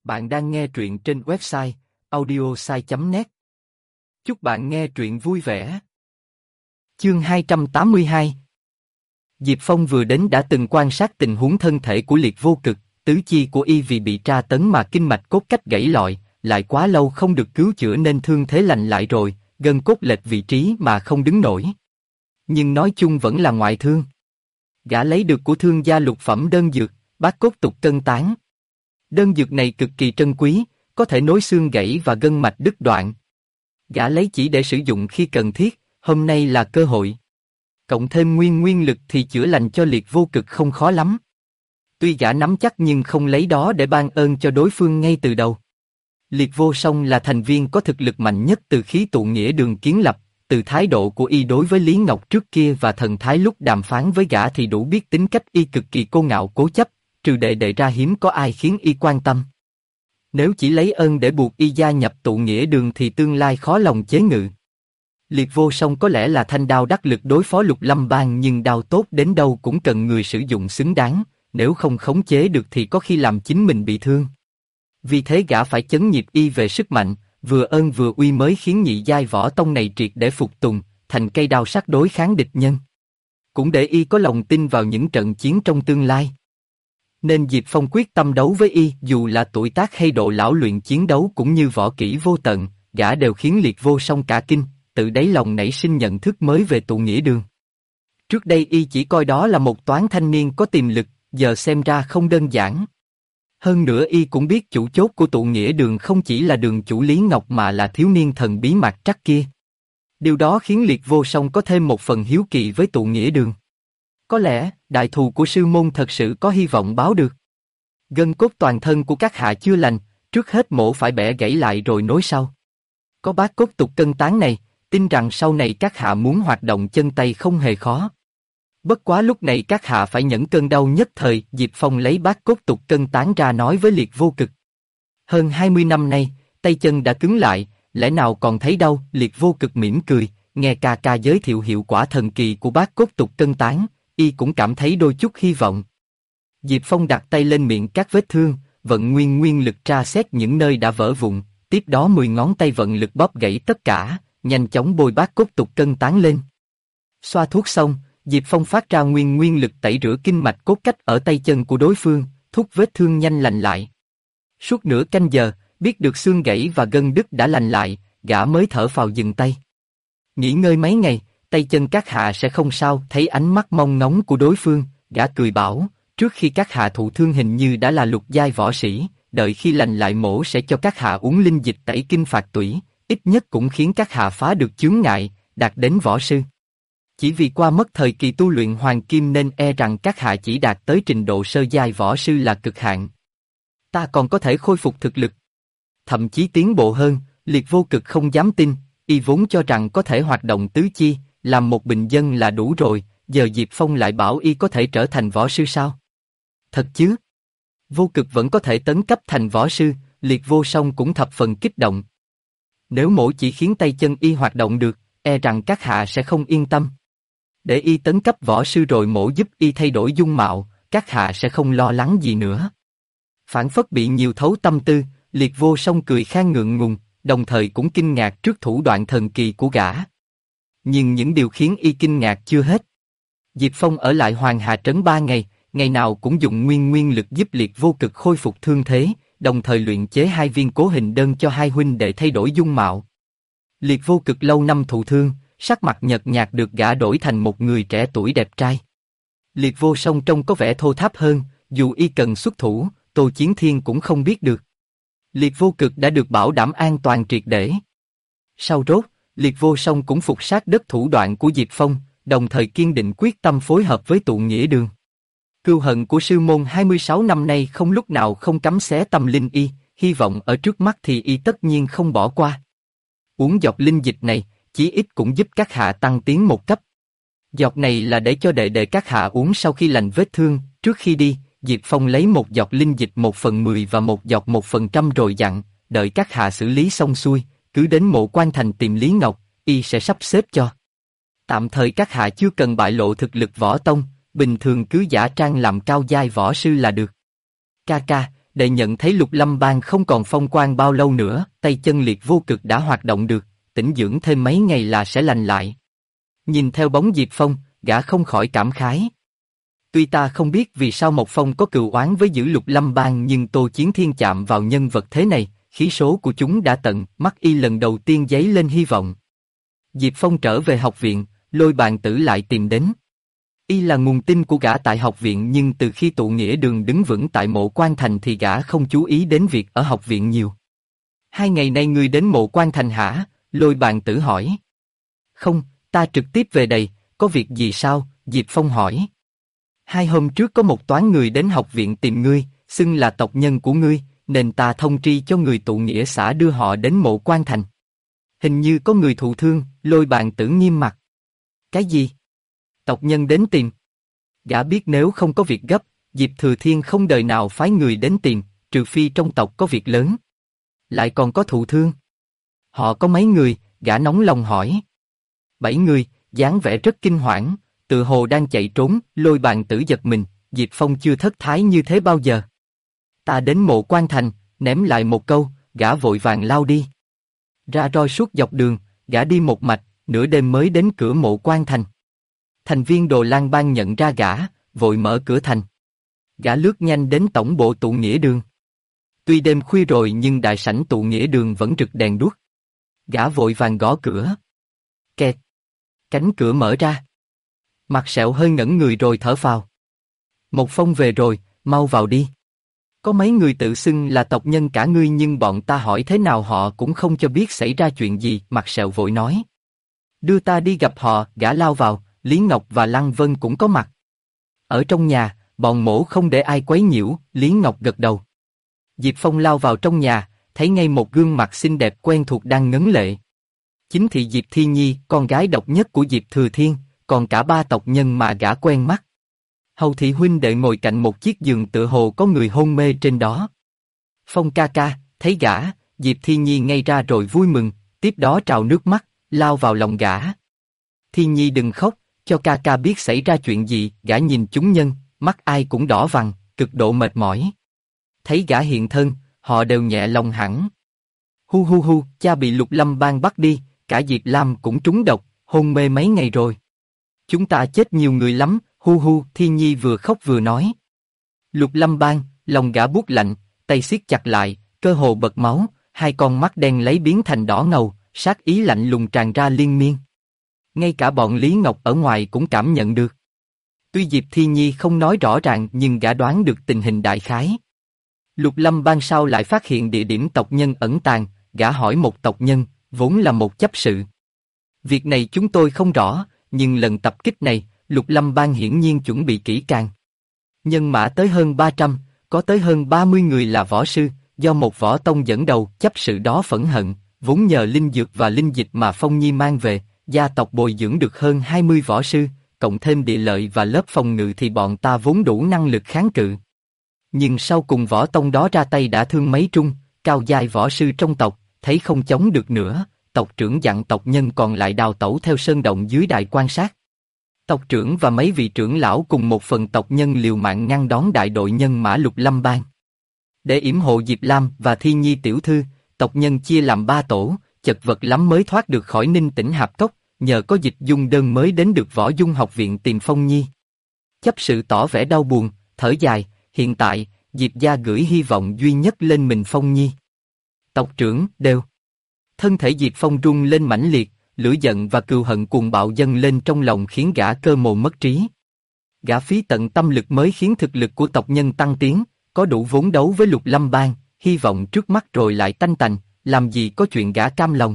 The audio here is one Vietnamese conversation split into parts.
Bạn đang nghe truyện trên website audiosai.net. Chúc bạn nghe truyện vui vẻ. Chương 282. Diệp Phong vừa đến đã từng quan sát tình huống thân thể của Liệt Vô Cực, tứ chi của y vì bị tra tấn mà kinh mạch cốt cách gãy lọi, lại quá lâu không được cứu chữa nên thương thế lành lại rồi, gân cốt lệch vị trí mà không đứng nổi. Nhưng nói chung vẫn là ngoại thương. Gã lấy được của thương gia lục phẩm đơn dược, bát cốt tục cân tán. Đơn dược này cực kỳ trân quý, có thể nối xương gãy và gân mạch đứt đoạn. Gã lấy chỉ để sử dụng khi cần thiết, hôm nay là cơ hội. Cộng thêm nguyên lực thì chữa lành cho Liệt Vô Cực không khó lắm. Tuy gã nắm chắc nhưng không lấy đó để ban ơn cho đối phương ngay từ đầu. Liệt Vô Song là thành viên có thực lực mạnh nhất từ khí tụ nghĩa đường kiến lập, từ thái độ của y đối với Lý Ngọc trước kia và thần thái lúc đàm phán với gã thì đủ biết tính cách y cực kỳ cô ngạo cố chấp, trừ đệ ra hiếm có ai khiến y quan tâm. Nếu chỉ lấy ơn để buộc y gia nhập tụ nghĩa đường thì tương lai khó lòng chế ngự. Liệt Vô Song có lẽ là thanh đao đắc lực đối phó Lục Lâm Bang nhưng đao tốt đến đâu cũng cần người sử dụng xứng đáng, nếu không khống chế được thì có khi làm chính mình bị thương. Vì thế gã phải chấn nhịp y về sức mạnh, vừa ơn vừa uy mới khiến nhị giai võ tông này triệt để phục tùng, thành cây đao sắc đối kháng địch nhân. Cũng để y có lòng tin vào những trận chiến trong tương lai. Nên Diệp Phong quyết tâm đấu với y, dù là tuổi tác hay độ lão luyện chiến đấu cũng như võ kỹ vô tận, gã đều khiến Liệt Vô Song cả kinh, tự đáy lòng nảy sinh nhận thức mới về tụ nghĩa đường. Trước đây y chỉ coi đó là một toán thanh niên có tiềm lực, giờ xem ra không đơn giản. Hơn nữa y cũng biết chủ chốt của tụ nghĩa đường không chỉ là đường chủ Lý Ngọc mà là thiếu niên thần bí mặt trắc kia. Điều đó khiến Liệt Vô Song có thêm một phần hiếu kỳ với tụ nghĩa đường. Có lẽ, đại thù của sư môn thật sự có hy vọng báo được. Gân cốt toàn thân của các hạ chưa lành, trước hết mổ phải bẻ gãy lại rồi nối sau. Có bát cốt tục cân tán này, tin rằng sau này các hạ muốn hoạt động chân tay không hề khó. Bất quá lúc này các hạ phải nhẫn cơn đau nhất thời. Diệp Phong lấy bát cốt tục cân tán ra nói với Liệt Vô Cực. Hơn 20 năm nay, tay chân đã cứng lại, lẽ nào còn thấy đau? Liệt Vô Cực mỉm cười, nghe ca ca giới thiệu hiệu quả thần kỳ của bát cốt tục cân tán, y cũng cảm thấy đôi chút hy vọng. Diệp Phong đặt tay lên miệng các vết thương, vận nguyên lực tra xét những nơi đã vỡ vụn, tiếp đó 10 ngón tay vận lực bóp gãy tất cả, nhanh chóng bôi bát cốt tục cân tán lên. Xoa thuốc xong, Diệp Phong phát ra nguyên lực tẩy rửa kinh mạch cốt cách ở tay chân của đối phương, thúc vết thương nhanh lành lại. Suốt nửa canh giờ, biết được xương gãy và gân đứt đã lành lại, gã mới thở phào dừng tay. Nghỉ ngơi mấy ngày, tay chân các hạ sẽ không sao. Thấy ánh mắt mong ngóng của đối phương, gã cười bảo, trước khi các hạ thụ thương hình như đã là lục giai võ sĩ, đợi khi lành lại mổ sẽ cho các hạ uống linh dịch tẩy kinh phạt tủy, ít nhất cũng khiến các hạ phá được chướng ngại, đạt đến võ sư. Chỉ vì qua mất thời kỳ tu luyện hoàng kim nên e rằng các hạ chỉ đạt tới trình độ sơ giai võ sư là cực hạn. Ta còn có thể khôi phục thực lực, thậm chí tiến bộ hơn. Liệt Vô Cực không dám tin, y vốn cho rằng có thể hoạt động tứ chi, làm một bình dân là đủ rồi, giờ Diệp Phong lại bảo y có thể trở thành võ sư sao? Thật chứ? Vô Cực vẫn có thể tấn cấp thành võ sư. Liệt Vô Song cũng thập phần kích động. Nếu mổ chỉ khiến tay chân y hoạt động được, e rằng các hạ sẽ không yên tâm. Để y tấn cấp võ sư rồi mổ giúp y thay đổi dung mạo, các hạ sẽ không lo lắng gì nữa. Phản phất bị nhiều thấu tâm tư, Liệt Vô Song cười khan ngượng ngùng, đồng thời cũng kinh ngạc trước thủ đoạn thần kỳ của gã. Nhưng những điều khiến y kinh ngạc chưa hết. Diệp Phong ở lại Hoàng Hà Trấn 3 ngày, ngày nào cũng dùng nguyên lực giúp Liệt Vô Cực khôi phục thương thế, đồng thời luyện chế 2 viên cố hình đơn cho hai huynh đệ thay đổi dung mạo. Liệt Vô Cực lâu năm thụ thương, sắc mặt nhợt nhạt được gã đổi thành một người trẻ tuổi đẹp trai. Liệt Vô Song trông có vẻ thô tháp hơn, dù y cần xuất thủ, Tô Chiến Thiên cũng không biết được. Liệt Vô Cực đã được bảo đảm an toàn triệt để. Sau rốt, Liệt Vô Song cũng phục sát đất thủ đoạn của Diệp Phong, đồng thời kiên định quyết tâm phối hợp với tụ nghĩa đường. Cừu hận của sư môn 26 năm nay không lúc nào không cắm xé tâm linh y, hy vọng ở trước mắt thì y tất nhiên không bỏ qua. Uống giọt linh dịch này, chí ít cũng giúp các hạ tăng tiến một cấp. Giọt này là để cho đệ các hạ uống sau khi lành vết thương. Trước khi đi, Diệp Phong lấy một giọt linh dịch 1/10 và một giọt 1% rồi dặn, đợi các hạ xử lý xong xuôi, cứ đến Mộ Quan Thành tìm Lý Ngọc, y sẽ sắp xếp cho. Tạm thời các hạ chưa cần bại lộ thực lực võ tông, bình thường cứ giả trang làm cao giai võ sư là được. Ca ca, Đệ nhận thấy Lục Lâm Bang không còn phong quang bao lâu nữa, tay chân liệt vô cực đã hoạt động được, tĩnh dưỡng thêm mấy ngày là sẽ lành lại. Nhìn theo bóng Diệp Phong, gã không khỏi cảm khái. Tuy ta không biết vì sao Mộc Phong có cừu oán với giữ Lục Lâm Bang, nhưng Tô Chiến Thiên chạm vào nhân vật thế này, khí số của chúng đã tận, mắt y lần đầu tiên dấy lên hy vọng. Diệp Phong trở về học viện, Lôi Bàn Tử lại tìm đến. Y là nguồn tin của gã tại học viện, nhưng từ khi tụ nghĩa đường đứng vững tại Mộ Quan Thành thì gã không chú ý đến việc ở học viện nhiều. 2 ngày nay ngươi đến Mộ Quan Thành hả? Lôi Bàn Tử hỏi. Không, ta trực tiếp về đây, có việc gì sao? Diệp Phong hỏi. 2 hôm trước có một toán người đến học viện tìm ngươi, xưng là tộc nhân của ngươi, nên ta thông tri cho người tụ nghĩa xã đưa họ đến Mộ Quan Thành. Hình như có người thụ thương, Lôi Bàn Tử nghiêm mặt. Cái gì? Tộc nhân đến tìm. Gã biết nếu không có việc gấp, Diệp Thừa Thiên không đời nào phái người đến tìm, trừ phi trong tộc có việc lớn. Lại còn có thụ thương. Họ có mấy người? Gã nóng lòng hỏi. 7 người, dáng vẻ rất kinh hoảng, tự hồ đang chạy trốn. Lôi Bàn Tử giật mình, Diệp Phong chưa thất thái như thế bao giờ. Ta đến Mộ Quan Thành, ném lại một câu, gã vội vàng lao đi. Ra roi suốt dọc đường, gã đi một mạch, nửa đêm mới đến cửa Mộ Quan Thành. Thành viên Đồ Lang Bang nhận ra gã, vội mở cửa thành. Gã lướt nhanh đến tổng bộ tụ nghĩa đường. Tuy đêm khuya rồi nhưng đại sảnh tụ nghĩa đường vẫn rực đèn đuốc. Gã vội vàng gõ cửa. Kẹt. Cánh cửa mở ra. Mặt Sẹo hơi ngẩn người rồi thở phào. Mộc Phong về rồi, mau vào đi. Có mấy người tự xưng là tộc nhân cả ngươi, nhưng bọn ta hỏi thế nào họ cũng không cho biết xảy ra chuyện gì. Mặt Sẹo vội nói. Đưa ta đi gặp họ. Gã lao vào, Lý Ngọc và Lăng Vân cũng có mặt. Ở trong nhà, bọn mổ không để ai quấy nhiễu. Lý Ngọc gật đầu. Diệp Phong lao vào trong nhà, thấy ngay một gương mặt xinh đẹp quen thuộc đang ngấn lệ. Chính thị Diệp Thi Nhi, con gái độc nhất của Diệp Thừa Thiên, còn cả 3 tộc nhân mà gã quen mắt. Hầu thị huynh đệ ngồi cạnh một chiếc giường tựa hồ có người hôn mê trên đó. Phong ca ca, thấy gã, Diệp Thi Nhi ngây ra rồi vui mừng, tiếp đó trào nước mắt, lao vào lòng gã. Thi Nhi đừng khóc, cho ca ca biết xảy ra chuyện gì. Gã nhìn chúng nhân, mắt ai cũng đỏ vằn, cực độ mệt mỏi. Thấy gã hiện thân, họ đều nhẹ lòng hẳn. Hu hu hu, cha bị Lục Lâm Bang bắt đi, cả Diệp Lam cũng trúng độc, hôn mê mấy ngày rồi. Chúng ta chết nhiều người lắm, hu hu. Thi Nhi vừa khóc vừa nói. Lục Lâm Bang, lòng gã buốt lạnh, tay siết chặt lại, cơ hồ bật máu, 2 con mắt đen lấy biến thành đỏ ngầu, sát ý lạnh lùng tràn ra liên miên. Ngay cả bọn Lý Ngọc ở ngoài cũng cảm nhận được. Tuy Diệp Thi Nhi không nói rõ ràng nhưng gã đoán được tình hình đại khái. Lục Lâm Bang sao lại phát hiện địa điểm tộc nhân ẩn tàng? Gã hỏi một tộc nhân, vốn là một chấp sự. Việc này chúng tôi không rõ, nhưng lần tập kích này, Lục Lâm Bang hiển nhiên chuẩn bị kỹ càng. Nhân mã tới hơn 300, có tới hơn 30 người là võ sư, do một võ tông dẫn đầu. Chấp sự đó phẫn hận, vốn nhờ linh dược và linh dịch mà Phong Nhi mang về, gia tộc bồi dưỡng được hơn 20 võ sư, cộng thêm địa lợi và lớp phòng ngự thì bọn ta vốn đủ năng lực kháng cự. Nhưng sau cùng võ tông đó ra tay đã thương mấy trung, cao giai võ sư trong tộc, thấy không chống được nữa, tộc trưởng dặn tộc nhân còn lại đào tẩu theo sơn động dưới đài quan sát. Tộc trưởng và mấy vị trưởng lão cùng một phần tộc nhân liều mạng ngăn đón đại đội nhân mã Lục Lâm Bang. Để yểm hộ Diệp Lam và Thi Nhi tiểu thư, tộc nhân chia làm 3 tổ, chật vật lắm mới thoát được khỏi Ninh Tĩnh Hạp Cốc, nhờ có Dịch Dung đơn mới đến được Võ Dung học viện tìm Phong Nhi. Chấp sự tỏ vẻ đau buồn, thở dài, hiện tại, Diệp gia gửi hy vọng duy nhất lên mình Phong Nhi. Tộc trưởng, đều. Thân thể Diệp Phong rung lên mãnh liệt, lửa giận và cừu hận cuồng bạo dâng lên trong lòng khiến gã cơ mồm mất trí. Gã phí tận tâm lực mới khiến thực lực của tộc nhân tăng tiến, có đủ vốn đấu với Lục Lâm Bang, hy vọng trước mắt rồi lại tanh tành, làm gì có chuyện gã cam lòng.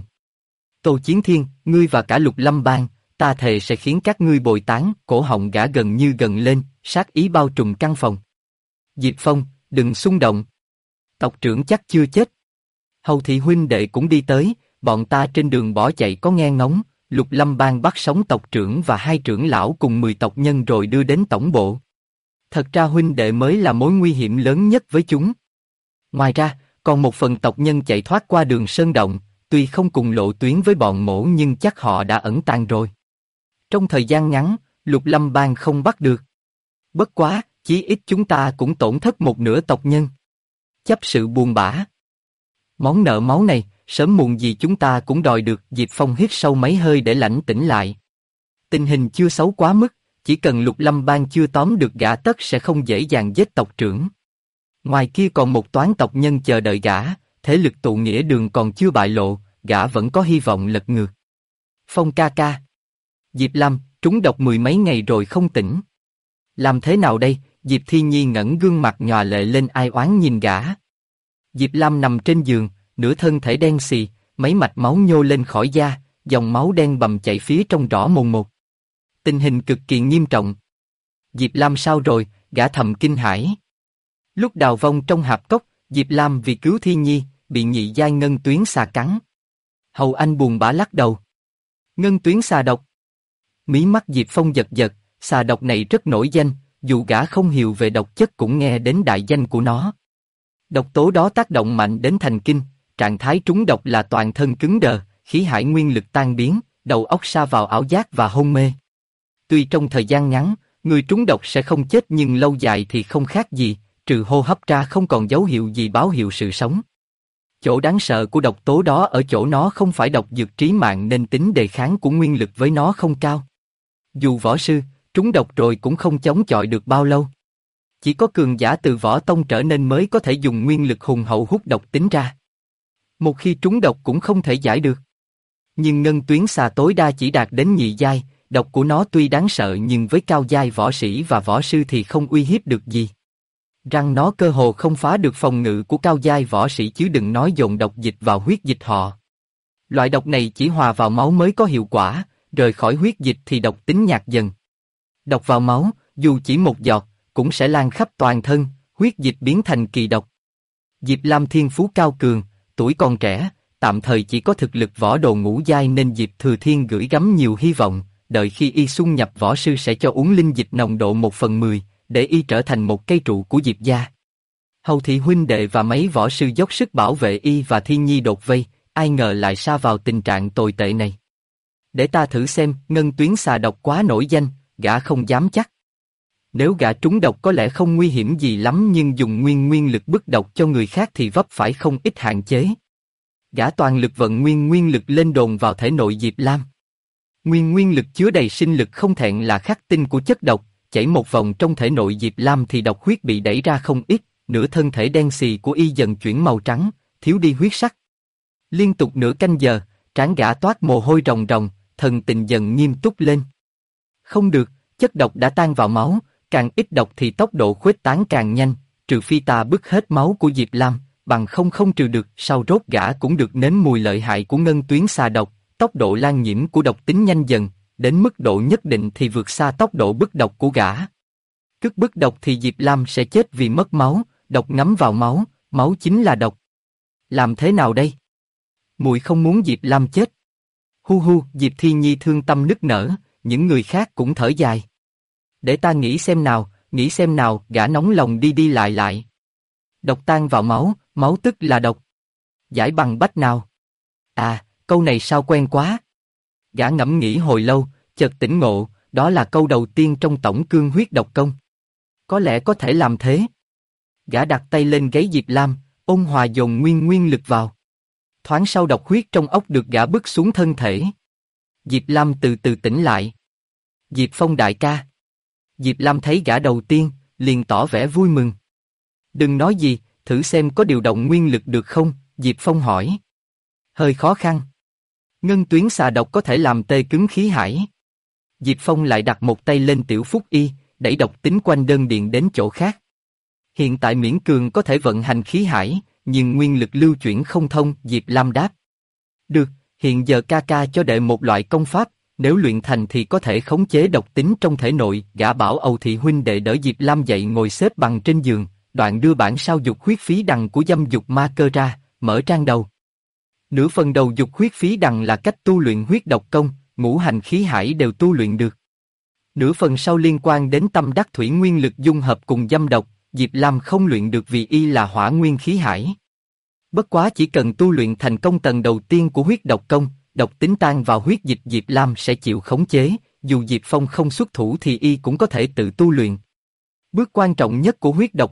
Tô Chiến Thiên, ngươi và cả Lục Lâm Bang, ta thề sẽ khiến các ngươi bồi tán. Cổ họng gã gần như gần lên, sát ý bao trùm căn phòng. Diệp Phong, đừng xung động. Tộc trưởng chắc chưa chết. Hầu thị huynh đệ cũng đi tới, bọn ta trên đường bỏ chạy có nghe ngóng, Lục Lâm Bang bắt sống tộc trưởng và 2 trưởng lão cùng 10 tộc nhân rồi đưa đến tổng bộ. Thật ra huynh đệ mới là mối nguy hiểm lớn nhất với chúng. Ngoài ra, còn một phần tộc nhân chạy thoát qua đường sơn động, tuy không cùng lộ tuyến với bọn mổ nhưng chắc họ đã ẩn tàng rồi. Trong thời gian ngắn, Lục Lâm Bang không bắt được. Bất quá, chí ít chúng ta cũng tổn thất một nửa tộc nhân. Chấp sự buồn bã. Món nợ máu này, sớm muộn gì chúng ta cũng đòi được. Diệp Phong hít sâu mấy hơi để lãnh tĩnh lại. Tình hình chưa xấu quá mức, chỉ cần Lục Lâm Bang chưa tóm được gã tất sẽ không dễ dàng giết tộc trưởng. Ngoài kia còn một toán tộc nhân chờ đợi gã, thế lực tụ nghĩa đường còn chưa bại lộ, gã vẫn có hy vọng lật ngược. Phong ca ca. Diệp Lam, trúng độc mười mấy ngày rồi không tỉnh. Làm thế nào đây? Diệp Thi Nhi ngẩng gương mặt nhòa lệ lên ai oán nhìn gã. Diệp Lam nằm trên giường, nửa thân thể đen xì, mấy mạch máu nhô lên khỏi da, dòng máu đen bầm chảy phía trong rõ mồn một. Tình hình cực kỳ nghiêm trọng. Diệp Lam sao rồi? Gã thầm kinh hãi. Lúc đào vong trong hạp cốc, Diệp Lam vì cứu Thi Nhi, bị nhị giai ngân tuyến xà cắn. Hầu Anh buồn bã lắc đầu. Ngân tuyến xà độc. Mí mắt Diệp Phong giật giật, xà độc này rất nổi danh, dù gã không hiểu về độc chất cũng nghe đến đại danh của nó. Độc tố đó tác động mạnh đến thần kinh, trạng thái trúng độc là toàn thân cứng đờ, khí hải nguyên lực tan biến, đầu óc sa vào ảo giác và hôn mê. Tuy trong thời gian ngắn, người trúng độc sẽ không chết nhưng lâu dài thì không khác gì, trừ hô hấp ra không còn dấu hiệu gì báo hiệu sự sống. Chỗ đáng sợ của độc tố đó ở chỗ nó không phải độc dược trí mạng nên tính đề kháng của nguyên lực với nó không cao. Dù võ sư, trúng độc rồi cũng không chống chọi được bao lâu. Chỉ có cường giả từ võ tông trở nên mới có thể dùng nguyên lực hùng hậu hút độc tính ra. Một khi trúng độc cũng không thể giải được. Nhưng ngân tuyến xà tối đa chỉ đạt đến nhị giai, độc của nó tuy đáng sợ nhưng với cao giai võ sĩ và võ sư thì không uy hiếp được gì. Răng nó cơ hồ không phá được phòng ngự của cao giai võ sĩ chứ đừng nói dồn độc dịch vào huyết dịch họ. Loại độc này chỉ hòa vào máu mới có hiệu quả, rời khỏi huyết dịch thì độc tính nhạt dần. Độc vào máu, dù chỉ một giọt, cũng sẽ lan khắp toàn thân, huyết dịch biến thành kỳ độc. Diệp Lam thiên phú cao cường, tuổi còn trẻ, tạm thời chỉ có thực lực võ đồ ngũ giai nên Diệp Thừa Thiên gửi gắm nhiều hy vọng, đợi khi y xung nhập võ sư sẽ cho uống linh dịch nồng độ 1/10, để y trở thành một cây trụ của Diệp gia. Hầu thị huynh đệ và mấy võ sư dốc sức bảo vệ y và Thi Nhi đột vây, ai ngờ lại sa vào tình trạng tồi tệ này. Để ta thử xem, ngân tuyến xà độc quá nổi danh, gã không dám chắc. Nếu gã trúng độc có lẽ không nguy hiểm gì lắm nhưng dùng nguyên lực bức độc cho người khác thì vấp phải không ít hạn chế. Gã toàn lực vận nguyên lực lên đồn vào thể nội Diệp Lam. Nguyên lực chứa đầy sinh lực không thẹn là khắc tinh của chất độc, chảy một vòng trong thể nội Diệp Lam thì độc huyết bị đẩy ra không ít, nửa thân thể đen xì của y dần chuyển màu trắng, thiếu đi huyết sắc. Liên tục nửa canh giờ, trán gã toát mồ hôi ròng ròng, thần tình dần nghiêm túc lên. Không được, chất độc đã tan vào máu, càng ít độc thì tốc độ khuếch tán càng nhanh, trừ phi ta bứt hết máu của Diệp Lam, bằng không trừ được, sau rốt gã cũng được nếm mùi lợi hại của ngân tuyến xà độc, tốc độ lan nhiễm của độc tính nhanh dần, đến mức độ nhất định thì vượt xa tốc độ bứt độc của gã. Cứ bứt độc thì Diệp Lam sẽ chết vì mất máu, độc ngấm vào máu, máu chính là độc. Làm thế nào đây? Muội không muốn Diệp Lam chết. Hu hu, Diệp Thi Nhi thương tâm nức nở, những người khác cũng thở dài. Để ta nghĩ xem nào, gã nóng lòng đi lại. Độc tan vào máu, máu tức là độc. Giải bằng bách nào? À, câu này sao quen quá. Gã ngẫm nghĩ hồi lâu, chợt tỉnh ngộ, đó là câu đầu tiên trong tổng cương huyết độc công. Có lẽ có thể làm thế. Gã đặt tay lên gáy Diệp Lam, ôn hòa dồn nguyên lực vào. Thoáng sau độc huyết trong ốc được gã bứt xuống thân thể. Diệp Lam từ từ tỉnh lại. Diệp Phong đại ca. Diệp Lam thấy gã đầu tiên, liền tỏ vẻ vui mừng. Đừng nói gì, thử xem có điều động nguyên lực được không, Diệp Phong hỏi. Hơi khó khăn. Ngân tuyến xà độc có thể làm tê cứng khí hải. Diệp Phong lại đặt một tay lên tiểu phúc y, đẩy độc tính quanh đơn điện đến chỗ khác. Hiện tại miễn cường có thể vận hành khí hải, nhưng nguyên lực lưu chuyển không thông, Diệp Lam đáp. Được, hiện giờ ca ca cho đệ một loại công pháp, nếu luyện thành thì có thể khống chế độc tính trong thể nội. Gã bảo Âu thị huynh đệ đỡ Diệp Lam dậy ngồi xếp bằng trên giường, đoạn đưa bản sao dục huyết phí đằng của dâm dục ma cơ ra, mở trang đầu. Nửa phần đầu dục huyết phí đằng là cách tu luyện huyết độc công, ngũ hành khí hải đều tu luyện được. Nửa phần sau liên quan đến tâm đắc thủy nguyên lực dung hợp cùng dâm độc, Diệp Lam không luyện được vì y là hỏa nguyên khí hải. Bất quá chỉ cần tu luyện thành công tầng đầu tiên của huyết độc công, độc tính tan vào huyết dịch Diệp Lam sẽ chịu khống chế, dù Diệp Phong không xuất thủ thì y cũng có thể tự tu luyện. Bước quan trọng nhất của huyết độc công,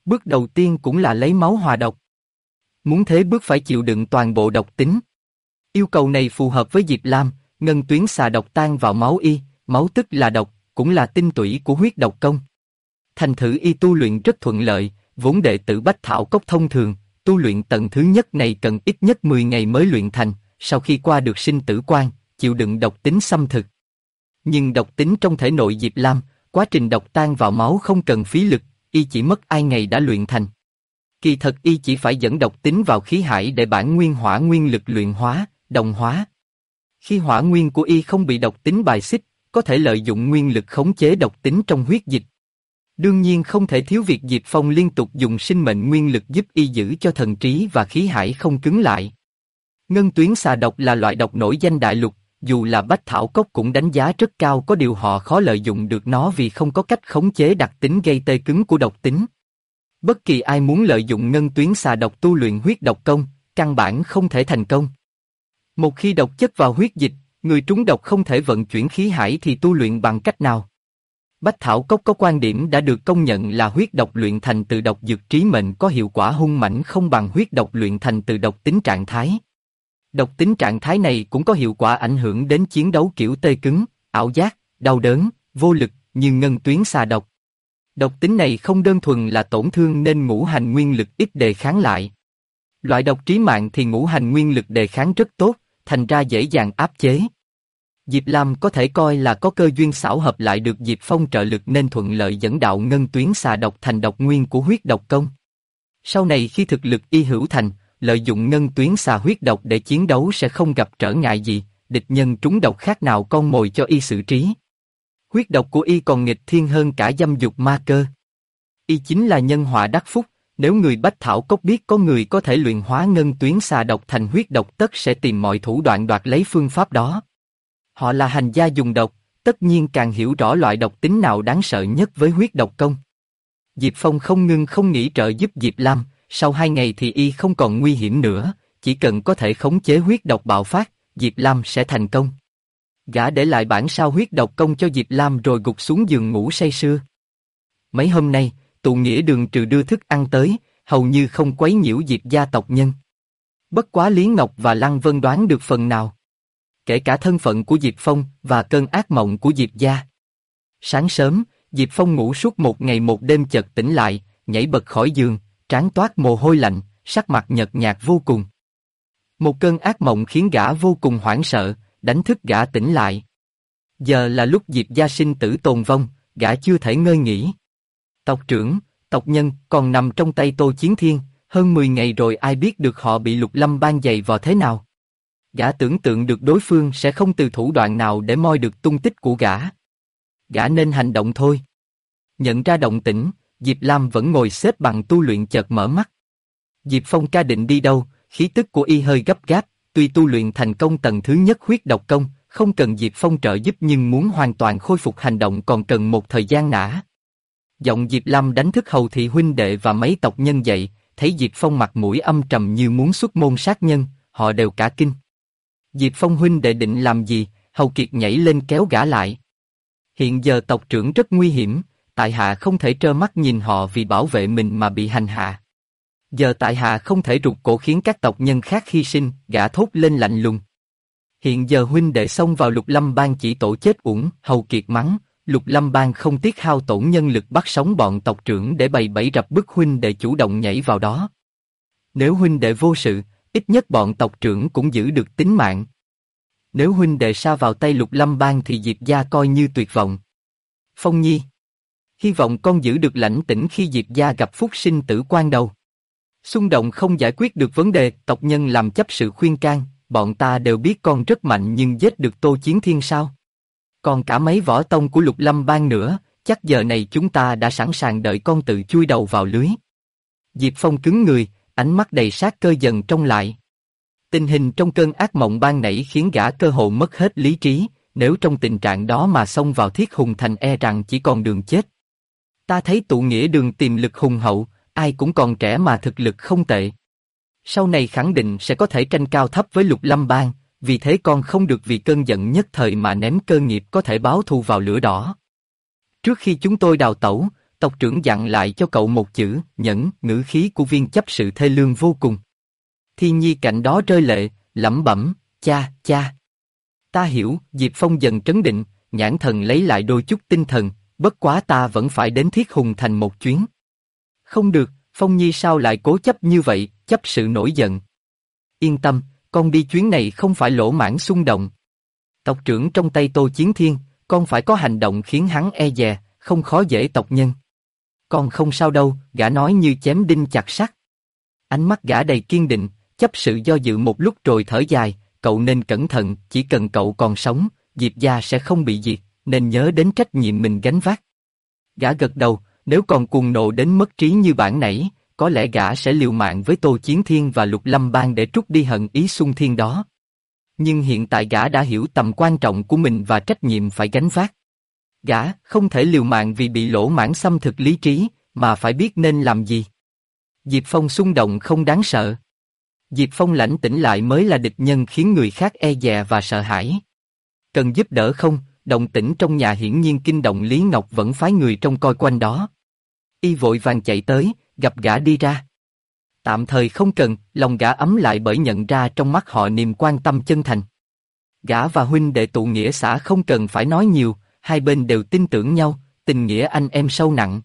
Bước đầu tiên cũng là lấy máu hòa độc. Muốn thế bước phải chịu đựng toàn bộ độc tính. Yêu cầu này phù hợp với Diệp Lam, ngân tuyến xà độc tan vào máu y, máu tức là độc, cũng là tinh tủy của huyết độc công. Thành thử y tu luyện rất thuận lợi, vốn đệ tử Bách Thảo Cốc thông thường, tu luyện tầng thứ nhất này cần ít nhất 10 ngày mới luyện thành, sau khi qua được sinh tử quan, chịu đựng độc tính xâm thực. Nhưng độc tính trong thể nội Diệp Lam, quá trình độc tan vào máu không cần phí lực, y chỉ mất 2 ngày đã luyện thành. Kỳ thật y chỉ phải dẫn độc tính vào khí hải để bản nguyên hỏa nguyên lực luyện hóa, đồng hóa. Khi hỏa nguyên của y không bị độc tính bài xích, có thể lợi dụng nguyên lực khống chế độc tính trong huyết dịch. Đương nhiên không thể thiếu việc Diệp Phong liên tục dùng sinh mệnh nguyên lực giúp y giữ cho thần trí và khí hải không cứng lại. Ngân tuyến xà độc là loại độc nổi danh đại lục, dù là Bách Thảo Cốc cũng đánh giá rất cao, có điều họ khó lợi dụng được nó vì không có cách khống chế đặc tính gây tê cứng của độc tính. Bất kỳ ai muốn lợi dụng ngân tuyến xà độc tu luyện huyết độc công, căn bản không thể thành công. Một khi độc chất vào huyết dịch, người trúng độc không thể vận chuyển khí hải thì tu luyện bằng cách nào? Bách Thảo Cốc có quan điểm đã được công nhận là huyết độc luyện thành từ độc dược trí mệnh có hiệu quả hung mãnh không bằng huyết độc luyện thành từ độc tính trạng thái. Độc tính trạng thái này cũng có hiệu quả ảnh hưởng đến chiến đấu kiểu tê cứng, ảo giác, đau đớn, vô lực như ngân tuyến xà độc. Độc tính này không đơn thuần là tổn thương nên ngũ hành nguyên lực ít đề kháng lại. Loại độc trí mạng thì ngũ hành nguyên lực đề kháng rất tốt, thành ra dễ dàng áp chế. Diệp Lam có thể coi là có cơ duyên xảo hợp lại được Diệp Phong trợ lực nên thuận lợi dẫn đạo ngân tuyến xà độc thành độc nguyên của huyết độc công. Sau này khi thực lực y hữu thành, lợi dụng ngân tuyến xà huyết độc để chiến đấu sẽ không gặp trở ngại gì, địch nhân trúng độc khác nào con mồi cho y xử trí. Huyết độc của y còn nghịch thiên hơn cả dâm dục ma cơ. Y chính là nhân họa đắc phúc, nếu người Bách Thảo Cốc biết có người có thể luyện hóa ngân tuyến xà độc thành huyết độc tất sẽ tìm mọi thủ đoạn đoạt lấy phương pháp đó. Họ là hành gia dùng độc, tất nhiên càng hiểu rõ loại độc tính nào đáng sợ nhất với huyết độc công. Diệp Phong không ngưng không nghỉ trợ giúp Diệp Lam, sau 2 ngày thì y không còn nguy hiểm nữa, chỉ cần có thể khống chế huyết độc bạo phát, Diệp Lam sẽ thành công. Gã để lại bản sao huyết độc công cho Diệp Lam rồi gục xuống giường ngủ say sưa. Mấy hôm nay, tụ nghĩa đường trừ đưa thức ăn tới, hầu như không quấy nhiễu Diệp gia tộc nhân. Bất quá Lý Ngọc và Lăng Vân đoán được phần nào. Kể cả thân phận của Diệp Phong và cơn ác mộng của Diệp gia. Sáng sớm, Diệp Phong ngủ suốt 1 ngày 1 đêm chợt tỉnh lại, nhảy bật khỏi giường, trán toát mồ hôi lạnh, sắc mặt nhợt nhạt vô cùng. Một cơn ác mộng khiến gã vô cùng hoảng sợ, đánh thức gã tỉnh lại. Giờ là lúc Diệp gia sinh tử tồn vong, gã chưa thể ngơi nghỉ. Tộc trưởng, tộc nhân còn nằm trong tay Tô Chiến Thiên, hơn 10 ngày rồi ai biết được họ bị Lục Lâm Bang giày vò thế nào. Gã tưởng tượng được đối phương sẽ không từ thủ đoạn nào để moi được tung tích của gã. Gã nên hành động thôi. Nhận ra động tĩnh, Diệp Lam vẫn ngồi xếp bằng tu luyện chợt mở mắt. Diệp Phong ca định đi đâu, khí tức của y hơi gấp gáp, tuy tu luyện thành công tầng thứ nhất huyết độc công, không cần Diệp Phong trợ giúp nhưng muốn hoàn toàn khôi phục hành động còn cần một thời gian nã. Giọng Diệp Lam đánh thức hầu thị huynh đệ và mấy tộc nhân dậy, thấy Diệp Phong mặt mũi âm trầm như muốn xuất môn sát nhân, họ đều cả kinh. Diệp Phong huynh đệ định làm gì? Hầu Kiệt nhảy lên kéo gã lại. Hiện giờ tộc trưởng rất nguy hiểm, tại hạ không thể trơ mắt nhìn họ vì bảo vệ mình mà bị hành hạ. Giờ tại hạ không thể rụt cổ khiến các tộc nhân khác hy sinh, gã thốt lên lạnh lùng. Hiện giờ huynh đệ xông vào Lục Lâm Bang chỉ tổ chết uổng, Hầu Kiệt mắng, Lục Lâm Bang không tiếc hao tổn nhân lực bắt sống bọn tộc trưởng để bày bẫy rập bức huynh đệ chủ động nhảy vào đó. Nếu huynh đệ vô sự, ít nhất bọn tộc trưởng cũng giữ được tính mạng. Nếu huynh đệ sa vào tay Lục Lâm Bang thì Diệp gia coi như tuyệt vọng. Phong Nhi, hy vọng con giữ được lãnh tĩnh khi Diệp gia gặp phúc sinh tử quan đầu. Xung động không giải quyết được vấn đề, tộc nhân làm chấp sự khuyên can, bọn ta đều biết con rất mạnh nhưng giết được Tô Chiến Thiên sao? Còn cả mấy võ tông của Lục Lâm Bang nữa, chắc giờ này chúng ta đã sẵn sàng đợi con tự chui đầu vào lưới. Diệp Phong cứng người, ánh mắt đầy sát cơ dần trông lại. Tình hình trong cơn ác mộng ban nãy khiến gã cơ hồ mất hết lý trí, nếu trong tình trạng đó mà xông vào Thiết Hùng Thành e rằng chỉ còn đường chết. Ta thấy tụ nghĩa đường tiềm lực hùng hậu, ai cũng còn trẻ mà thực lực không tệ. Sau này khẳng định sẽ có thể tranh cao thấp với Lục Lâm Bang, vì thế con không được vì cơn giận nhất thời mà ném cơ nghiệp có thể báo thù vào lửa đỏ. Trước khi chúng tôi đào tẩu, Tộc trưởng dặn lại cho cậu một chữ, nhẫn, ngữ khí của viên chấp sự thê lương vô cùng. Thiên Nhi cạnh đó rơi lệ, lẩm bẩm, cha, cha. Ta hiểu, Diệp Phong dần trấn định, nhãn thần lấy lại đôi chút tinh thần, bất quá ta vẫn phải đến Thiết Hùng Thành một chuyến. Không được, Phong Nhi sao lại cố chấp như vậy, chấp sự nổi giận. Yên tâm, con đi chuyến này không phải lỗ mãng xung động. Tộc trưởng trong tay Tô Chiến Thiên, con phải có hành động khiến hắn e dè, không khó dễ tộc nhân. Con không sao đâu, gã nói như chém đinh chặt sắt. Ánh mắt gã đầy kiên định, chấp sự do dự một lúc rồi thở dài, cậu nên cẩn thận, chỉ cần cậu còn sống, Diệp gia sẽ không bị diệt, nên nhớ đến trách nhiệm mình gánh vác. Gã gật đầu, nếu còn cuồng nộ đến mất trí như bản nãy, có lẽ gã sẽ liều mạng với Tô Chiến Thiên và Lục Lâm Bang để trút đi hận ý xung thiên đó. Nhưng hiện tại gã đã hiểu tầm quan trọng của mình và trách nhiệm phải gánh vác. Gã không thể liều mạng vì bị lỗ mãng xâm thực lý trí, mà phải biết nên làm gì. Diệp Phong xung động không đáng sợ. Diệp Phong lãnh tĩnh lại mới là địch nhân khiến người khác e dè và sợ hãi. Cần giúp đỡ không? Động tĩnh trong nhà hiển nhiên kinh động Lý Ngọc vẫn phái người trông coi quanh đó. Y vội vàng chạy tới, gặp gã đi ra. Tạm thời không cần, lòng gã ấm lại bởi nhận ra trong mắt họ niềm quan tâm chân thành. Gã và huynh đệ tụ nghĩa xã không cần phải nói nhiều, hai bên đều tin tưởng nhau, tình nghĩa anh em sâu nặng.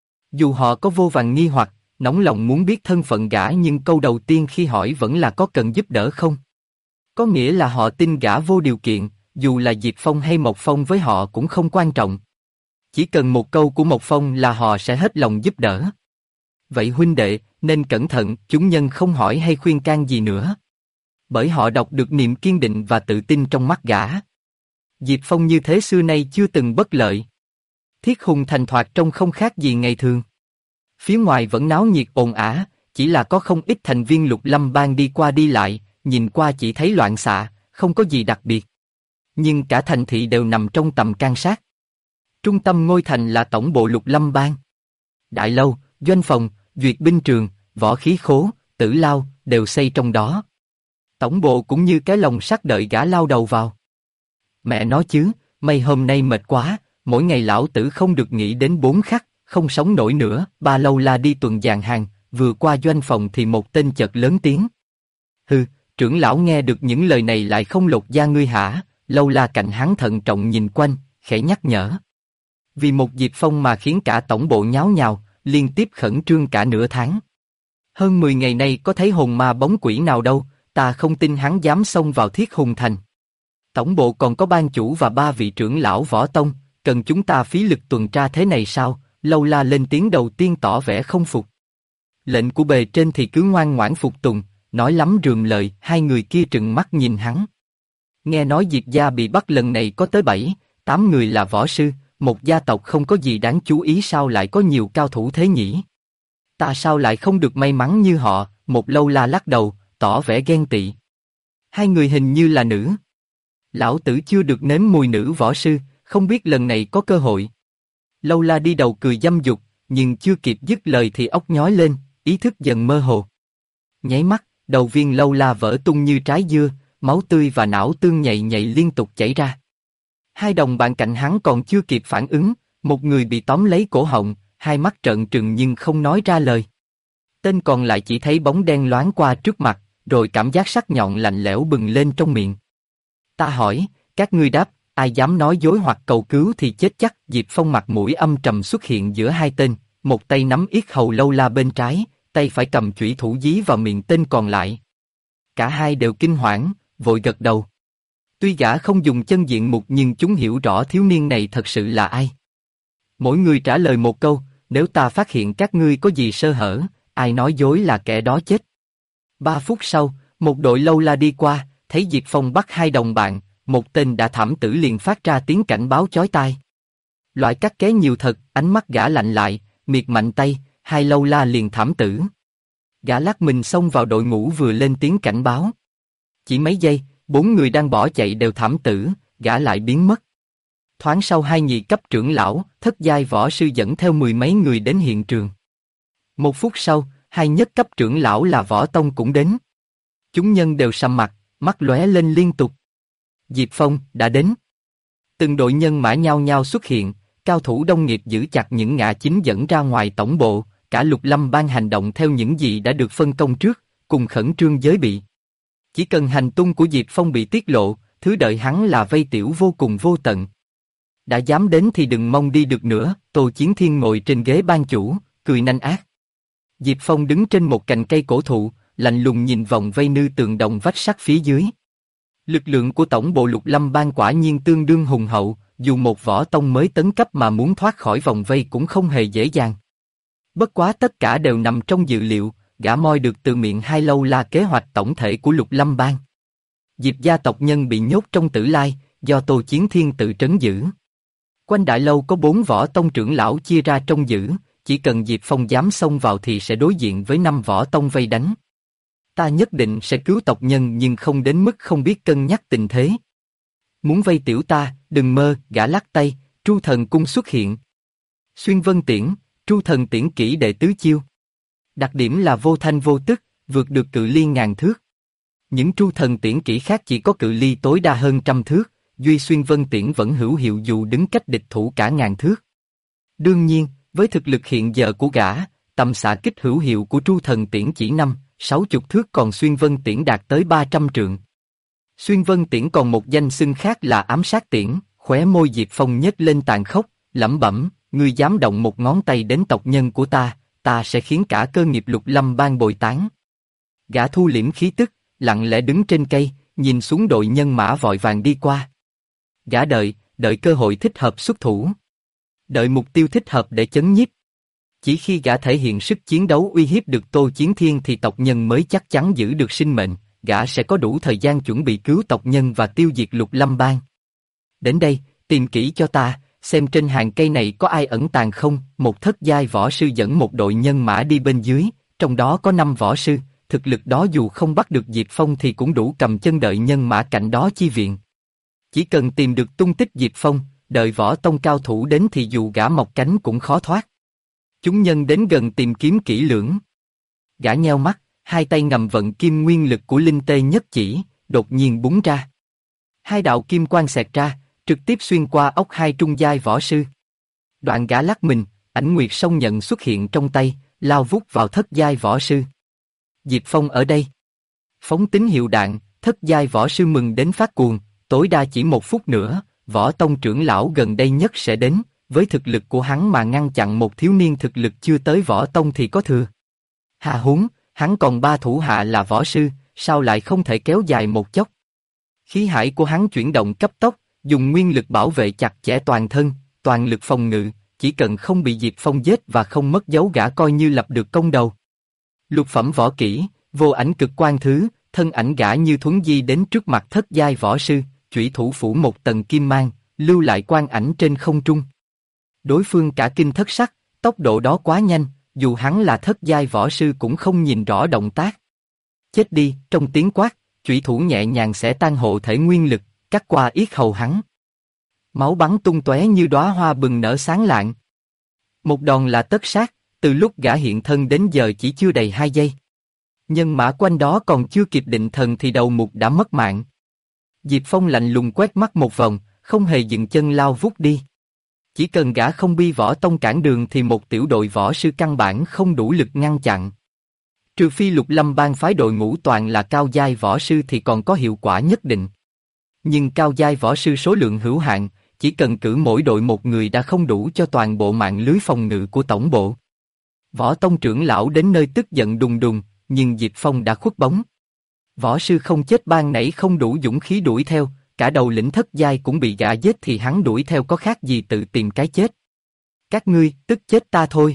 Dù họ có vô vàn nghi hoặc, nóng lòng muốn biết thân phận gã nhưng câu đầu tiên khi hỏi vẫn là có cần giúp đỡ không. Có nghĩa là họ tin gã vô điều kiện, dù là Diệp Phong hay Mộc Phong với họ cũng không quan trọng. Chỉ cần một câu của Mộc Phong là họ sẽ hết lòng giúp đỡ. Vậy huynh đệ, nên cẩn thận, chúng nhân không hỏi hay khuyên can gì nữa. Bởi họ đọc được niềm kiên định và tự tin trong mắt gã. Diệp Phong như thế xưa nay chưa từng bất lợi. Thiết Hùng Thành thoạt trông không khác gì ngày thường. Phía ngoài vẫn náo nhiệt ồn ào, chỉ là có không ít thành viên Lục Lâm Bang đi qua đi lại, nhìn qua chỉ thấy loạn xạ, không có gì đặc biệt. Nhưng cả thành thị đều nằm trong tầm can sát. Trung tâm ngôi thành là tổng bộ Lục Lâm Bang. Đại lâu, doanh phòng, duyệt binh trường, võ khí khố, tử lao, đều xây trong đó. Tổng bộ cũng như cái lồng sắt đợi gã lao đầu vào. Mẹ nói chứ, mày hôm nay mệt quá, mỗi ngày lão tử không được nghĩ đến 4 khắc, không sống nổi nữa. Ba Lâu La đi tuần dàn hàng, vừa qua doanh phòng thì một tên chợt lớn tiếng. Hừ, trưởng lão nghe được những lời này lại không lột da ngươi hả? Lâu La cạnh hắn thận trọng nhìn quanh, khẽ nhắc nhở. Vì một Diệp Phong mà khiến cả tổng bộ nháo nhào, liên tiếp khẩn trương cả nửa tháng. Hơn 10 ngày nay có thấy hồn ma bóng quỷ nào đâu, ta không tin hắn dám xông vào Thiết Hùng Thành. Tổng bộ còn có ban chủ và 3 vị trưởng lão võ tông, cần chúng ta phí lực tuần tra thế này sao? Lâu La lên tiếng đầu tiên tỏ vẻ không phục. Lệnh của bề trên thì cứ ngoan ngoãn phục tùng, nói lắm rườm lời. Hai người kia trừng mắt nhìn hắn. Nghe nói Diệp gia bị bắt lần này có tới 7-8 người là võ sư, một gia tộc không có gì đáng chú ý sao lại có nhiều cao thủ thế nhỉ? Ta sao lại không được may mắn như họ? Một Lâu La lắc đầu, tỏ vẻ ghen tị. Hai người hình như là nữ. Lão tử chưa được nếm mùi nữ võ sư, không biết lần này có cơ hội. Lâu La đi đầu cười dâm dục, nhưng chưa kịp dứt lời thì óc nhói lên, ý thức dần mơ hồ. Nháy mắt, đầu viên Lâu La vỡ tung như trái dưa, máu tươi và não tương nhạy nhạy liên tục chảy ra. Hai đồng bạn cạnh hắn còn chưa kịp phản ứng, một người bị tóm lấy cổ họng, hai mắt trợn trừng nhưng không nói ra lời. Tên còn lại chỉ thấy bóng đen loáng qua trước mặt, rồi cảm giác sắc nhọn lạnh lẽo bừng lên trong miệng. Ta hỏi, các ngươi đáp, ai dám nói dối hoặc cầu cứu thì chết chắc. Diệp Phong mặt mũi âm trầm xuất hiện giữa hai tên, một tay nắm yết hầu Lâu La bên trái, tay phải cầm chủy thủ dí vào miệng tên còn lại. Cả hai đều kinh hoảng, vội gật đầu. Tuy gã không dùng chân diện mục nhưng chúng hiểu rõ thiếu niên này thật sự là ai. Mỗi người trả lời một câu, nếu ta phát hiện các ngươi có gì sơ hở, ai nói dối là kẻ đó chết. 3 phút sau, một đội Lâu La đi qua, thấy Diệp Phong bắt hai đồng bạn, một tên đã thảm tử liền phát ra tiếng cảnh báo chói tai. Loại cắt ké nhiều thật, ánh mắt gã lạnh lại, miệt mạnh tay, hai Lâu La liền thảm tử. Gã lắc mình xông vào đội ngũ vừa lên tiếng cảnh báo. Chỉ mấy giây, 4 người đang bỏ chạy đều thảm tử, gã lại biến mất. Thoáng sau hai nhị cấp trưởng lão, thất giai võ sư dẫn theo 10 mấy người đến hiện trường. 1 phút sau, hai nhất cấp trưởng lão là võ tông cũng đến. Chúng nhân đều sầm mặt, mắt lóe lên liên tục. Diệp Phong đã đến. Từng đội nhân mã nhao nhao xuất hiện, cao thủ đông nghiệp giữ chặt những ngã chính dẫn ra ngoài tổng bộ, cả Lục Lâm Bang hành động theo những gì đã được phân công trước, cùng khẩn trương giới bị. Chỉ cần hành tung của Diệp Phong bị tiết lộ, thứ đợi hắn là vây tiểu vô cùng vô tận. Đã dám đến thì đừng mong đi được nữa. Tô Chiến Thiên ngồi trên ghế ban chủ, cười nanh ác. Diệp Phong đứng trên một cành cây cổ thụ, lạnh lùng nhìn vòng vây nư tường đồng vách sắt phía dưới. Lực lượng của tổng bộ Lục Lâm Bang quả nhiên tương đương hùng hậu, dù một võ tông mới tấn cấp mà muốn thoát khỏi vòng vây cũng không hề dễ dàng. Bất quá tất cả đều nằm trong dự liệu, gã moi được từ miệng Hai Lâu La kế hoạch tổng thể của Lục Lâm Bang. Diệp gia tộc nhân bị nhốt trong Tử Lai, do Tô Chiến Thiên tự trấn giữ. Quanh đại lâu có 4 võ tông trưởng lão chia ra trông giữ, chỉ cần Diệp Phong dám xông vào thì sẽ đối diện với 5 võ tông vây đánh. Ta nhất định sẽ cứu tộc nhân nhưng không đến mức không biết cân nhắc tình thế. Muốn vây tiểu ta, đừng mơ. Gã lắc tay, Tru Thần Cung xuất hiện. Xuyên Vân Tiễn, Tru Thần Tiễn kỹ đệ tứ chiêu. Đặc điểm là vô thanh vô tức, vượt được cự ly ngàn thước. Những Tru Thần Tiễn kỹ khác chỉ có cự ly tối đa hơn trăm thước, duy Xuyên Vân Tiễn vẫn hữu hiệu dù đứng cách địch thủ cả ngàn thước. Đương nhiên, với thực lực hiện giờ của gã, tầm xạ kích hữu hiệu của Tru Thần Tiễn chỉ 5-60 thước, còn Xuyên Vân Tiễn đạt tới 300 trượng. Xuyên Vân Tiễn còn một danh xưng khác là ám sát tiễn. Khóe môi Diệp Phong nhếch lên tàn khốc, lẩm bẩm: ngươi dám động một ngón tay đến tộc nhân của ta, ta sẽ khiến cả cơ nghiệp Lục Lâm Bang bồi tán. Gã thu liễm khí tức, lặng lẽ đứng trên cây, nhìn xuống đội nhân mã vội vàng đi qua. Gã đợi cơ hội thích hợp xuất thủ. Đợi mục tiêu thích hợp để chấn nhiếp. Chỉ khi gã thể hiện sức chiến đấu uy hiếp được Tô Chiến Thiên thì tộc nhân mới chắc chắn giữ được sinh mệnh, gã sẽ có đủ thời gian chuẩn bị cứu tộc nhân và tiêu diệt Lục Lâm Bang. Đến đây, tìm kỹ cho ta, xem trên hàng cây này có ai ẩn tàng không. Một thất giai võ sư dẫn một đội nhân mã đi bên dưới, trong đó có 5 võ sư, thực lực đó dù không bắt được Diệp Phong thì cũng đủ cầm chân đợi nhân mã cạnh đó chi viện. Chỉ cần tìm được tung tích Diệp Phong, đợi võ tông cao thủ đến thì dù gã mọc cánh cũng khó thoát. Chúng nhân đến gần tìm kiếm kỹ lưỡng. Gã nheo mắt, hai tay ngầm vận kim nguyên lực của linh tê nhất chỉ, đột nhiên búng ra. 2 đạo kim quang xẹt ra, trực tiếp xuyên qua ốc 2 trung giai võ sư. Đoạn gã lắc mình, Ảnh Nguyệt Song Nhận xuất hiện trong tay, lao vút vào thất giai võ sư. Diệp Phong ở đây. Phóng tín hiệu đạn, thất giai võ sư mừng đến phát cuồng, tối đa chỉ 1 phút nữa, võ tông trưởng lão gần đây nhất sẽ đến, với thực lực của hắn mà ngăn chặn một thiếu niên thực lực chưa tới võ tông thì có thừa. Hà huống, hắn còn 3 thủ hạ là võ sư, sao lại không thể kéo dài một chốc? Khí hải của hắn chuyển động cấp tốc, dùng nguyên lực bảo vệ chặt chẽ toàn thân, toàn lực phòng ngự, chỉ cần không bị Diệp Phong giết và không mất dấu gã coi như lập được công đầu. Lục phẩm võ kỹ, vô ảnh cực quang thứ, thân ảnh gã như thuấn di đến trước mặt thất giai võ sư, chủy thủ phủ một tầng kim mang, lưu lại quang ảnh trên không trung. Đối phương cả kinh thất sắc, tốc độ đó quá nhanh, dù hắn là thất giai võ sư cũng không nhìn rõ động tác. Chết đi, trong tiếng quát, chủy thủ nhẹ nhàng xẻ tan hộ thể nguyên lực, cắt qua yết hầu hắn. Máu bắn tung tóe như đóa hoa bừng nở sáng lạng. Một đòn là tất sát, từ lúc gã hiện thân đến giờ chỉ chưa đầy 2 giây. Nhân mã quanh đó còn chưa kịp định thần thì đầu mục đã mất mạng. Diệp Phong lạnh lùng quét mắt một vòng, không hề dừng chân lao vút đi. Chỉ cần gã không bi võ tông cản đường thì một tiểu đội võ sư căn bản không đủ lực ngăn chặn. Trừ phi Lục Lâm Bang phái đội ngũ toàn là cao giai võ sư thì còn có hiệu quả nhất định. Nhưng cao giai võ sư số lượng hữu hạn, chỉ cần cử mỗi đội một người đã không đủ cho toàn bộ mạng lưới phòng ngự của tổng bộ. Võ tông trưởng lão đến nơi tức giận đùng đùng, nhưng Diệp Phong đã khuất bóng. Võ sư không chết ban nãy không đủ dũng khí đuổi theo, cả đầu lĩnh thất giai cũng bị gã giết thì hắn đuổi theo có khác gì tự tìm cái chết. Các ngươi, tức chết ta thôi.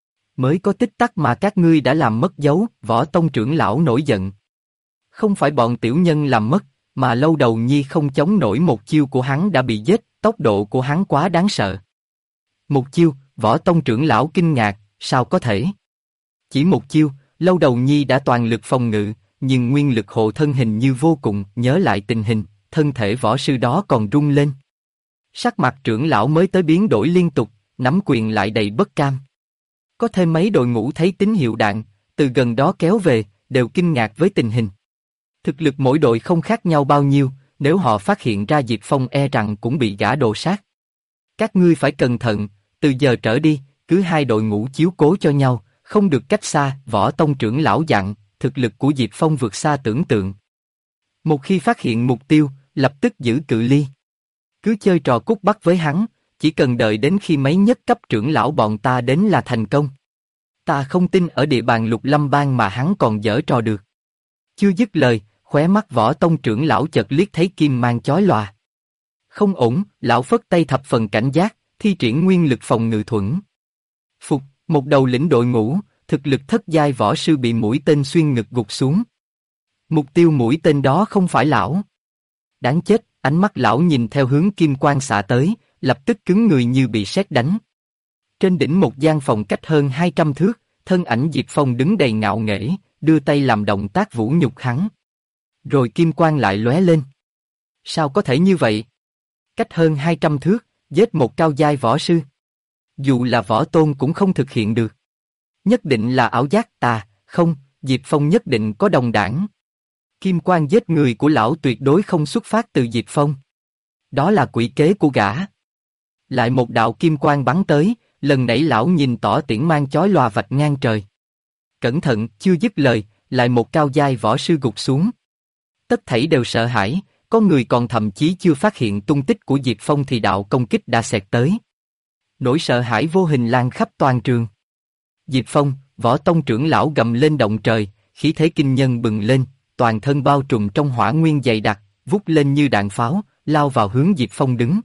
Mới có tích tắc mà các ngươi đã làm mất dấu, võ tông trưởng lão nổi giận. Không phải bọn tiểu nhân làm mất, mà Lâu Đầu Nhi không chống nổi một chiêu của hắn đã bị giết, tốc độ của hắn quá đáng sợ. Một chiêu, võ tông trưởng lão kinh ngạc, sao có thể? Chỉ một chiêu, Lâu Đầu Nhi đã toàn lực phòng ngự, nhưng nguyên lực hộ thân hình như vô cùng, nhớ lại tình hình, thân thể võ sư đó còn rung lên. Sắc mặt trưởng lão mới tới biến đổi liên tục, nắm quyền lại đầy bất cam. Có thêm mấy đội ngũ thấy tín hiệu đạn, từ gần đó kéo về, đều kinh ngạc với tình hình. Thực lực mỗi đội không khác nhau bao nhiêu, nếu họ phát hiện ra Diệp Phong e rằng cũng bị gã đồ sát. Các ngươi phải cẩn thận, từ giờ trở đi, cứ hai đội ngũ chiếu cố cho nhau, không được cách xa. Võ tông trưởng lão dặn, thực lực của Diệp Phong vượt xa tưởng tượng. Một khi phát hiện mục tiêu, lập tức giữ cự ly. Cứ chơi trò cút bắt với hắn, chỉ cần đợi đến khi mấy nhất cấp trưởng lão bọn ta đến là thành công. Ta không tin ở địa bàn Lục Lâm Bang mà hắn còn giở trò được. Chưa dứt lời, khóe mắt Võ tông trưởng lão chợt liếc thấy kim mang chói lòa. Không ổn, lão phất tay thập phần cảnh giác, thi triển nguyên lực phòng ngự thuẫn. Phục, một đầu lĩnh đội ngũ, thực lực thất giai võ sư bị mũi tên xuyên ngực gục xuống. Mục tiêu mũi tên đó không phải lão. Đáng chết, ánh mắt lão nhìn theo hướng kim quang xạ tới, lập tức cứng người như bị sét đánh. Trên đỉnh một gian phòng cách hơn 200 thước, thân ảnh Diệp Phong đứng đầy ngạo nghễ, đưa tay làm động tác vũ nhục hắn. Rồi kim quang lại lóe lên. Sao có thể như vậy? Cách hơn 200 thước, giết một cao giai võ sư. Dù là võ tôn cũng không thực hiện được. Nhất định là ảo giác tà, không, Diệp Phong nhất định có đồng đảng. Kim quang giết người của lão tuyệt đối không xuất phát từ Diệp Phong. Đó là quỷ kế của gã. Lại một đạo kim quang bắn tới, lần nãy lão nhìn tỏ tiễn mang chói lòa vạch ngang trời. Cẩn thận, chưa dứt lời, lại một cao giai võ sư gục xuống. Tất thảy đều sợ hãi, có người còn thậm chí chưa phát hiện tung tích của Diệp Phong thì đạo công kích đã xẹt tới. Nỗi sợ hãi vô hình lan khắp toàn trường. Diệp Phong, Võ tông trưởng lão gầm lên động trời, khí thế kinh nhân bừng lên, toàn thân bao trùm trong hỏa nguyên dày đặc, vút lên như đạn pháo, lao vào hướng Diệp Phong đứng.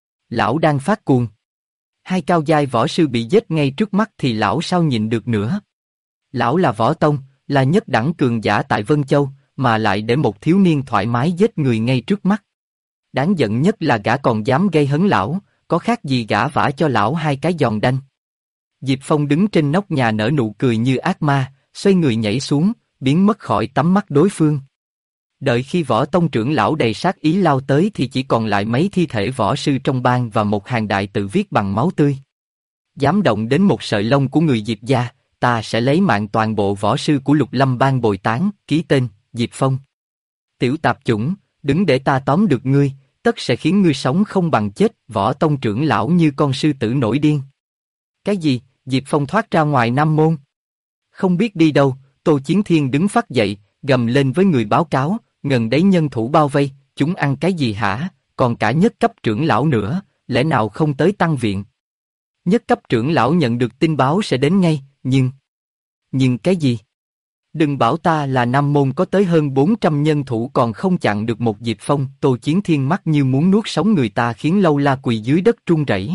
Lão đang phát cuồng. Hai cao giai võ sư bị giết ngay trước mắt thì lão sao nhịn được nữa. Lão là võ tông, là nhất đẳng cường giả tại Vân Châu, mà lại để một thiếu niên thoải mái giết người ngay trước mắt. Đáng giận nhất là gã còn dám gây hấn lão, có khác gì gã vả cho lão hai cái giòn đanh. Diệp Phong đứng trên nóc nhà nở nụ cười như ác ma, xoay người nhảy xuống, biến mất khỏi tầm mắt đối phương. Đợi khi Võ tông trưởng lão đầy sát ý lao tới thì chỉ còn lại mấy thi thể võ sư trong bang và một hàng đại tự viết bằng máu tươi. Dám động đến một sợi lông của người Diệp gia, ta sẽ lấy mạng toàn bộ võ sư của Lục Lâm Bang bồi tán. Ký tên, Diệp Phong. Tiểu tạp chủng, đứng để ta tóm được ngươi, tất sẽ khiến ngươi sống không bằng chết. Võ tông trưởng lão như con sư tử nổi điên. Cái gì? Diệp Phong thoát ra ngoài Nam môn. Không biết đi đâu, Tô Chiến Thiên đứng phắt dậy, gầm lên với người báo cáo, gần đấy nhân thủ bao vây, chúng ăn cái gì hả? Còn cả nhất cấp trưởng lão nữa, lẽ nào không tới tăng viện? Nhất cấp trưởng lão nhận được tin báo sẽ đến ngay, nhưng cái gì? Đừng bảo ta là Nam môn có tới hơn 400 nhân thủ còn không chặn được một Diệp Phong. Tô Chiến Thiên mắt như muốn nuốt sống người ta khiến lâu la quỳ dưới đất run rẩy.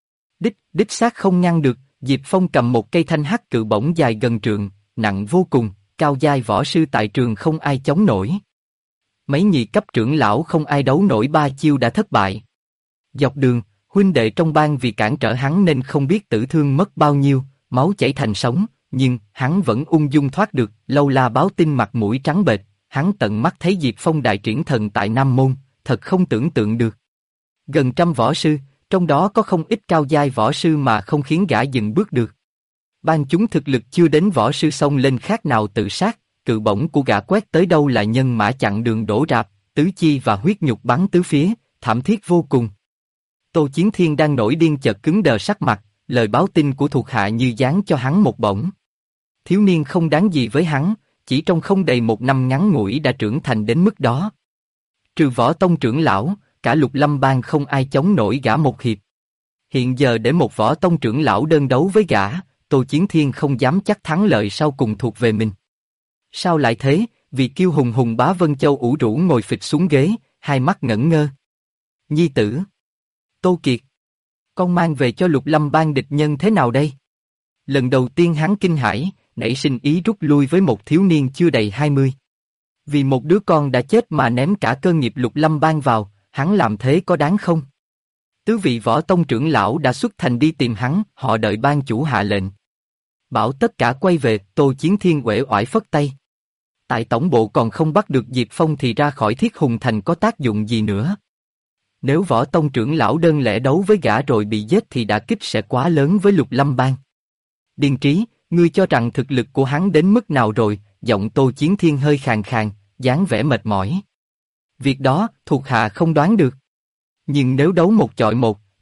Đích xác không ngăn được. Diệp Phong cầm một cây thanh hắc cự bổng dài gần trượng, nặng vô cùng, cao giai võ sư tại trường không ai chống nổi. Mấy nhị cấp trưởng lão không ai đấu nổi 3 chiêu đã thất bại. Dọc đường, huynh đệ trong bang vì cản trở hắn nên không biết tử thương mất bao nhiêu, máu chảy thành sóng, nhưng hắn vẫn ung dung thoát được. Lâu la báo tin mặt mũi trắng bệch, hắn tận mắt thấy Diệp Phong đại triển thần tại Nam môn, thật không tưởng tượng được. Gần trăm võ sư, trong đó có không ít cao giai võ sư mà không khiến gã dừng bước được. Ban chúng thực lực chưa đến võ sư xông lên khác nào tự sát, cự bổng của gã quét tới đâu là nhân mã chặn đường đổ rạp, tứ chi và huyết nhục bắn tứ phía, thảm thiết vô cùng. Tô Chiến Thiên đang nổi điên chợt cứng đờ sắc mặt, lời báo tin của thuộc hạ như giáng cho hắn một bổng. Thiếu niên không đáng gì với hắn, chỉ trong không đầy một năm ngắn ngủi đã trưởng thành đến mức đó. Trừ Võ tông trưởng lão, cả Lục Lâm Bang không ai chống nổi gã một hiệp. Hiện giờ để một Võ tông trưởng lão đơn đấu với gã, Tô Chiến Thiên không dám chắc thắng lợi sau cùng thuộc về mình. Sao lại thế? Vì kiêu hùng hùng bá Vân Châu ủ rũ ngồi phịch xuống ghế, hai mắt ngẩn ngơ. Nhi tử. Tô Kiệt. Con mang về cho Lục Lâm Bang địch nhân thế nào đây? Lần đầu tiên hắn kinh hãi, nảy sinh ý rút lui với một thiếu niên chưa đầy 20. Vì một đứa con đã chết mà ném cả cơ nghiệp Lục Lâm Bang vào, hắn làm thế có đáng không? Tứ vị Võ tông trưởng lão đã xuất thành đi tìm hắn, họ đợi ban chủ hạ lệnh. Bảo tất cả quay về. Tô Chiến Thiên uể oải phất tay. Tại tổng bộ còn không bắt được Diệp Phong thì ra khỏi Thiết Hùng Thành có tác dụng gì nữa? Nếu Võ tông trưởng lão đơn lẻ đấu với gã rồi bị giết thì đả kích sẽ quá lớn với Lục Lâm Bang. Điên trí, ngươi cho rằng thực lực của hắn đến mức nào rồi? Giọng Tô Chiến Thiên hơi khàn khàn, dáng vẻ mệt mỏi. Việc đó, thuộc hạ không đoán được. Nhưng nếu đấu một chọi một,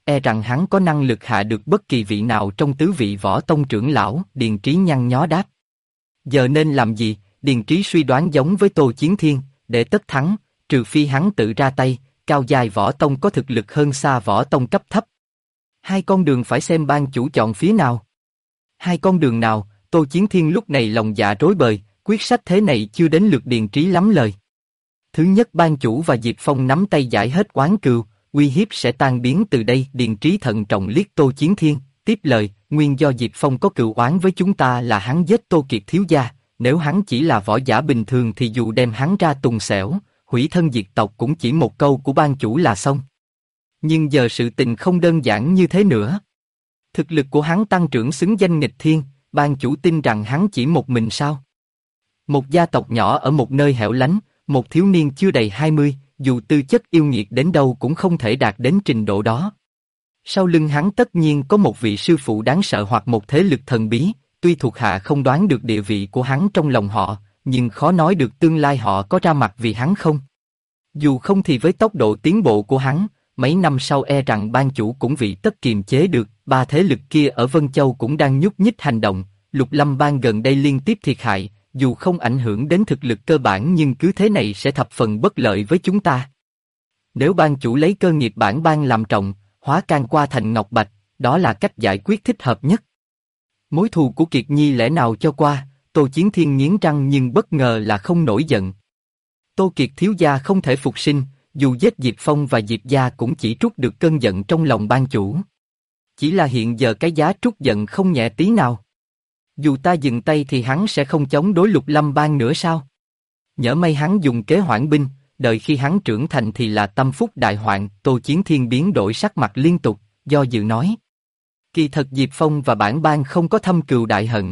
e rằng hắn có năng lực hạ được bất kỳ vị nào trong tứ vị võ tông trưởng lão. Điền Trí nhăn nhó đáp. Giờ nên làm gì? Điền Trí suy đoán giống với Tô Chiến Thiên, để tất thắng, trừ phi hắn tự ra tay, cao giai võ tông có thực lực hơn xa võ tông cấp thấp. Hai con đường phải xem ban chủ chọn phía nào. Hai con đường nào? Tô Chiến Thiên lúc này lòng dạ rối bời, quyết sách thế này chưa đến lượt Điền Trí lắm lời. Thứ nhất, ban chủ và Diệp Phong nắm tay giải hết oán cừu, uy hiếp sẽ tan biến từ đây. Điền Trí thận trọng liếc Tô Chiến Thiên, tiếp lời, nguyên do Diệp Phong có cừu oán với chúng ta là hắn giết Tô Kiệt thiếu gia, nếu hắn chỉ là võ giả bình thường thì dù đem hắn ra tùng xẻo, hủy thân diệt tộc cũng chỉ một câu của ban chủ là xong. Nhưng giờ sự tình không đơn giản như thế nữa. Thực lực của hắn tăng trưởng xứng danh nghịch thiên, ban chủ tin rằng hắn chỉ một mình sao? Một gia tộc nhỏ ở một nơi hẻo lánh, một thiếu niên chưa đầy 20, dù tư chất yêu nghiệt đến đâu cũng không thể đạt đến trình độ đó. Sau lưng hắn tất nhiên có một vị sư phụ đáng sợ hoặc một thế lực thần bí, tuy thuộc hạ không đoán được địa vị của hắn trong lòng họ, nhưng khó nói được tương lai họ có ra mặt vì hắn không. Dù không thì với tốc độ tiến bộ của hắn, mấy năm sau e rằng ban chủ cũng vị tất kiềm chế được. Ba thế lực kia ở Vân Châu cũng đang nhúc nhích hành động, Lục Lâm Bang gần đây liên tiếp thiệt hại, dù không ảnh hưởng đến thực lực cơ bản nhưng cứ thế này sẽ thập phần bất lợi với chúng ta. Nếu ban chủ lấy cơ nghiệp bản bang làm trọng, hóa can qua thành ngọc bạch, đó là cách giải quyết thích hợp nhất. Mối thù của Kiệt Nhi lẽ nào cho qua? Tô Chiến Thiên nghiến răng nhưng bất ngờ là không nổi giận. Tô Kiệt thiếu gia không thể phục sinh, dù giết Diệp Phong và Diệp gia cũng chỉ trút được cơn giận trong lòng ban chủ. Chỉ là hiện giờ cái giá trút giận không nhẹ tí nào. Dù ta dừng tay thì hắn sẽ không chống đối Lục Lâm Bang nữa sao? Nhỡ may hắn dùng kế hoãn binh, đợi khi hắn trưởng thành thì là tâm phúc đại hoạn. Tô Chiến Thiên biến đổi sắc mặt liên tục, do dự nói. Kỳ thật Diệp Phong và bản bang không có thâm cừu đại hận.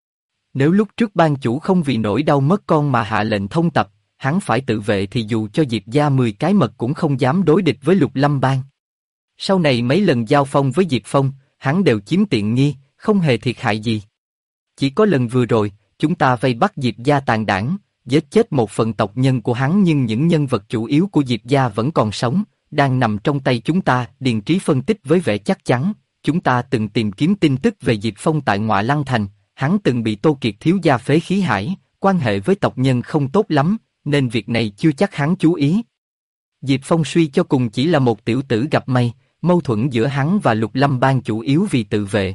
Nếu lúc trước ban chủ không vì nỗi đau mất con mà hạ lệnh thông tập, hắn phải tự vệ thì dù cho Diệp gia 10 cái mật cũng không dám đối địch với Lục Lâm Bang. Sau này mấy lần giao phong với Diệp Phong, hắn đều chiếm tiện nghi, không hề thiệt hại gì. Chỉ có lần vừa rồi, chúng ta vây bắt Diệp gia tàn đảng, giết chết một phần tộc nhân của hắn nhưng những nhân vật chủ yếu của Diệp gia vẫn còn sống, đang nằm trong tay chúng ta. Điền Trí phân tích với vẻ chắc chắn, chúng ta từng tìm kiếm tin tức về Diệp Phong tại Ngọa Lăng Thành, hắn từng bị Tô Kiệt thiếu gia phế khí hải, quan hệ với tộc nhân không tốt lắm, nên việc này chưa chắc hắn chú ý. Diệp Phong suy cho cùng chỉ là một tiểu tử gặp may, mâu thuẫn giữa hắn và Lục Lâm Bang chủ yếu vì tự vệ.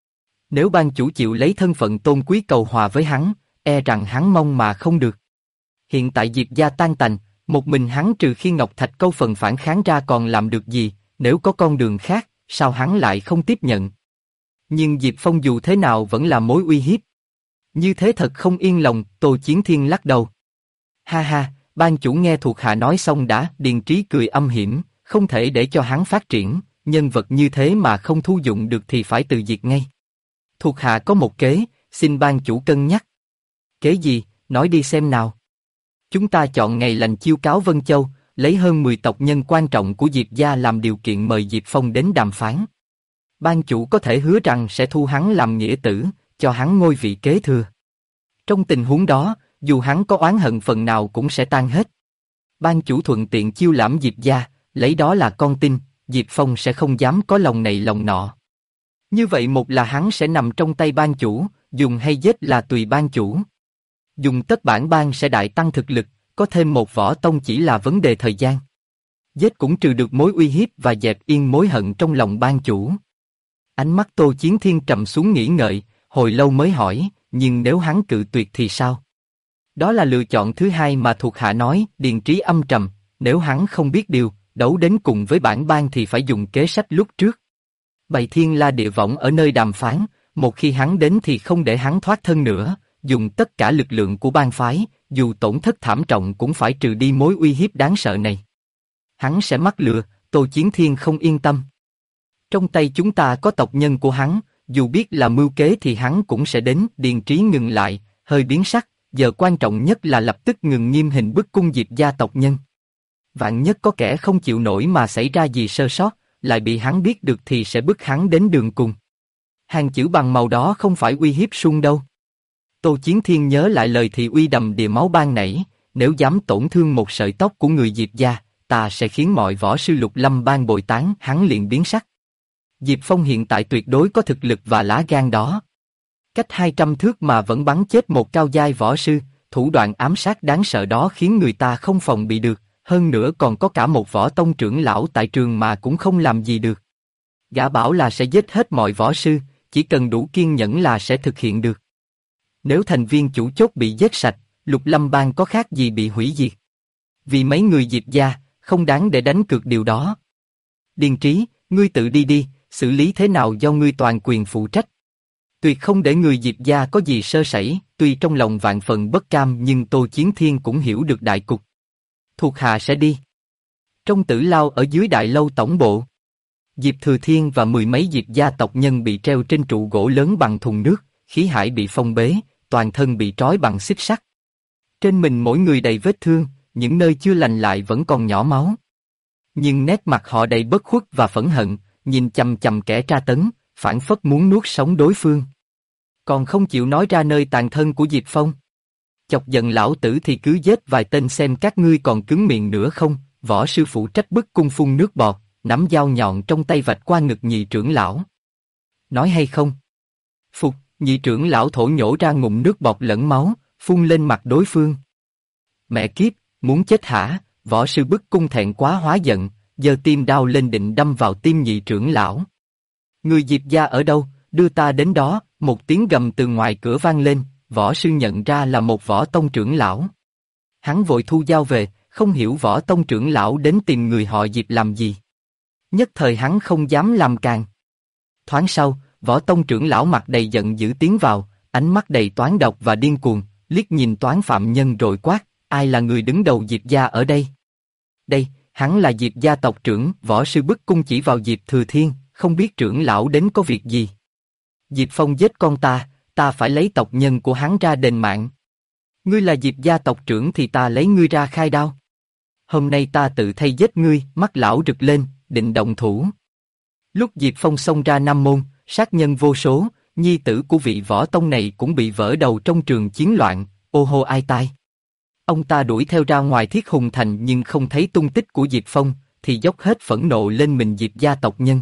Nếu ban chủ chịu lấy thân phận tôn quý cầu hòa với hắn, e rằng hắn mong mà không được. Hiện tại Diệp gia tan tành, một mình hắn trừ khi Ngọc Thạch câu phần phản kháng ra còn làm được gì, nếu có con đường khác, sao hắn lại không tiếp nhận? Nhưng Diệp Phong dù thế nào vẫn là mối uy hiếp. Như thế thật không yên lòng. Tô Chiến Thiên lắc đầu. Ha ha, ban chủ nghe thuộc hạ nói xong đã. Điền Trí cười âm hiểm, không thể để cho hắn phát triển, nhân vật như thế mà không thu dụng được thì phải từ diệt ngay. Thuộc hạ có một kế, xin ban chủ cân nhắc. Kế gì, nói đi xem nào. Chúng ta chọn ngày lành chiêu cáo Vân Châu, lấy hơn 10 tộc nhân quan trọng của Diệp gia làm điều kiện mời Diệp Phong đến đàm phán. Ban chủ có thể hứa rằng sẽ thu hắn làm nghĩa tử, cho hắn ngôi vị kế thừa. Trong tình huống đó, dù hắn có oán hận phần nào cũng sẽ tan hết. Ban chủ thuận tiện chiêu lãm Diệp gia, lấy đó là con tin, Diệp Phong sẽ không dám có lòng này lòng nọ. Như vậy một là hắn sẽ nằm trong tay ban chủ, dùng hay giết là tùy ban chủ. Dùng tất bản bang sẽ đại tăng thực lực, có thêm một võ tông chỉ là vấn đề thời gian. Giết cũng trừ được mối uy hiếp và dẹp yên mối hận trong lòng ban chủ. Ánh mắt Tô Chiến Thiên trầm xuống nghĩ ngợi, hồi lâu mới hỏi, nhưng nếu hắn cự tuyệt thì sao? Đó là lựa chọn thứ hai mà thuộc hạ nói. Điền Trí âm trầm, nếu hắn không biết điều, đấu đến cùng với bản bang thì phải dùng kế sách lúc trước. Bày thiên la địa võng ở nơi đàm phán, một khi hắn đến thì không để hắn thoát thân nữa, dùng tất cả lực lượng của bang phái, dù tổn thất thảm trọng cũng phải trừ đi mối uy hiếp đáng sợ này. Hắn sẽ mắc lừa. Tô Chiến Thiên không yên tâm. Trong tay chúng ta có tộc nhân của hắn, dù biết là mưu kế thì hắn cũng sẽ đến. Điền Trí ngừng lại, hơi biến sắc, giờ quan trọng nhất là lập tức ngừng nghiêm hình bức cung Diệp gia tộc nhân. Vạn nhất có kẻ không chịu nổi mà xảy ra gì sơ sót, lại bị hắn biết được thì sẽ bức hắn đến đường cùng. Hàng chữ bằng màu đó không phải uy hiếp sung đâu. Tô Chiến Thiên nhớ lại lời thị uy đầm đìa máu ban nãy, nếu dám tổn thương một sợi tóc của người Diệp gia, ta sẽ khiến mọi võ sư Lục Lâm Bang bội tán. Hắn liền biến sắc. Diệp Phong hiện tại tuyệt đối có thực lực và lá gan đó. Cách 200 thước mà vẫn bắn chết một cao giai võ sư, thủ đoạn ám sát đáng sợ đó khiến người ta không phòng bị được, hơn nữa còn có cả một võ tông trưởng lão tại trường mà cũng không làm gì được. Gã bảo là sẽ giết hết mọi võ sư, chỉ cần đủ kiên nhẫn là sẽ thực hiện được. Nếu thành viên chủ chốt bị giết sạch, Lục Lâm Bang có khác gì bị hủy diệt. Vì mấy người Diệp gia, không đáng để đánh cược điều đó. Điền Trí, ngươi tự đi đi, xử lý thế nào do ngươi toàn quyền phụ trách. Tuyệt không để người Diệp gia có gì sơ sẩy, tuy trong lòng vạn phần bất cam nhưng Tô Chiến Thiên cũng hiểu được đại cục. Thuộc hạ sẽ đi. Trong Tử Lao ở dưới đại lâu tổng bộ, Diệp Thừa Thiên và mười mấy Diệp gia tộc nhân bị treo trên trụ gỗ lớn bằng thùng nước, khí hải bị phong bế, toàn thân bị trói bằng xích sắt. Trên mình mỗi người đầy vết thương, những nơi chưa lành lại vẫn còn nhỏ máu. Nhưng nét mặt họ đầy bất khuất và phẫn hận, nhìn chằm chằm kẻ tra tấn, phảng phất muốn nuốt sống đối phương. Còn không chịu nói ra nơi tàn thân của Diệp Phong. Chọc giận lão tử thì cứ giết vài tên xem các ngươi còn cứng miệng nữa không. Võ sư phụ trách bức cung phun nước bọt, nắm dao nhọn trong tay vạch qua ngực nhị trưởng lão. Nói hay không? Phục, nhị trưởng lão thổ nhổ ra ngụm nước bọt lẫn máu, phun lên mặt đối phương. Mẹ kiếp, muốn chết hả? Võ sư bức cung thẹn quá hóa giận, giơ tim đao lên định đâm vào tim nhị trưởng lão. Người Diệp gia ở đâu? Đưa ta đến đó. Một tiếng gầm từ ngoài cửa vang lên, võ sư nhận ra là một võ tông trưởng lão. Hắn vội thu dao về, không hiểu võ tông trưởng lão đến tìm người họ Diệp làm gì. Nhất thời hắn không dám làm càng. Thoáng sau, võ tông trưởng lão mặt đầy giận dữ tiến vào, ánh mắt đầy toán độc và điên cuồng, liếc nhìn toán phạm nhân rồi quát, ai là người đứng đầu Diệp gia ở đây? Đây, hắn là Diệp gia tộc trưởng, võ sư bức cung chỉ vào Diệp Thừa Thiên, không biết trưởng lão đến có việc gì. Diệp Phong giết con ta phải lấy tộc nhân của hắn ra đền mạng. Ngươi là Diệp gia tộc trưởng thì ta lấy ngươi ra khai đao. Hôm nay ta tự thay giết ngươi, mắt lão rực lên, định động thủ. Lúc Diệp Phong xông ra Nam Môn, sát nhân vô số, nhi tử của vị võ tông này cũng bị vỡ đầu trong trường chiến loạn, ô hô ai tai. Ông ta đuổi theo ra ngoài Thiết Hùng Thành nhưng không thấy tung tích của Diệp Phong, thì dốc hết phẫn nộ lên mình Diệp gia tộc nhân.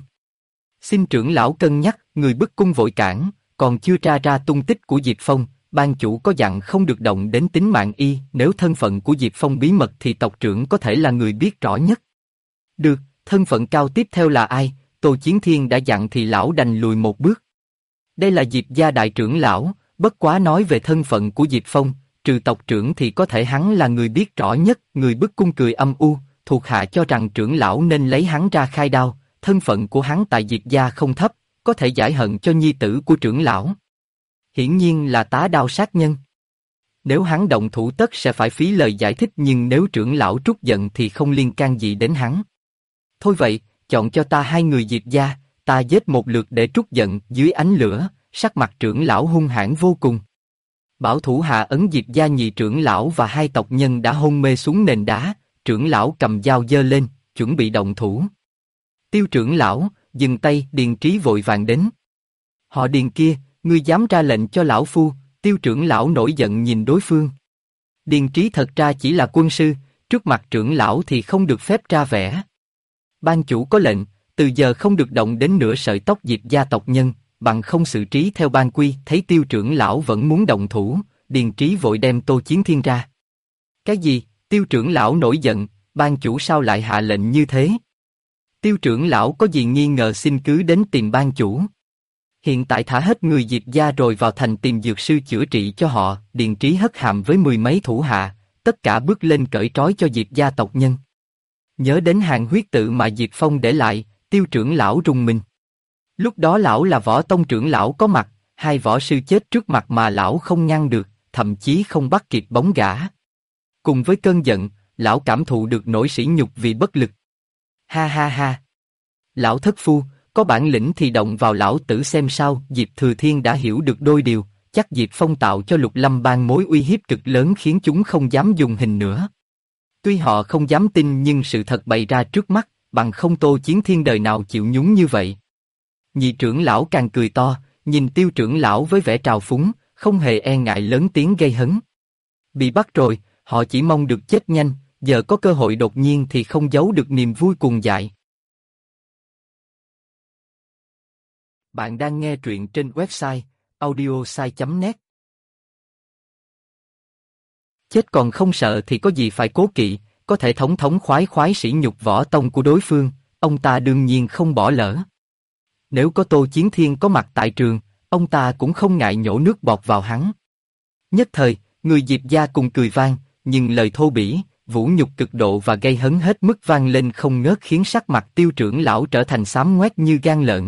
Xin trưởng lão cân nhắc, người bức cung vội cản, còn chưa tra ra tung tích của Diệp Phong, ban chủ có dặn không được động đến tính mạng y, nếu thân phận của Diệp Phong bí mật thì tộc trưởng có thể là người biết rõ nhất. Được, thân phận cao tiếp theo là ai? Tô Chiến Thiên đã dặn thì lão đành lùi một bước. Đây là Diệp gia đại trưởng lão, bất quá nói về thân phận của Diệp Phong, trừ tộc trưởng thì có thể hắn là người biết rõ nhất. Người bức cung cười âm u, thuộc hạ cho rằng trưởng lão nên lấy hắn ra khai đao, thân phận của hắn tại Diệp gia không thấp, có thể giải hận cho nhi tử của trưởng lão. Hiển nhiên là tá đao sát nhân. Nếu hắn động thủ tất sẽ phải phí lời giải thích, nhưng nếu trưởng lão trút giận thì không liên can gì đến hắn. Thôi vậy, chọn cho ta hai người Diệp gia, ta giết một lượt để trút giận. Dưới ánh lửa, sắc mặt trưởng lão hung hãn vô cùng. Bảo thủ hạ ấn Diệp gia nhị trưởng lão và hai tộc nhân đã hôn mê xuống nền đá, trưởng lão cầm dao giơ lên, chuẩn bị động thủ. Tiêu trưởng lão, dừng tay. Điền Trí vội vàng đến. Họ Điền kia, ngươi dám ra lệnh cho lão phu? Tiêu trưởng lão nổi giận nhìn đối phương. Điền Trí thật ra chỉ là quân sư, trước mặt trưởng lão thì không được phép ra vẻ. Ban chủ có lệnh, từ giờ không được động đến nửa sợi tóc Diệp gia tộc nhân, bằng không xử trí theo ban quy. Thấy Tiêu trưởng lão vẫn muốn động thủ, Điền Trí vội đem Tô Chiến Thiên ra. Cái gì? Tiêu trưởng lão nổi giận, ban chủ sao lại hạ lệnh như thế? Tiêu trưởng lão có gì nghi ngờ xin cứ đến tìm ban chủ. Hiện tại thả hết người Diệp gia rồi vào thành tìm dược sư chữa trị cho họ. Điền Trí hất hàm với mười mấy thủ hạ, tất cả bước lên cởi trói cho Diệp gia tộc nhân. Nhớ đến hàng huyết tự mà Diệp Phong để lại, Tiêu trưởng lão rùng mình. Lúc đó lão là võ tông trưởng lão có mặt, hai võ sư chết trước mặt mà lão không ngăn được, thậm chí không bắt kịp bóng gã. Cùng với cơn giận, lão cảm thụ được nỗi sỉ nhục vì bất lực. Ha ha ha! Lão thất phu, có bản lĩnh thì động vào lão tử xem sao. Diệp Thừa Thiên đã hiểu được đôi điều, chắc Diệp Phong tạo cho Lục Lâm Bang mối uy hiếp cực lớn khiến chúng không dám dùng hình nữa. Tuy họ không dám tin nhưng sự thật bày ra trước mắt, bằng không Tô Chiến Thiên đời nào chịu nhún như vậy. Nhị trưởng lão càng cười to, nhìn Tiêu trưởng lão với vẻ trào phúng, không hề e ngại lớn tiếng gây hấn. Bị bắt rồi, họ chỉ mong được chết nhanh, giờ có cơ hội đột nhiên thì không giấu được niềm vui cuồng dại. Bạn đang nghe truyện trên website audiosai.net. Chết còn không sợ thì có gì phải cố kỵ, có thể thống thống khoái khoái sỉ nhục võ tông của đối phương, ông ta đương nhiên không bỏ lỡ. Nếu có Tô Chiến Thiên có mặt tại trường, ông ta cũng không ngại nhổ nước bọt vào hắn. Nhất thời, người Diệp gia cùng cười vang, nhưng lời thô bỉ, vũ nhục cực độ và gây hấn hết mức vang lên không ngớt khiến sắc mặt Tiêu trưởng lão trở thành xám ngoét như gan lợn.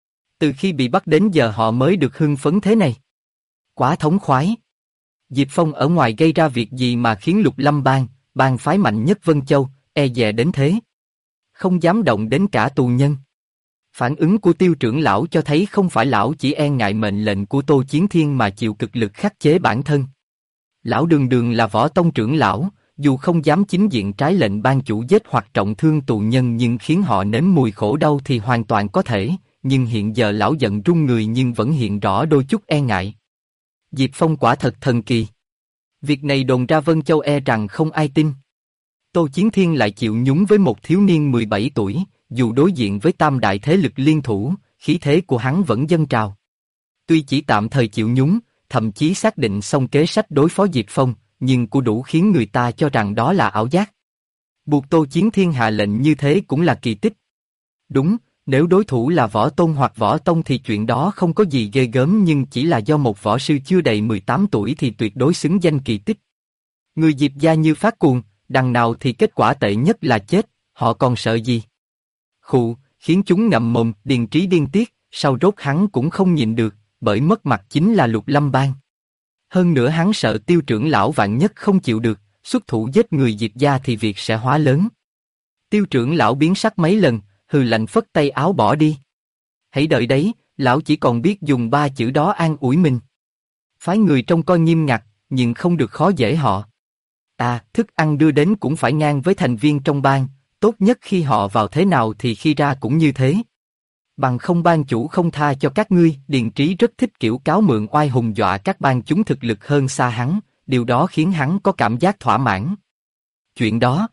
Từ khi bị bắt đến giờ họ mới được hưng phấn thế này. Quá thống khoái. Diệp Phong ở ngoài gây ra việc gì mà khiến Lục Lâm Bang, bang phái mạnh nhất Vân Châu, e dè đến thế? Không dám động đến cả tù nhân. Phản ứng của Tiêu trưởng lão cho thấy không phải lão chỉ e ngại mệnh lệnh của Tô Chiến Thiên mà chịu cực lực khắc chế bản thân. Lão đường đường là võ tông trưởng lão, dù không dám chính diện trái lệnh ban chủ giết hoặc trọng thương tù nhân nhưng khiến họ nếm mùi khổ đau thì hoàn toàn có thể, nhưng hiện giờ lão giận run người nhưng vẫn hiện rõ đôi chút e ngại. Diệp Phong quả thật thần kỳ. Việc này đồn ra Vân Châu e rằng không ai tin. Tô Chiến Thiên lại chịu nhúng với một thiếu niên 17 tuổi, dù đối diện với tam đại thế lực liên thủ, khí thế của hắn vẫn dâng trào. Tuy chỉ tạm thời chịu nhúng, thậm chí xác định xong kế sách đối phó Diệp Phong, nhưng cũng đủ khiến người ta cho rằng đó là ảo giác. Buộc Tô Chiến Thiên hạ lệnh như thế cũng là kỳ tích. Đúng, nếu đối thủ là võ tôn hoặc võ tông thì chuyện đó không có gì ghê gớm, nhưng chỉ là do một võ sư chưa đầy 18 tuổi thì tuyệt đối xứng danh kỳ tích. Người Diệp gia như phát cuồng, đằng nào thì kết quả tệ nhất là chết, họ còn sợ gì? Khụ, khiến chúng ngậm mồm, Điền Trí điên tiết, sau rốt hắn cũng không nhịn được, bởi mất mặt chính là Lục Lâm Bang. Hơn nữa hắn sợ Tiêu trưởng lão vạn nhất không chịu được, xuất thủ giết người Diệp gia thì việc sẽ hóa lớn. Tiêu trưởng lão biến sắc mấy lần, hừ lạnh phất tay áo bỏ đi. Hãy đợi đấy, lão chỉ còn biết dùng 3 chữ đó an ủi mình. Phái người trông coi nghiêm ngặt, nhưng không được khó dễ họ. Thức ăn đưa đến cũng phải ngang với thành viên trong bang, tốt nhất khi họ vào thế nào thì khi ra cũng như thế. Bằng không bang chủ không tha cho các ngươi. Điền Trí rất thích kiểu cáo mượn oai hùng dọa các bang chúng thực lực hơn xa hắn, điều đó khiến hắn có cảm giác thỏa mãn. Chuyện đó,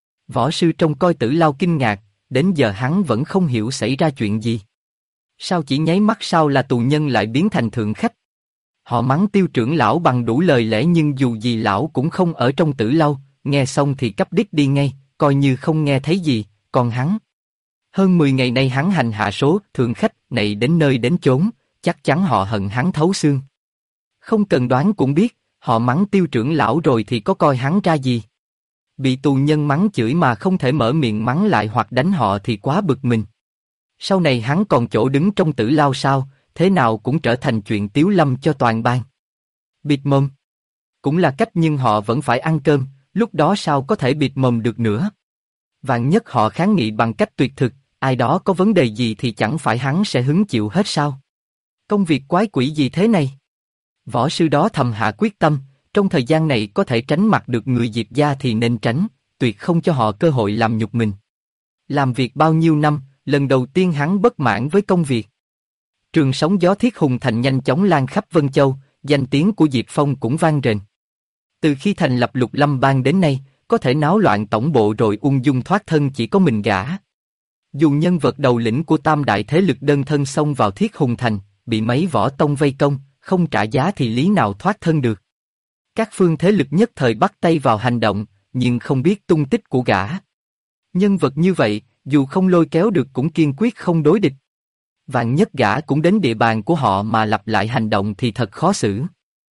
võ sư trông coi Tử Lao kinh ngạc, đến giờ hắn vẫn không hiểu xảy ra chuyện gì. Sao chỉ nháy mắt sau là tù nhân lại biến thành thượng khách? Họ mắng Tiêu trưởng lão bằng đủ lời lẽ nhưng dù gì lão cũng không ở trong Tử Lao, nghe xong thì cắp đít đi ngay, coi như không nghe thấy gì, còn hắn. Hơn 10 ngày nay hắn hành hạ số thượng khách này đến nơi đến chốn, chắc chắn họ hận hắn thấu xương. Không cần đoán cũng biết, họ mắng Tiêu trưởng lão rồi thì có coi hắn ra gì. Bị tù nhân mắng chửi mà không thể mở miệng mắng lại hoặc đánh họ thì quá bực mình. Sau này hắn còn chỗ đứng trong Tử Lao sao, thế nào cũng trở thành chuyện tiếu lâm cho toàn bang. Bịt mồm cũng là cách, nhưng họ vẫn phải ăn cơm, lúc đó sao có thể bịt mồm được nữa. Vạn nhất họ kháng nghị bằng cách tuyệt thực, ai đó có vấn đề gì thì chẳng phải hắn sẽ hứng chịu hết sao? Công việc quái quỷ gì thế này? Võ sư đó thầm hạ quyết tâm, trong thời gian này có thể tránh mặt được người Diệp gia thì nên tránh, tuyệt không cho họ cơ hội làm nhục mình. Làm việc bao nhiêu năm, lần đầu tiên hắn bất mãn với công việc. Trường sóng gió Thiết Hùng Thành nhanh chóng lan khắp Vân Châu, danh tiếng của Diệp Phong cũng vang rền. Từ khi thành lập Lục Lâm Bang đến nay, có thể náo loạn tổng bộ rồi ung dung thoát thân chỉ có mình gã. Dù nhân vật đầu lĩnh của tam đại thế lực đơn thân xông vào Thiết Hùng Thành, bị mấy võ tông vây công, không trả giá thì lý nào thoát thân được. Các phương thế lực nhất thời bắt tay vào hành động, nhưng không biết tung tích của gã. Nhân vật như vậy, dù không lôi kéo được cũng kiên quyết không đối địch. Vạn nhất gã cũng đến địa bàn của họ mà lặp lại hành động thì thật khó xử.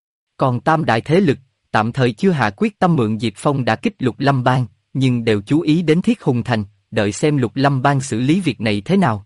Còn tam đại thế lực, tạm thời chưa hạ quyết tâm mượn Diệp Phong đả kích Lục Lâm Bang, nhưng đều chú ý đến Thiết Hùng Thành, đợi xem Lục Lâm Bang xử lý việc này thế nào.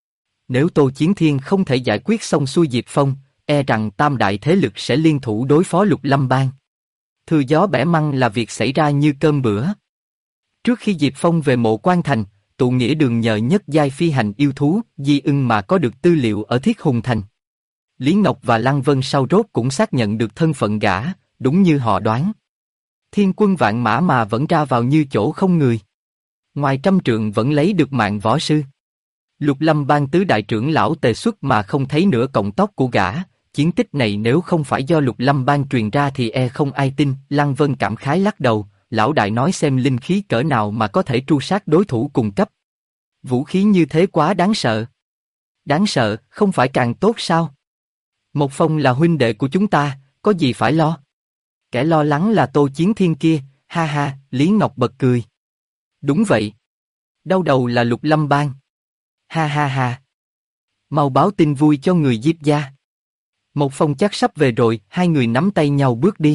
Nếu Tô Chiến Thiên không thể giải quyết xong xuôi Diệp Phong, e rằng tam đại thế lực sẽ liên thủ đối phó Lục Lâm Bang. Thừa gió bẻ măng là việc xảy ra như cơm bữa. Trước khi Diệp Phong về Mộ Quan Thành, Tụ Nghĩa Đường nhờ nhất giai phi hành yêu thú Di Ưng mà có được tư liệu ở Thiết Hùng Thành. Lý Ngọc và Lăng Vân sau rốt cũng xác nhận được thân phận gã, đúng như họ đoán. Thiên quân vạn mã mà vẫn ra vào như chỗ không người. Ngoài 100 trượng vẫn lấy được mạng võ sư. Lục Lâm Bang tứ đại trưởng lão tề xuất mà không thấy nửa cọng tóc của gã. Chiến tích này nếu không phải do Lục Lâm Bang truyền ra thì e không ai tin. Lăng Vân cảm khái lắc đầu, lão đại nói xem linh khí cỡ nào mà có thể tru sát đối thủ cùng cấp. Vũ khí như thế quá đáng sợ. Đáng sợ, không phải càng tốt sao? Một Phong là huynh đệ của chúng ta, có gì phải lo? Kẻ lo lắng là Tô Chiến Thiên kia, ha ha, Lý Ngọc bật cười. Đúng vậy. Đau đầu là Lục Lâm Bang. Ha ha ha. Mau báo tin vui cho người Diệp gia. Một Phong chắc sắp về rồi, hai người nắm tay nhau bước đi.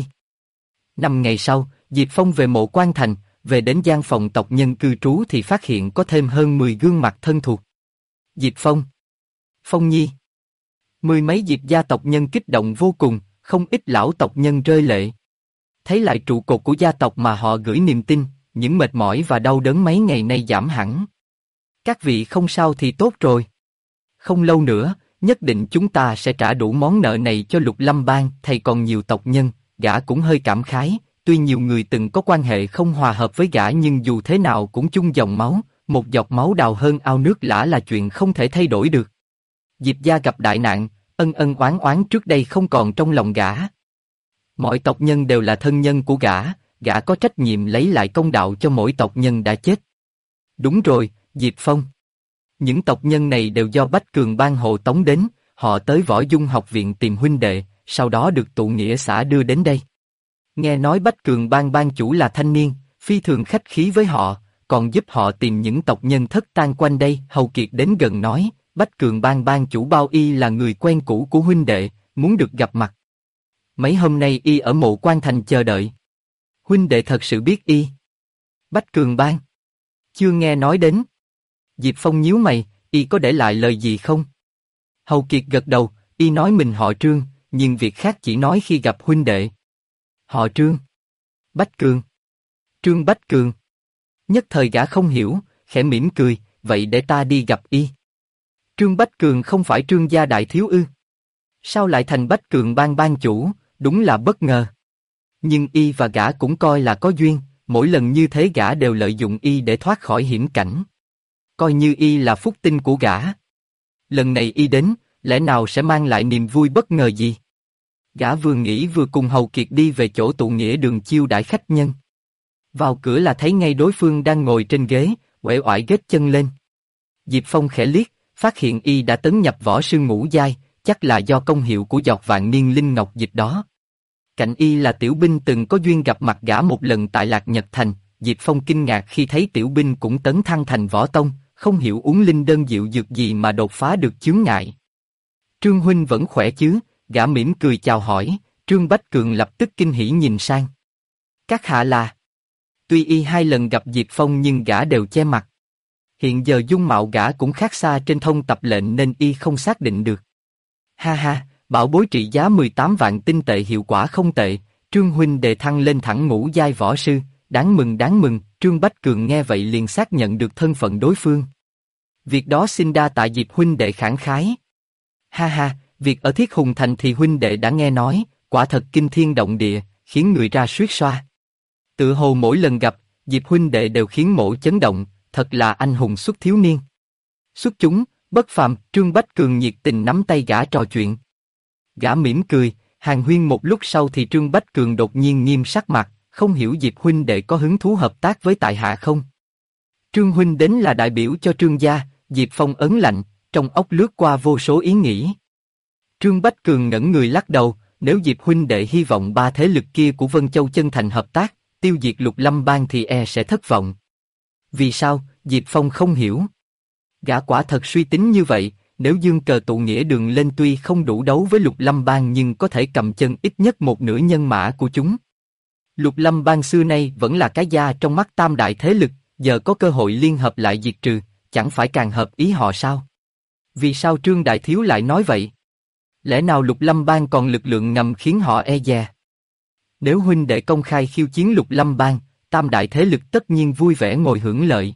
5 ngày sau, Diệp Phong về Mộ Quan Thành, về đến gian phòng tộc nhân cư trú thì phát hiện có thêm hơn 10 gương mặt thân thuộc. Diệp Phong. Phong Nhi. Mười mấy Diệp gia tộc nhân kích động vô cùng, không ít lão tộc nhân rơi lệ. Thấy lại trụ cột của gia tộc mà họ gửi niềm tin, những mệt mỏi và đau đớn mấy ngày nay giảm hẳn. Các vị không sao thì tốt rồi. Không lâu nữa, nhất định chúng ta sẽ trả đủ món nợ này cho Lục Lâm Bang. Thầy còn nhiều tộc nhân, gã cũng hơi cảm khái. Tuy nhiều người từng có quan hệ không hòa hợp với gã nhưng dù thế nào cũng chung dòng máu, một giọt máu đào hơn ao nước lã là chuyện không thể thay đổi được. Diệp gia gặp đại nạn, ân ân oán oán trước đây không còn trong lòng gã. Mọi tộc nhân đều là thân nhân của gã có trách nhiệm lấy lại công đạo cho mỗi tộc nhân đã chết. Đúng rồi, Diệp Phong. Những tộc nhân này đều do Bách Cường Bang hộ tống đến, họ tới Võ Dung học viện tìm huynh đệ, sau đó được tụ nghĩa xã đưa đến đây. Nghe nói Bách Cường Bang bang chủ là thanh niên, phi thường khách khí với họ, còn giúp họ tìm những tộc nhân thất tán quanh đây. Hầu Kiệt đến gần nói, Bách Cường Bang bang chủ Bao Y là người quen cũ của huynh đệ, muốn được gặp mặt. Mấy hôm nay y ở Mộ Quan Thành chờ đợi. Huynh đệ thật sự biết y? Bách Cường Bang? Chưa nghe nói đến. Diệp Phong nhíu mày, y có để lại lời gì không? Hầu Kiệt gật đầu, y nói mình họ Trương, nhưng việc khác chỉ nói khi gặp huynh đệ. Họ Trương? Bách Cường? Trương Bách Cường? Nhất thời gã không hiểu, khẽ mỉm cười, vậy để ta đi gặp y. Trương Bách Cường không phải Trương gia đại thiếu ư? Sao lại thành Bách Cường Bang bang chủ, đúng là bất ngờ. Nhưng y và gã cũng coi là có duyên, mỗi lần như thế gã đều lợi dụng y để thoát khỏi hiểm cảnh. Coi như y là phúc tinh của gã. Lần này y đến, lẽ nào sẽ mang lại niềm vui bất ngờ gì? Gã vừa nghĩ vừa cùng Hầu Kiệt đi về chỗ tụ nghĩa đường chiêu đãi khách nhân. Vào cửa là thấy ngay đối phương đang ngồi trên ghế, uể oải ghét chân lên. Diệp Phong khẽ liếc, phát hiện y đã tấn nhập võ sư ngũ giai, chắc là do công hiệu của giọt vạn niên linh ngọc dịch đó. Cạnh y là Tiểu Binh từng có duyên gặp mặt gã một lần tại Lạc Nhật Thành. Diệp Phong kinh ngạc khi thấy Tiểu Binh cũng tấn thăng thành võ tông, không hiểu uống linh đơn diệu dược gì mà đột phá được chướng ngại. Trương huynh vẫn khỏe chứ? Gã mỉm cười chào hỏi. Trương Bách Cường lập tức kinh hỉ nhìn sang. Các hạ là? Tuy y 2 lần gặp Diệp Phong nhưng gã đều che mặt. Hiện giờ dung mạo gã cũng khác xa trên thông tập lệnh nên y không xác định được. Ha ha, bảo bối trị giá 18 vạn tinh tệ hiệu quả không tệ. Trương huynh đề thăng lên thẳng ngũ giai võ sư, đáng mừng đáng mừng. Trương Bách Cường nghe vậy liền xác nhận được thân phận đối phương. Việc đó xin đa tạ Diệp huynh đệ khẳng khái. Ha ha, việc ở Thiết Hùng Thành thì huynh đệ đã nghe nói, quả thật kinh thiên động địa, khiến người ra suýt xoa. Tự hồ mỗi lần gặp, Diệp huynh đệ đều khiến mộ chấn động, thật là anh hùng xuất thiếu niên. Xuất chúng, bất phàm. Trương Bách Cường nhiệt tình nắm tay gã trò chuyện. Gã mỉm cười, hàn huyên một lúc sau thì Trương Bách Cường đột nhiên nghiêm sắc mặt, không hiểu Diệp huynh đệ có hứng thú hợp tác với tại hạ không? Trương huynh đến là đại biểu cho Trương gia. Diệp Phong ấn lạnh, trong óc lướt qua vô số ý nghĩ. Trương Bách Cường ngẩn người lắc đầu, nếu Diệp huynh đệ hy vọng 3 thế lực kia của Vân Châu chân thành hợp tác, tiêu diệt Lục Lâm Bang thì sẽ thất vọng. Vì sao? Diệp Phong không hiểu. Gã quả thật suy tính như vậy, nếu dương cờ tụ nghĩa đường lên tuy không đủ đấu với Lục Lâm Bang nhưng có thể cầm chân ít nhất một nửa nhân mã của chúng. Lục Lâm Bang xưa nay vẫn là cái da trong mắt tam đại thế lực, giờ có cơ hội liên hợp lại diệt trừ, chẳng phải càng hợp ý họ sao? Vì sao Trương Đại Thiếu lại nói vậy? Lẽ nào Lục Lâm Bang còn lực lượng ngầm khiến họ e dè? Nếu huynh đệ công khai khiêu chiến Lục Lâm Bang, tam đại thế lực tất nhiên vui vẻ ngồi hưởng lợi.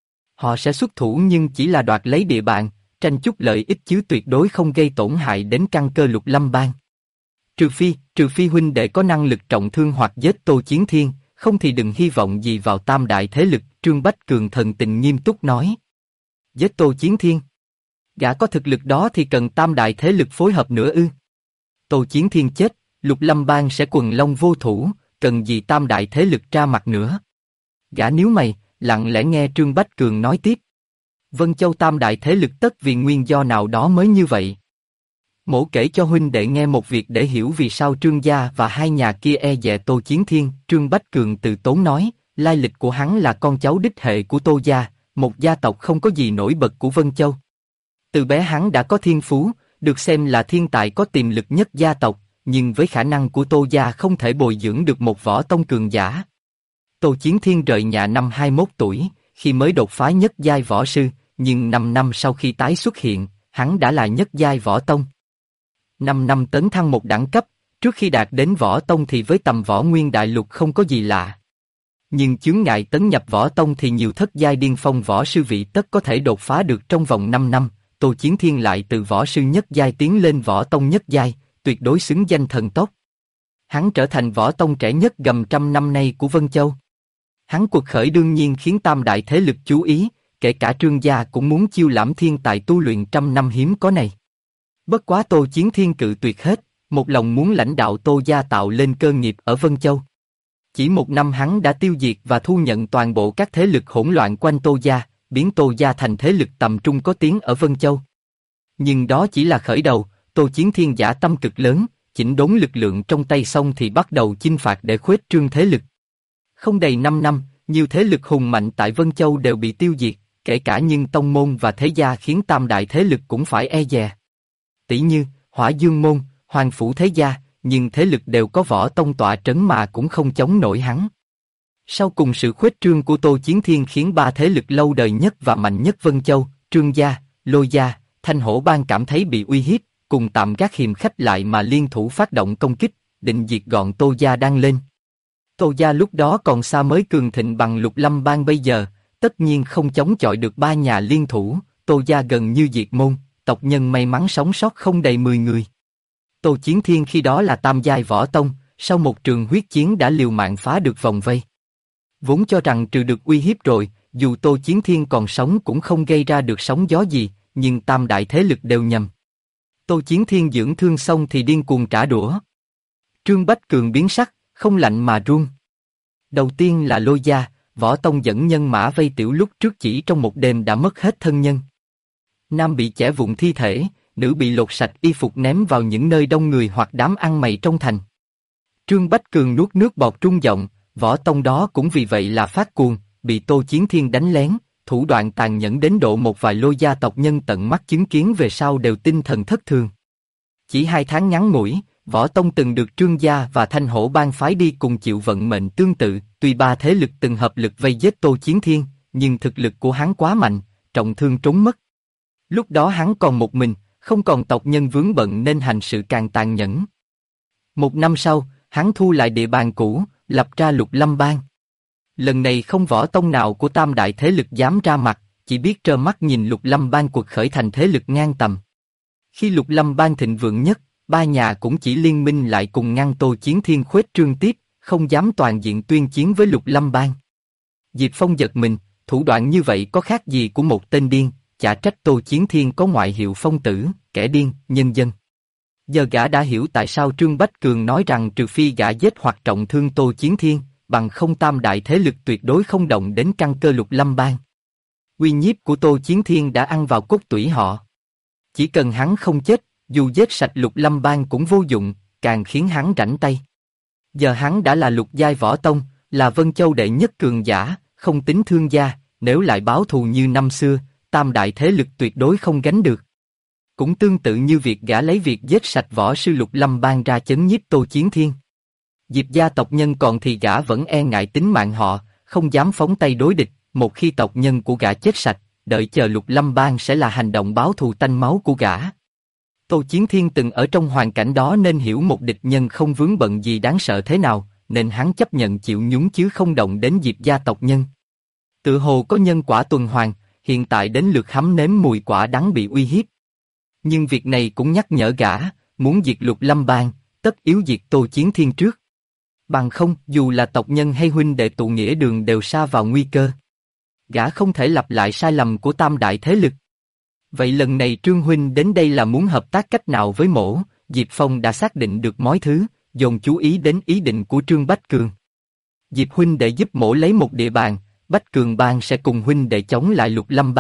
Họ sẽ xuất thủ nhưng chỉ là đoạt lấy địa bàn, tranh chút lợi ích chứ tuyệt đối không gây tổn hại đến căn cơ Lục Lâm Bang. Trừ phi huynh đệ có năng lực trọng thương hoặc giết Tô Chiến Thiên, không thì đừng hy vọng gì vào tam đại thế lực. Trương Bách Cường thần tình nghiêm túc nói. Giết Tô Chiến Thiên? Gã có thực lực đó thì cần tam đại thế lực phối hợp nữa ư? Tô Chiến Thiên chết, Lục Lâm Bang sẽ quần long vô thủ, cần gì tam đại thế lực ra mặt nữa? Gã níu mày, lặng lẽ nghe Trương Bách Cường nói tiếp. Vân Châu tam đại thế lực tất vì nguyên do nào đó mới như vậy. Mỗ kể cho huynh đệ nghe một việc để hiểu vì sao Trương gia và hai nhà kia e dè Tô Chiến Thiên. Trương Bách Cường từ tốn nói, lai lịch của hắn là con cháu đích hệ của Tô gia, một gia tộc không có gì nổi bật của Vân Châu. Từ bé hắn đã có thiên phú, được xem là thiên tài có tiềm lực nhất gia tộc, nhưng với khả năng của Tô gia không thể bồi dưỡng được một võ tông cường giả. Tô Chiến Thiên rời nhà năm 21 tuổi, khi mới đột phá nhất giai võ sư, nhưng 5 năm sau khi tái xuất hiện, hắn đã là nhất giai võ tông. 5 năm tấn thăng một đẳng cấp, trước khi đạt đến võ tông thì với tầm võ nguyên đại lục không có gì lạ. Nhưng chướng ngại tấn nhập võ tông thì nhiều thất giai điên phong võ sư vị tất có thể đột phá được trong vòng 5 năm, Tô Chiến Thiên lại từ võ sư nhất giai tiến lên võ tông nhất giai, tuyệt đối xứng danh thần tốc. Hắn trở thành võ tông trẻ nhất gần trăm năm nay của Vân Châu. Hắn cuộc khởi đương nhiên khiến tam đại thế lực chú ý, kể cả Trương gia cũng muốn chiêu lãm thiên tài tu luyện trăm năm hiếm có này. Bất quá Tô Chiến Thiên cự tuyệt hết, một lòng muốn lãnh đạo Tô gia tạo lên cơ nghiệp ở Vân Châu. Chỉ một năm hắn đã tiêu diệt và thu nhận toàn bộ các thế lực hỗn loạn quanh Tô gia, biến Tô gia thành thế lực tầm trung có tiếng ở Vân Châu. Nhưng đó chỉ là khởi đầu, Tô Chiến Thiên dã tâm cực lớn, chỉnh đốn lực lượng trong tay xong thì bắt đầu chinh phạt để khuếch trương thế lực. Không đầy 5 năm, nhiều thế lực hùng mạnh tại Vân Châu đều bị tiêu diệt, kể cả những tông môn và thế gia khiến tam đại thế lực cũng phải e dè. Tỷ như, Hỏa Dương môn, Hoàng phủ thế gia, nhưng thế lực đều có võ tông tọa trấn mà cũng không chống nổi hắn. Sau cùng sự khuếch trương của Tô Chiến Thiên khiến ba thế lực lâu đời nhất và mạnh nhất Vân Châu, Trương gia, Lôi gia, Thanh Hổ bang cảm thấy bị uy hiếp, cùng tạm gác hiềm khách lại mà liên thủ phát động công kích, định diệt gọn Tô gia đang lên. Tô gia lúc đó còn xa mới cường thịnh bằng Lục Lâm bang bây giờ, tất nhiên không chống chọi được ba nhà liên thủ, Tô gia gần như diệt môn, tộc nhân may mắn sống sót không đầy 10 người. Tô Chiến Thiên khi đó là tam giai võ tông, sau một trường huyết chiến đã liều mạng phá được vòng vây. Vốn cho rằng trừ được uy hiếp rồi, dù Tô Chiến Thiên còn sống cũng không gây ra được sóng gió gì, nhưng tam đại thế lực đều nhầm. Tô Chiến Thiên dưỡng thương xong thì điên cuồng trả đũa. Trương Bách Cường biến sắc, không lạnh mà run. Đầu tiên là Lôi gia, võ tông dẫn nhân mã vây tiểu lúc trước chỉ trong một đêm đã mất hết thân nhân. Nam bị chẻ vụn thi thể, nữ bị lột sạch y phục ném vào những nơi đông người hoặc đám ăn mày trong thành. Trương Bách Cường nuốt nước bọt trung giọng, võ tông đó cũng vì vậy là phát cuồng, bị Tô Chiến Thiên đánh lén, thủ đoạn tàn nhẫn đến độ một vài Lôi gia tộc nhân tận mắt chứng kiến về sau đều tinh thần thất thường. Chỉ 2 tháng ngắn ngủi, võ tông từng được Trương gia và Thanh Hổ bang phái đi cùng chịu vận mệnh tương tự, tuy ba thế lực từng hợp lực vây giết Tô Chiến Thiên, nhưng thực lực của hắn quá mạnh, trọng thương trốn mất. Lúc đó hắn còn một mình, không còn tộc nhân vướng bận nên hành sự càng tàn nhẫn. 1 năm sau, hắn thu lại địa bàn cũ, lập ra Lục Lâm bang. Lần này không võ tông nào của tam đại thế lực dám ra mặt, chỉ biết trơ mắt nhìn Lục Lâm bang cuộc khởi thành thế lực ngang tầm. Khi Lục Lâm bang thịnh vượng nhất, ba nhà cũng chỉ liên minh lại cùng ngăn Tô Chiến Thiên khuếch trương tiếp, không dám toàn diện tuyên chiến với Lục Lâm bang. Diệp Phong giật mình, thủ đoạn như vậy có khác gì của một tên điên, chả trách Tô Chiến Thiên có ngoại hiệu phong tử, kẻ điên, nhân dân. Giờ gã đã hiểu tại sao Trương Bách Cường nói rằng trừ phi gã giết hoặc trọng thương Tô Chiến Thiên, bằng không tam đại thế lực tuyệt đối không động đến căn cơ Lục Lâm bang. Uy nhiếp của Tô Chiến Thiên đã ăn vào cốt tủy họ. Chỉ cần hắn không chết, dù giết sạch Lục Lâm bang cũng vô dụng, càng khiến hắn rảnh tay. Giờ hắn đã là lục giai võ tông, là Vân Châu đệ nhất cường giả, không tính thương gia, nếu lại báo thù như năm xưa, tam đại thế lực tuyệt đối không gánh được. Cũng tương tự như việc gã lấy việc giết sạch võ sư Lục Lâm bang ra chấn nhiếp Tô Chiến Thiên. Diệp gia tộc nhân còn thì gã vẫn e ngại tính mạng họ, không dám phóng tay đối địch, một khi tộc nhân của gã chết sạch, đợi chờ Lục Lâm bang sẽ là hành động báo thù tanh máu của gã. Tô Chiến Thiên từng ở trong hoàn cảnh đó nên hiểu một địch nhân không vướng bận gì đáng sợ thế nào, nên hắn chấp nhận chịu nhúng chứ không động đến Diệp gia tộc nhân. Tự hồ có nhân quả tuần hoàn, hiện tại đến lượt hắn nếm mùi quả đắng bị uy hiếp. Nhưng việc này cũng nhắc nhở gã, muốn diệt Lục Lâm bang, tất yếu diệt Tô Chiến Thiên trước. Bằng không, dù là tộc nhân hay huynh đệ tụ nghĩa đường đều sa vào nguy cơ. Gã không thể lặp lại sai lầm của tam đại thế lực. Vậy lần này Trương huynh đến đây là muốn hợp tác cách nào với mỗ? Diệp Phong đã xác định được mọi thứ, dồn chú ý đến ý định của Trương Bách Cường. Diệp huynh để giúp mỗ lấy một địa bàn, Bách Cường bang sẽ cùng huynh để chống lại Lục Lâm bang,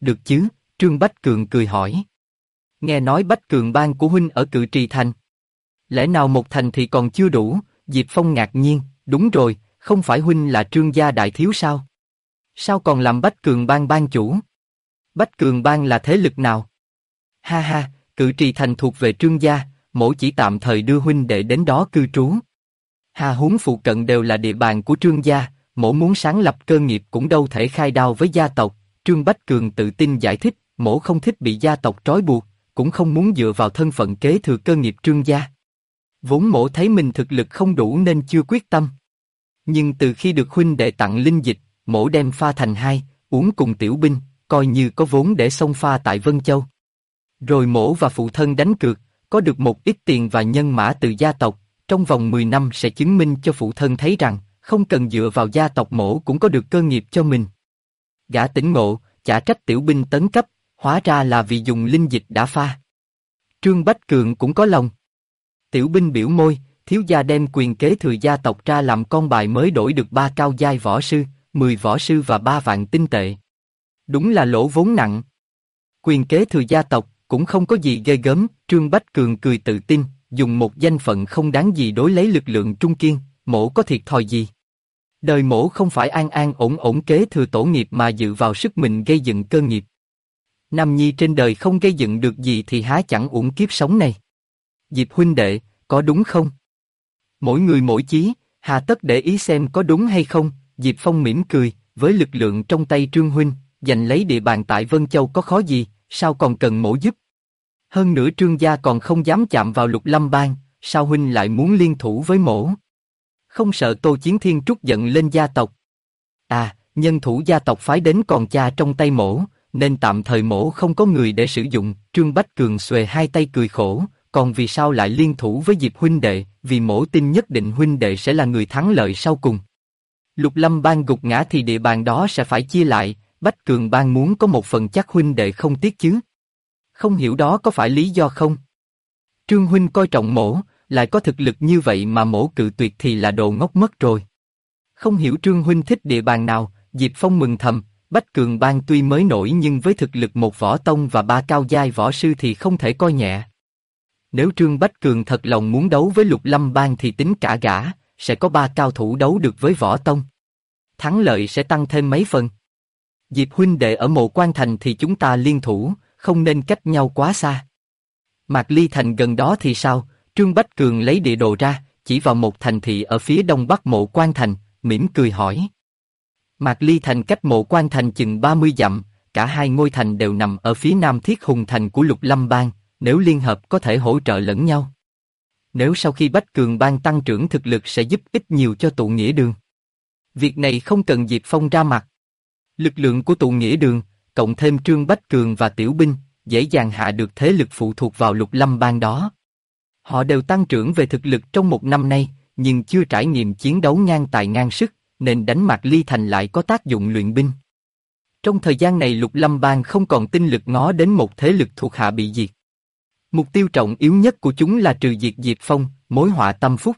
được chứ, Trương Bách Cường cười hỏi. Nghe nói Bách Cường Bang của huynh ở Cự Trì Thành. Lẽ nào một thành thì còn chưa đủ? Diệp Phong ngạc nhiên, đúng rồi, không phải huynh là Trương gia đại thiếu sao? Sao còn làm Bách Cường Bang bang chủ? Bách Cường Bang là thế lực nào? Ha ha, Cự Trì Thành thuộc về Trương gia, mỗ chỉ tạm thời đưa huynh đệ đến đó cư trú. Hà huống phụ cận đều là địa bàn của Trương gia, mỗ muốn sáng lập cơ nghiệp cũng đâu thể khai đao với gia tộc. Trương Bách Cường tự tin giải thích, mỗ không thích bị gia tộc trói buộc, cũng không muốn dựa vào thân phận kế thừa cơ nghiệp Trương gia. Vốn mỗ thấy mình thực lực không đủ nên chưa quyết tâm. Nhưng từ khi được huynh đệ tặng linh dịch, mỗ đem pha thành hai, uống cùng tiểu binh, coi như có vốn để xông pha tại Vân Châu. Rồi mỗ và phụ thân đánh cược, có được một ít tiền và nhân mã từ gia tộc, trong vòng 10 năm sẽ chứng minh cho phụ thân thấy rằng, không cần dựa vào gia tộc mỗ cũng có được cơ nghiệp cho mình. Gã tỉnh ngộ, chả trách tiểu binh tấn cấp, hóa ra là vì dùng linh dịch đã pha. Trương Bách Cường cũng có lòng. Tiểu binh biểu môi, thiếu gia đem quyền kế thừa gia tộc ra làm con bài mới đổi được 3 cao giai võ sư, 10 võ sư và 3 vạn tinh tệ. Đúng là lỗ vốn nặng. Quyền kế thừa gia tộc cũng không có gì ghê gớm, Trương Bách Cường cười tự tin, dùng một danh phận không đáng gì đối lấy lực lượng trung kiên, mỗ có thiệt thòi gì. Đời mỗ không phải an an ổn ổn kế thừa tổ nghiệp mà dựa vào sức mình gây dựng cơ nghiệp. Nam nhi trên đời không gây dựng được gì thì há chẳng uổng kiếp sống này. Diệp huynh đệ, có đúng không? Mỗi người mỗi chí, hà tất để ý xem có đúng hay không. Diệp Phong mỉm cười, với lực lượng trong tay Trương huynh, giành lấy địa bàn tại Vân Châu có khó gì, sao còn cần mỗ giúp? Hơn nữa Trương gia còn không dám chạm vào Lục Lâm Bang, sao huynh lại muốn liên thủ với mỗ? Không sợ Tô Chiến Thiên trút giận lên gia tộc? À, nhân thủ gia tộc phái đến còn cha trong tay mỗ, nên tạm thời mỗ không có người để sử dụng. Trương Bách Cường xuề hai tay cười khổ, còn vì sao lại liên thủ với Diệp huynh đệ? Vì mỗ tin nhất định huynh đệ sẽ là người thắng lợi sau cùng. Lục Lâm Bang gục ngã thì địa bàn đó sẽ phải chia lại, Bách Cường Bang muốn có một phần chắc huynh đệ không tiếc chứ? Không hiểu đó có phải lý do không? Trương huynh coi trọng mỗ, lại có thực lực như vậy mà mỗ cự tuyệt thì là đồ ngốc mất rồi. Không hiểu Trương huynh thích địa bàn nào? Diệp Phong mừng thầm, Bách Cường Bang tuy mới nổi nhưng với thực lực một võ tông và 3 cao giai võ sư thì không thể coi nhẹ. Nếu Trương Bách Cường thật lòng muốn đấu với Lục Lâm Bang thì tính cả gã, sẽ có 3 cao thủ đấu được với võ tông. Thắng lợi sẽ tăng thêm mấy phần. Diệp huynh đệ ở Mộ Quan Thành thì chúng ta liên thủ, không nên cách nhau quá xa. Mạc Ly Thành gần đó thì sao? Trương Bách Cường lấy địa đồ ra, chỉ vào một thành thị ở phía đông bắc Mộ Quan Thành, mỉm cười hỏi. Mạc Ly Thành cách Mộ Quan Thành chừng 30 dặm, cả hai ngôi thành đều nằm ở phía nam Thiết Hùng Thành của Lục Lâm Bang, nếu liên hợp có thể hỗ trợ lẫn nhau. Nếu sau khi Bách Cường Bang tăng trưởng thực lực sẽ giúp ích nhiều cho tụ nghĩa đường. Việc này không cần Diệp Phong ra mặt. Lực lượng của tụ nghĩa đường, cộng thêm Trương Bách Cường và Tiểu Binh, dễ dàng hạ được thế lực phụ thuộc vào Lục Lâm Bang đó. Họ đều tăng trưởng về thực lực trong một năm nay, nhưng chưa trải nghiệm chiến đấu ngang tài ngang sức, nên đánh Mạc Ly Thành lại có tác dụng luyện binh. Trong thời gian này Lục Lâm Bang không còn tinh lực ngó đến một thế lực thuộc hạ bị diệt. Mục tiêu trọng yếu nhất của chúng là trừ diệt Diệp Phong, mối họa tâm phúc.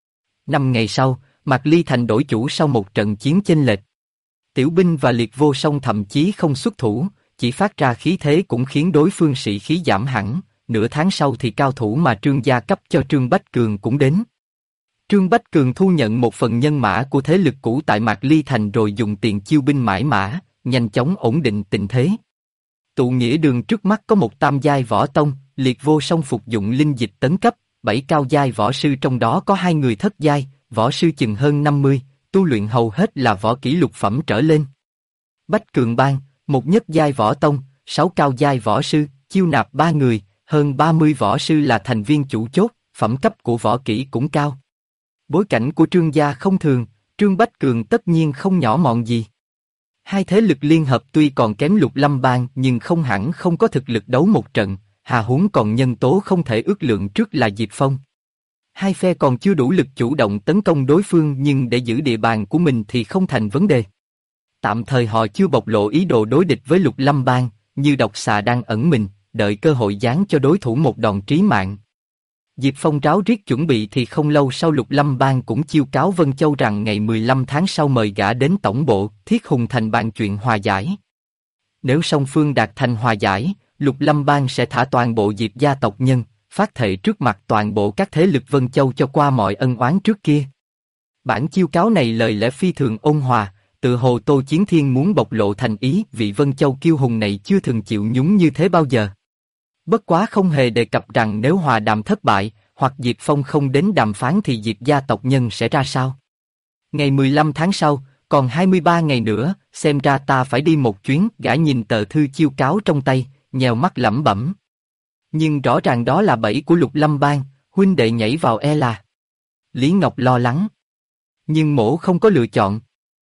5 ngày sau, Mạc Ly Thành đổi chủ sau một trận chiến chênh lệch. Tiểu Binh và Liệt Vô Song thậm chí không xuất thủ, chỉ phát ra khí thế cũng khiến đối phương sĩ khí giảm hẳn. Nửa tháng sau thì cao thủ mà Trương gia cấp cho Trương Bách Cường cũng đến. Trương Bách Cường thu nhận một phần nhân mã của thế lực cũ tại Mạc Ly Thành rồi dùng tiền chiêu binh mãi mã, nhanh chóng ổn định tình thế. Tụ nghĩa đường trước mắt có một tam giai võ tông, Liệt Vô Song phục dụng linh dịch tấn cấp, 7 cao giai võ sư trong đó có 2 người thất giai, võ sư chừng hơn 50, tu luyện hầu hết là võ kỹ lục phẩm trở lên. Bách Cường Bang, một nhất giai võ tông, 6 cao giai võ sư, chiêu nạp 3 người, hơn 30 võ sư là thành viên chủ chốt, phẩm cấp của võ kỹ cũng cao. Bối cảnh của Trương gia không thường, Trương Bách Cường tất nhiên không nhỏ mọn gì. Hai thế lực liên hợp tuy còn kém Lục Lâm Bang nhưng không hẳn không có thực lực đấu một trận, hà huống còn nhân tố không thể ước lượng trước là Diệp Phong. Hai phe còn chưa đủ lực chủ động tấn công đối phương nhưng để giữ địa bàn của mình thì không thành vấn đề. Tạm thời họ chưa bộc lộ ý đồ đối địch với Lục Lâm Bang, như độc xà đang ẩn mình, đợi cơ hội giáng cho đối thủ một đòn trí mạng. Diệp Phong ráo riết chuẩn bị thì không lâu sau Lục Lâm Bang cũng chiêu cáo Vân Châu rằng ngày 15 tháng sau mời gã đến tổng bộ Thiết Hùng Thành bàn chuyện hòa giải. Nếu song phương đạt thành hòa giải, Lục Lâm Bang sẽ thả toàn bộ Diệp gia tộc nhân, phát thệ trước mặt toàn bộ các thế lực Vân Châu cho qua mọi ân oán trước kia. Bản chiêu cáo này lời lẽ phi thường ôn hòa, tự hồ Tô Chiến Thiên muốn bộc lộ thành ý vị Vân Châu kiêu hùng này chưa từng chịu nhúng như thế bao giờ. Bất quá không hề đề cập rằng nếu hòa đàm thất bại, hoặc Diệp Phong không đến đàm phán thì Diệp gia tộc nhân sẽ ra sao. Ngày 15 tháng sau, còn 23 ngày nữa, xem ra ta phải đi một chuyến. Gã nhìn tờ thư chiêu cáo trong tay, nhèo mắt lẩm bẩm. Nhưng rõ ràng đó là bẫy của Lục Lâm Bang, huynh đệ nhảy vào e là. Lý Ngọc lo lắng. Nhưng mỗ không có lựa chọn.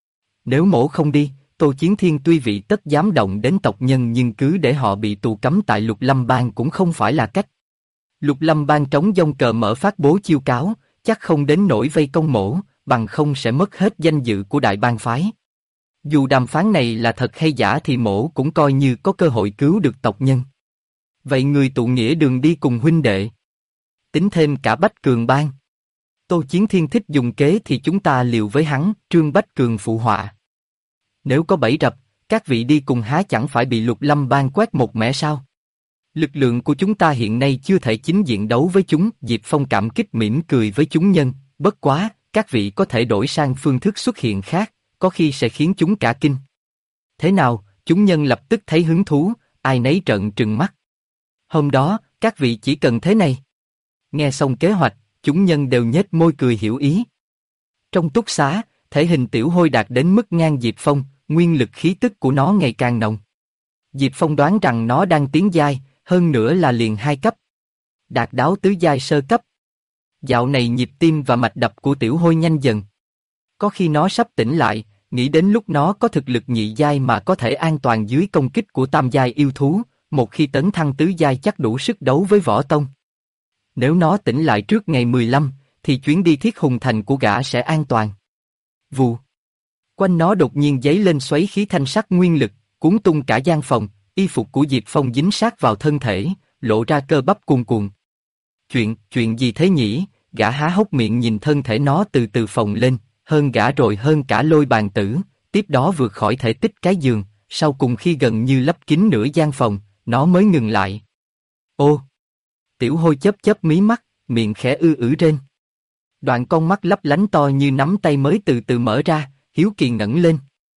Nếu mỗ không đi, Tô Chiến Thiên tuy vị tất dám động đến tộc nhân nhưng cứ để họ bị tù cấm tại Lục Lâm Bang cũng không phải là cách. Lục Lâm Bang trống dông cờ mở phát bố chiêu cáo, chắc không đến nỗi vây công mỗ, bằng không sẽ mất hết danh dự của đại bang phái. Dù đàm phán này là thật hay giả thì mỗ cũng coi như có cơ hội cứu được tộc nhân. Vậy người tụ nghĩa đường đi cùng huynh đệ. Tính thêm cả Bách Cường Bang. Tô Chiến Thiên thích dùng kế thì chúng ta liều với hắn, Trương Bách Cường phụ họa. Nếu có bẫy rập, các vị đi cùng há chẳng phải bị Lục Lâm Bang quét một mẻ sao? Lực lượng của chúng ta hiện nay chưa thể chính diện đấu với chúng. Diệp Phong cảm kích mỉm cười với chúng nhân, bất quá, các vị có thể đổi sang phương thức xuất hiện khác, có khi sẽ khiến chúng cả kinh. Thế nào? Chúng nhân lập tức thấy hứng thú, ai nấy trợn trừng mắt. Hôm đó, các vị chỉ cần thế này. Nghe xong kế hoạch, chúng nhân đều nhếch môi cười hiểu ý. Trong túc xá, thể hình Tiểu Hôi đạt đến mức ngang Diệp Phong, nguyên lực khí tức của nó ngày càng nồng. Diệp Phong đoán rằng nó đang tiến giai, hơn nữa là liền 2 cấp. Đạt đáo tứ giai sơ cấp. Dạo này nhịp tim và mạch đập của Tiểu Hôi nhanh dần. Có khi nó sắp tỉnh lại, nghĩ đến lúc nó có thực lực nhị giai mà có thể an toàn dưới công kích của tam giai yêu thú, một khi tấn thăng tứ giai chắc đủ sức đấu với võ tông. Nếu nó tỉnh lại trước ngày 15, thì chuyến đi Thiết Hùng Thành của gã sẽ an toàn. Vù. Quanh nó đột nhiên giấy lên xoáy khí thanh sắc nguyên lực, cuốn tung cả gian phòng, y phục của Diệp Phong dính sát vào thân thể, lộ ra cơ bắp cuồn cuộn. Chuyện gì thế nhỉ? Gã há hốc miệng nhìn thân thể nó từ từ phồng lên, hơn gã rồi hơn cả Lôi Bàn Tử, tiếp đó vượt khỏi thể tích cái giường, sau cùng khi gần như lấp kín nửa gian phòng, nó mới ngừng lại. Ô! Tiểu Hôi chớp chớp mí mắt, miệng khẽ ư rên. Đoạn con mắt lấp lánh to như nắm tay mới từ từ mở ra, hiếu kỳ ngẩng lên.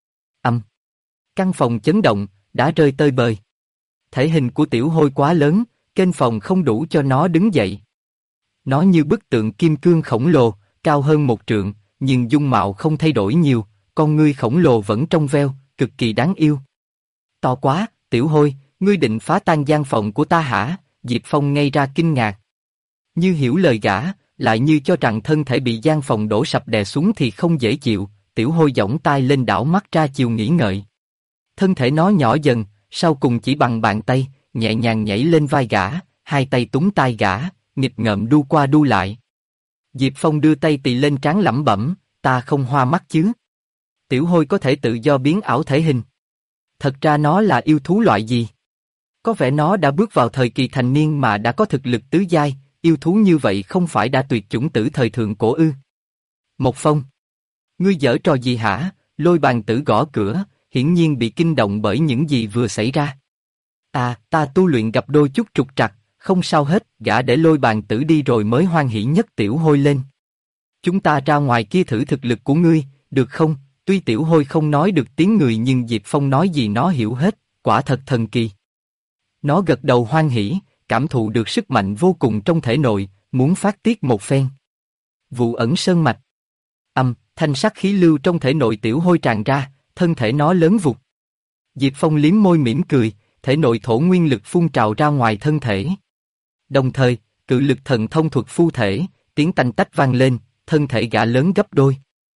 Căn phòng chấn động, đã rơi tơi bời. Thể hình của Tiểu Hôi quá lớn, kênh phòng không đủ cho nó đứng dậy. Nó như bức tượng kim cương khổng lồ, cao hơn 1 trượng, nhưng dung mạo không thay đổi nhiều, con ngươi khổng lồ vẫn trong veo, cực kỳ đáng yêu. To quá, Tiểu Hôi, ngươi định phá tan gian phòng của ta hả? Diệp Phong ngây ra kinh ngạc. Như hiểu lời gã, lại như cho rằng thân thể bị gian phòng đổ sập đè xuống thì không dễ chịu. Tiểu Hôi giỏng tai lên đảo mắt ra chiều nghĩ ngợi. Thân thể nó nhỏ dần, sau cùng chỉ bằng bàn tay, nhẹ nhàng nhảy lên vai gã, hai tay túm tai gã, nghịch ngợm đu qua đu lại. Diệp Phong đưa tay tì lên trán lẩm bẩm, ta không hoa mắt chứ? Tiểu Hôi có thể tự do biến ảo thể hình. Thật ra nó là yêu thú loại gì? Có vẻ nó đã bước vào thời kỳ thành niên mà đã có thực lực tứ giai, yêu thú như vậy không phải đã tuyệt chủng tử thời thượng cổ ư? Một Phong. Ngươi giở trò gì hả? Lôi Bàn Tử gõ cửa, hiển nhiên bị kinh động bởi những gì vừa xảy ra. Ta tu luyện gặp đôi chút trục trặc, không sao hết. Gã để Lôi Bàn Tử đi rồi mới hoan hỉ nhất Tiểu Hôi lên. Chúng ta ra ngoài kia thử thực lực của ngươi, được không? Tuy Tiểu Hôi không nói được tiếng người nhưng Diệp Phong nói gì nó hiểu hết, quả thật thần kỳ. Nó gật đầu hoan hỉ, cảm thụ được sức mạnh vô cùng trong thể nội, muốn phát tiết một phen. Vụ ẩn sơn mạch. Thanh sắc khí lưu trong thể nội Tiểu Hôi tràn ra, thân thể nó lớn vụt. Diệp Phong liếm môi mỉm cười, thể nội thổ nguyên lực phun trào ra ngoài thân thể. Đồng thời, cự lực thần thông thuật phu thể, tiếng tanh tách vang lên, thân thể gã lớn gấp đôi.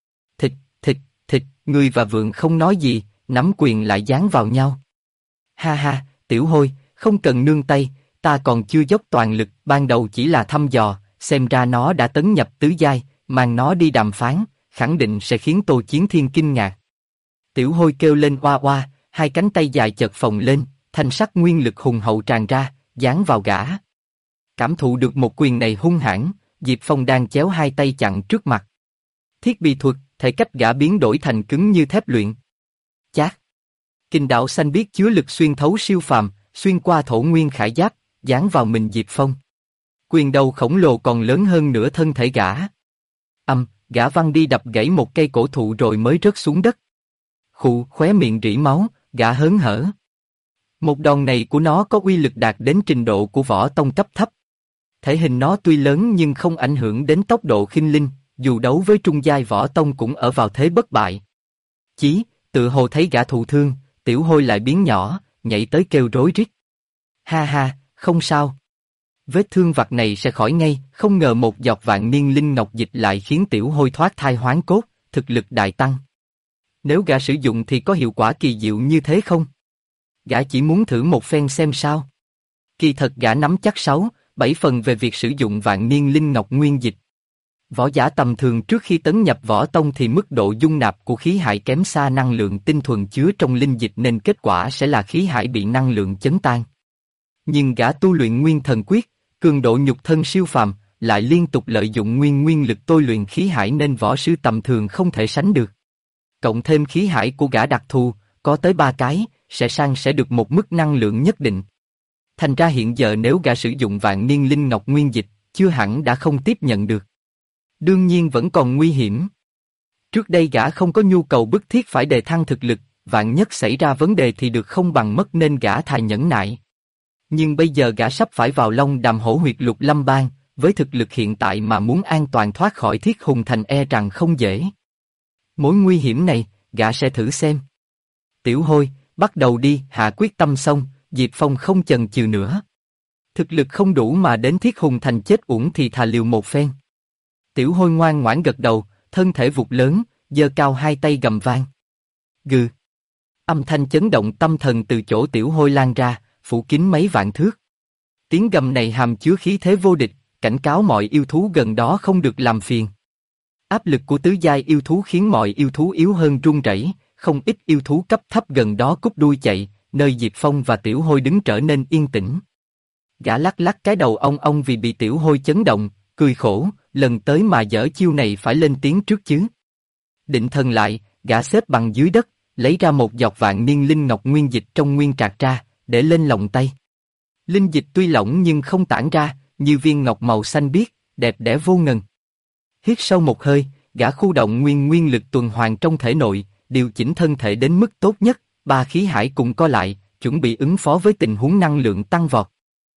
Thịt, ngươi và Vượng không nói gì, nắm quyền lại dán vào nhau. Ha, Tiểu Hôi, không cần nương tay, ta còn chưa dốc toàn lực, ban đầu chỉ là thăm dò, xem ra nó đã tấn nhập tứ giai, mang nó đi đàm phán, khẳng định sẽ khiến Tô Chiến Thiên kinh ngạc. Tiểu Hôi kêu lên oa oa, hai cánh tay dài chợt phồng lên, thanh sắc nguyên lực hùng hậu tràn ra, dán vào gã. Cảm thụ được một quyền này hung hãn, Diệp Phong đang chéo hai tay chặn trước mặt. Thiết bị thuật, thể cách gã biến đổi thành cứng như thép luyện. Chát. Kình đạo xanh biếc chứa lực xuyên thấu siêu phàm, xuyên qua thổ nguyên khải giáp, dán vào mình Diệp Phong. Quyền đầu khổng lồ còn lớn hơn nửa thân thể gã. Gã văng đi đập gãy một cây cổ thụ rồi mới rớt xuống đất. Khóe miệng rỉ máu, gã hớn hở. Một đòn này của nó có uy lực đạt đến trình độ của võ tông cấp thấp. Thể hình nó tuy lớn nhưng không ảnh hưởng đến tốc độ khinh linh, dù đấu với trung giai võ tông cũng ở vào thế bất bại. Tự hồ thấy gã thụ thương, Tiểu Hôi lại biến nhỏ, nhảy tới kêu rối rít. Ha ha, không sao. Vết thương vặt này sẽ khỏi ngay, không ngờ một giọt vạn niên linh ngọc dịch lại khiến Tiểu Hôi thoát thai hoán cốt, thực lực đại tăng. Nếu gã sử dụng thì có hiệu quả kỳ diệu như thế không? Gã chỉ muốn thử một phen xem sao. Kỳ thật gã nắm chắc 6-7 phần về việc sử dụng vạn niên linh ngọc nguyên dịch. Võ giả tầm thường trước khi tấn nhập võ tông thì mức độ dung nạp của khí hải kém xa năng lượng tinh thuần chứa trong linh dịch nên kết quả sẽ là khí hải bị năng lượng chấn tan. Nhưng gã tu luyện nguyên thần quyết, cường độ nhục thân siêu phàm, lại liên tục lợi dụng nguyên lực tôi luyện khí hải nên võ sư tầm thường không thể sánh được. Cộng thêm khí hải của gã đặc thù, có tới 3 cái, sẽ được một mức năng lượng nhất định. Thành ra hiện giờ nếu gã sử dụng vạn niên linh ngọc nguyên dịch, chưa hẳn đã không tiếp nhận được. Đương nhiên vẫn còn nguy hiểm. Trước đây gã không có nhu cầu bức thiết phải đề thăng thực lực, vạn nhất xảy ra vấn đề thì được không bằng mất nên gã thà nhẫn nại. Nhưng bây giờ gã sắp phải vào Long Đàm Hổ huyệt Lục Lâm Bang, với thực lực hiện tại mà muốn an toàn thoát khỏi Thiết Hùng Thành e rằng không dễ. Mối nguy hiểm này, gã sẽ thử xem. Tiểu Hôi, bắt đầu đi, hạ quyết tâm xong, Diệp Phong không chần chừ nữa. Thực lực không đủ mà đến Thiết Hùng Thành chết uổng thì thà liều một phen. Tiểu Hôi ngoan ngoãn gật đầu, thân thể vụt lớn, giơ cao hai tay gầm vang. Gừ. Âm thanh chấn động tâm thần từ chỗ Tiểu Hôi lan ra, phủ kín mấy vạn thước. Tiếng gầm này hàm chứa khí thế vô địch, cảnh cáo mọi yêu thú gần đó không được làm phiền. Áp lực của tứ giai yêu thú khiến mọi yêu thú yếu hơn run rẩy, không ít yêu thú cấp thấp gần đó cút đuôi chạy, nơi Diệp Phong và Tiểu Hôi đứng trở nên yên tĩnh. Gã lắc lắc cái đầu ong vì bị Tiểu Hôi chấn động, cười khổ, lần tới mà dở chiêu này phải lên tiếng trước chứ. Định thần lại, gã xếp bằng dưới đất, lấy ra một giọt vạn niên linh ngọc nguyên dịch trong nguyên trạc ra, để lên lòng tay. Linh dịch tuy lỏng nhưng không tản ra, như viên ngọc màu xanh biếc, đẹp đẽ vô ngần. Hít sâu một hơi, gã khu động nguyên lực tuần hoàn trong thể nội, điều chỉnh thân thể đến mức tốt nhất, 3 khí hải cùng co lại, chuẩn bị ứng phó với tình huống năng lượng tăng vọt.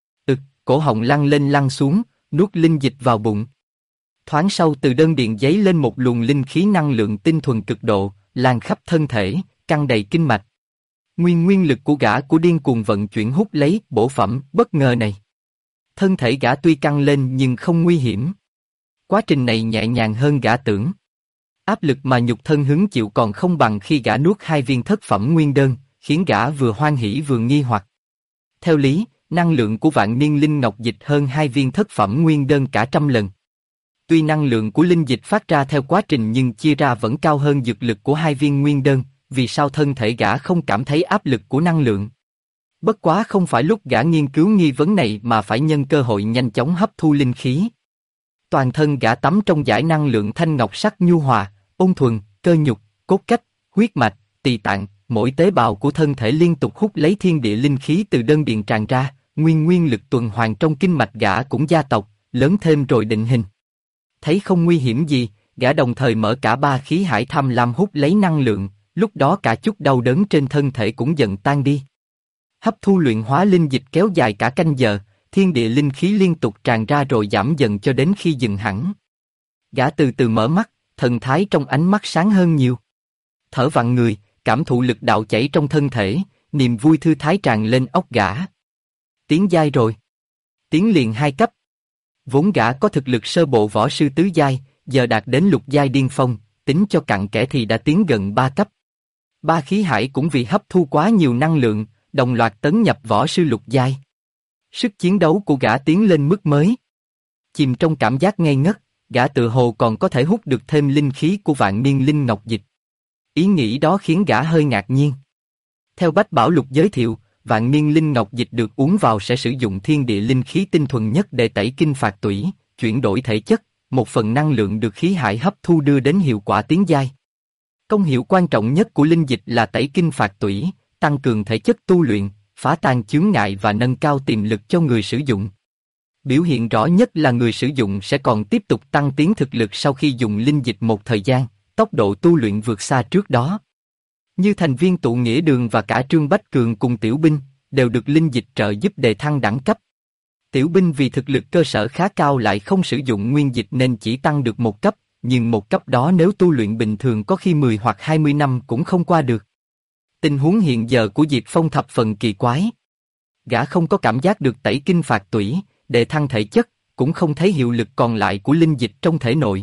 Cổ họng lăn lên lăn xuống, nuốt linh dịch vào bụng. Thoáng sau từ đơn điền giấy lên một luồng linh khí năng lượng tinh thuần cực độ, lan khắp thân thể, căng đầy kinh mạch. Nguyên lực của gã của điên cuồng vận chuyển hút lấy bổ phẩm bất ngờ này. Thân thể gã tuy căng lên nhưng không nguy hiểm. Quá trình này nhẹ nhàng hơn gã tưởng. Áp lực mà nhục thân hứng chịu còn không bằng khi gã nuốt 2 viên thất phẩm nguyên đơn, khiến gã vừa hoan hỉ vừa nghi hoặc. Theo lý, năng lượng của vạn niên linh ngọc dịch hơn 2 viên thất phẩm nguyên đơn cả trăm lần. Tuy năng lượng của linh dịch phát ra theo quá trình nhưng chia ra vẫn cao hơn dược lực của 2 viên nguyên đơn, vì sao thân thể gã không cảm thấy áp lực của năng lượng? Bất quá không phải lúc gã nghiên cứu nghi vấn này mà phải nhân cơ hội nhanh chóng hấp thu linh khí. Toàn thân gã tắm trong dải năng lượng thanh ngọc sắc nhu hòa, ôn thuần, cơ nhục, cốt cách, huyết mạch, tỳ tạng, mỗi tế bào của thân thể liên tục hút lấy thiên địa linh khí từ đơn điền tràn ra, nguyên lực tuần hoàn trong kinh mạch gã cũng gia tộc, lớn thêm rồi định hình. Thấy không nguy hiểm gì, gã đồng thời mở cả 3 khí hải tham lam hút lấy năng lượng, lúc đó cả chút đau đớn trên thân thể cũng dần tan đi. Hấp thu luyện hóa linh dịch kéo dài cả canh giờ, thiên địa linh khí liên tục tràn ra rồi giảm dần cho đến khi dừng hẳn. Gã từ từ mở mắt, thần thái trong ánh mắt sáng hơn nhiều. Thở vặn người, cảm thụ lực đạo chảy trong thân thể, niềm vui thư thái tràn lên óc gã. Tiến giai rồi. Tiến liền 2 cấp. Vốn gã có thực lực sơ bộ võ sư tứ giai, giờ đạt đến lục giai điên phong, tính cho cặn kẽ thì đã tiến gần 3 cấp. 3 khí hải cũng vì hấp thu quá nhiều năng lượng, đồng loạt tấn nhập võ sư lục giai. Sức chiến đấu của gã tiến lên mức mới. Chìm trong cảm giác ngây ngất, gã tự hồ còn có thể hút được thêm linh khí của vạn niên linh ngọc dịch. Ý nghĩ đó khiến gã hơi ngạc nhiên. Theo Bách Bảo Lục giới thiệu, vạn niên linh ngọc dịch được uống vào sẽ sử dụng thiên địa linh khí tinh thuần nhất để tẩy kinh phạt tủy, chuyển đổi thể chất, một phần năng lượng được khí hải hấp thu đưa đến hiệu quả tiến giai. Công hiệu quan trọng nhất của linh dịch là tẩy kinh phạt tủy, tăng cường thể chất tu luyện, phá tan chướng ngại và nâng cao tiềm lực cho người sử dụng. Biểu hiện rõ nhất là người sử dụng sẽ còn tiếp tục tăng tiến thực lực sau khi dùng linh dịch một thời gian, tốc độ tu luyện vượt xa trước đó. Như thành viên tụ nghĩa đường và cả Trương Bách Cường cùng Tiểu Binh, đều được linh dịch trợ giúp đề thăng đẳng cấp. Tiểu Binh vì thực lực cơ sở khá cao lại không sử dụng nguyên dịch nên chỉ tăng được một cấp, nhưng một cấp đó nếu tu luyện bình thường có khi 10 hoặc 20 năm cũng không qua được. Tình huống hiện giờ của Diệp Phong thập phần kỳ quái. Gã không có cảm giác được tẩy kinh phạt tủy, đề thăng thể chất, cũng không thấy hiệu lực còn lại của linh dịch trong thể nội.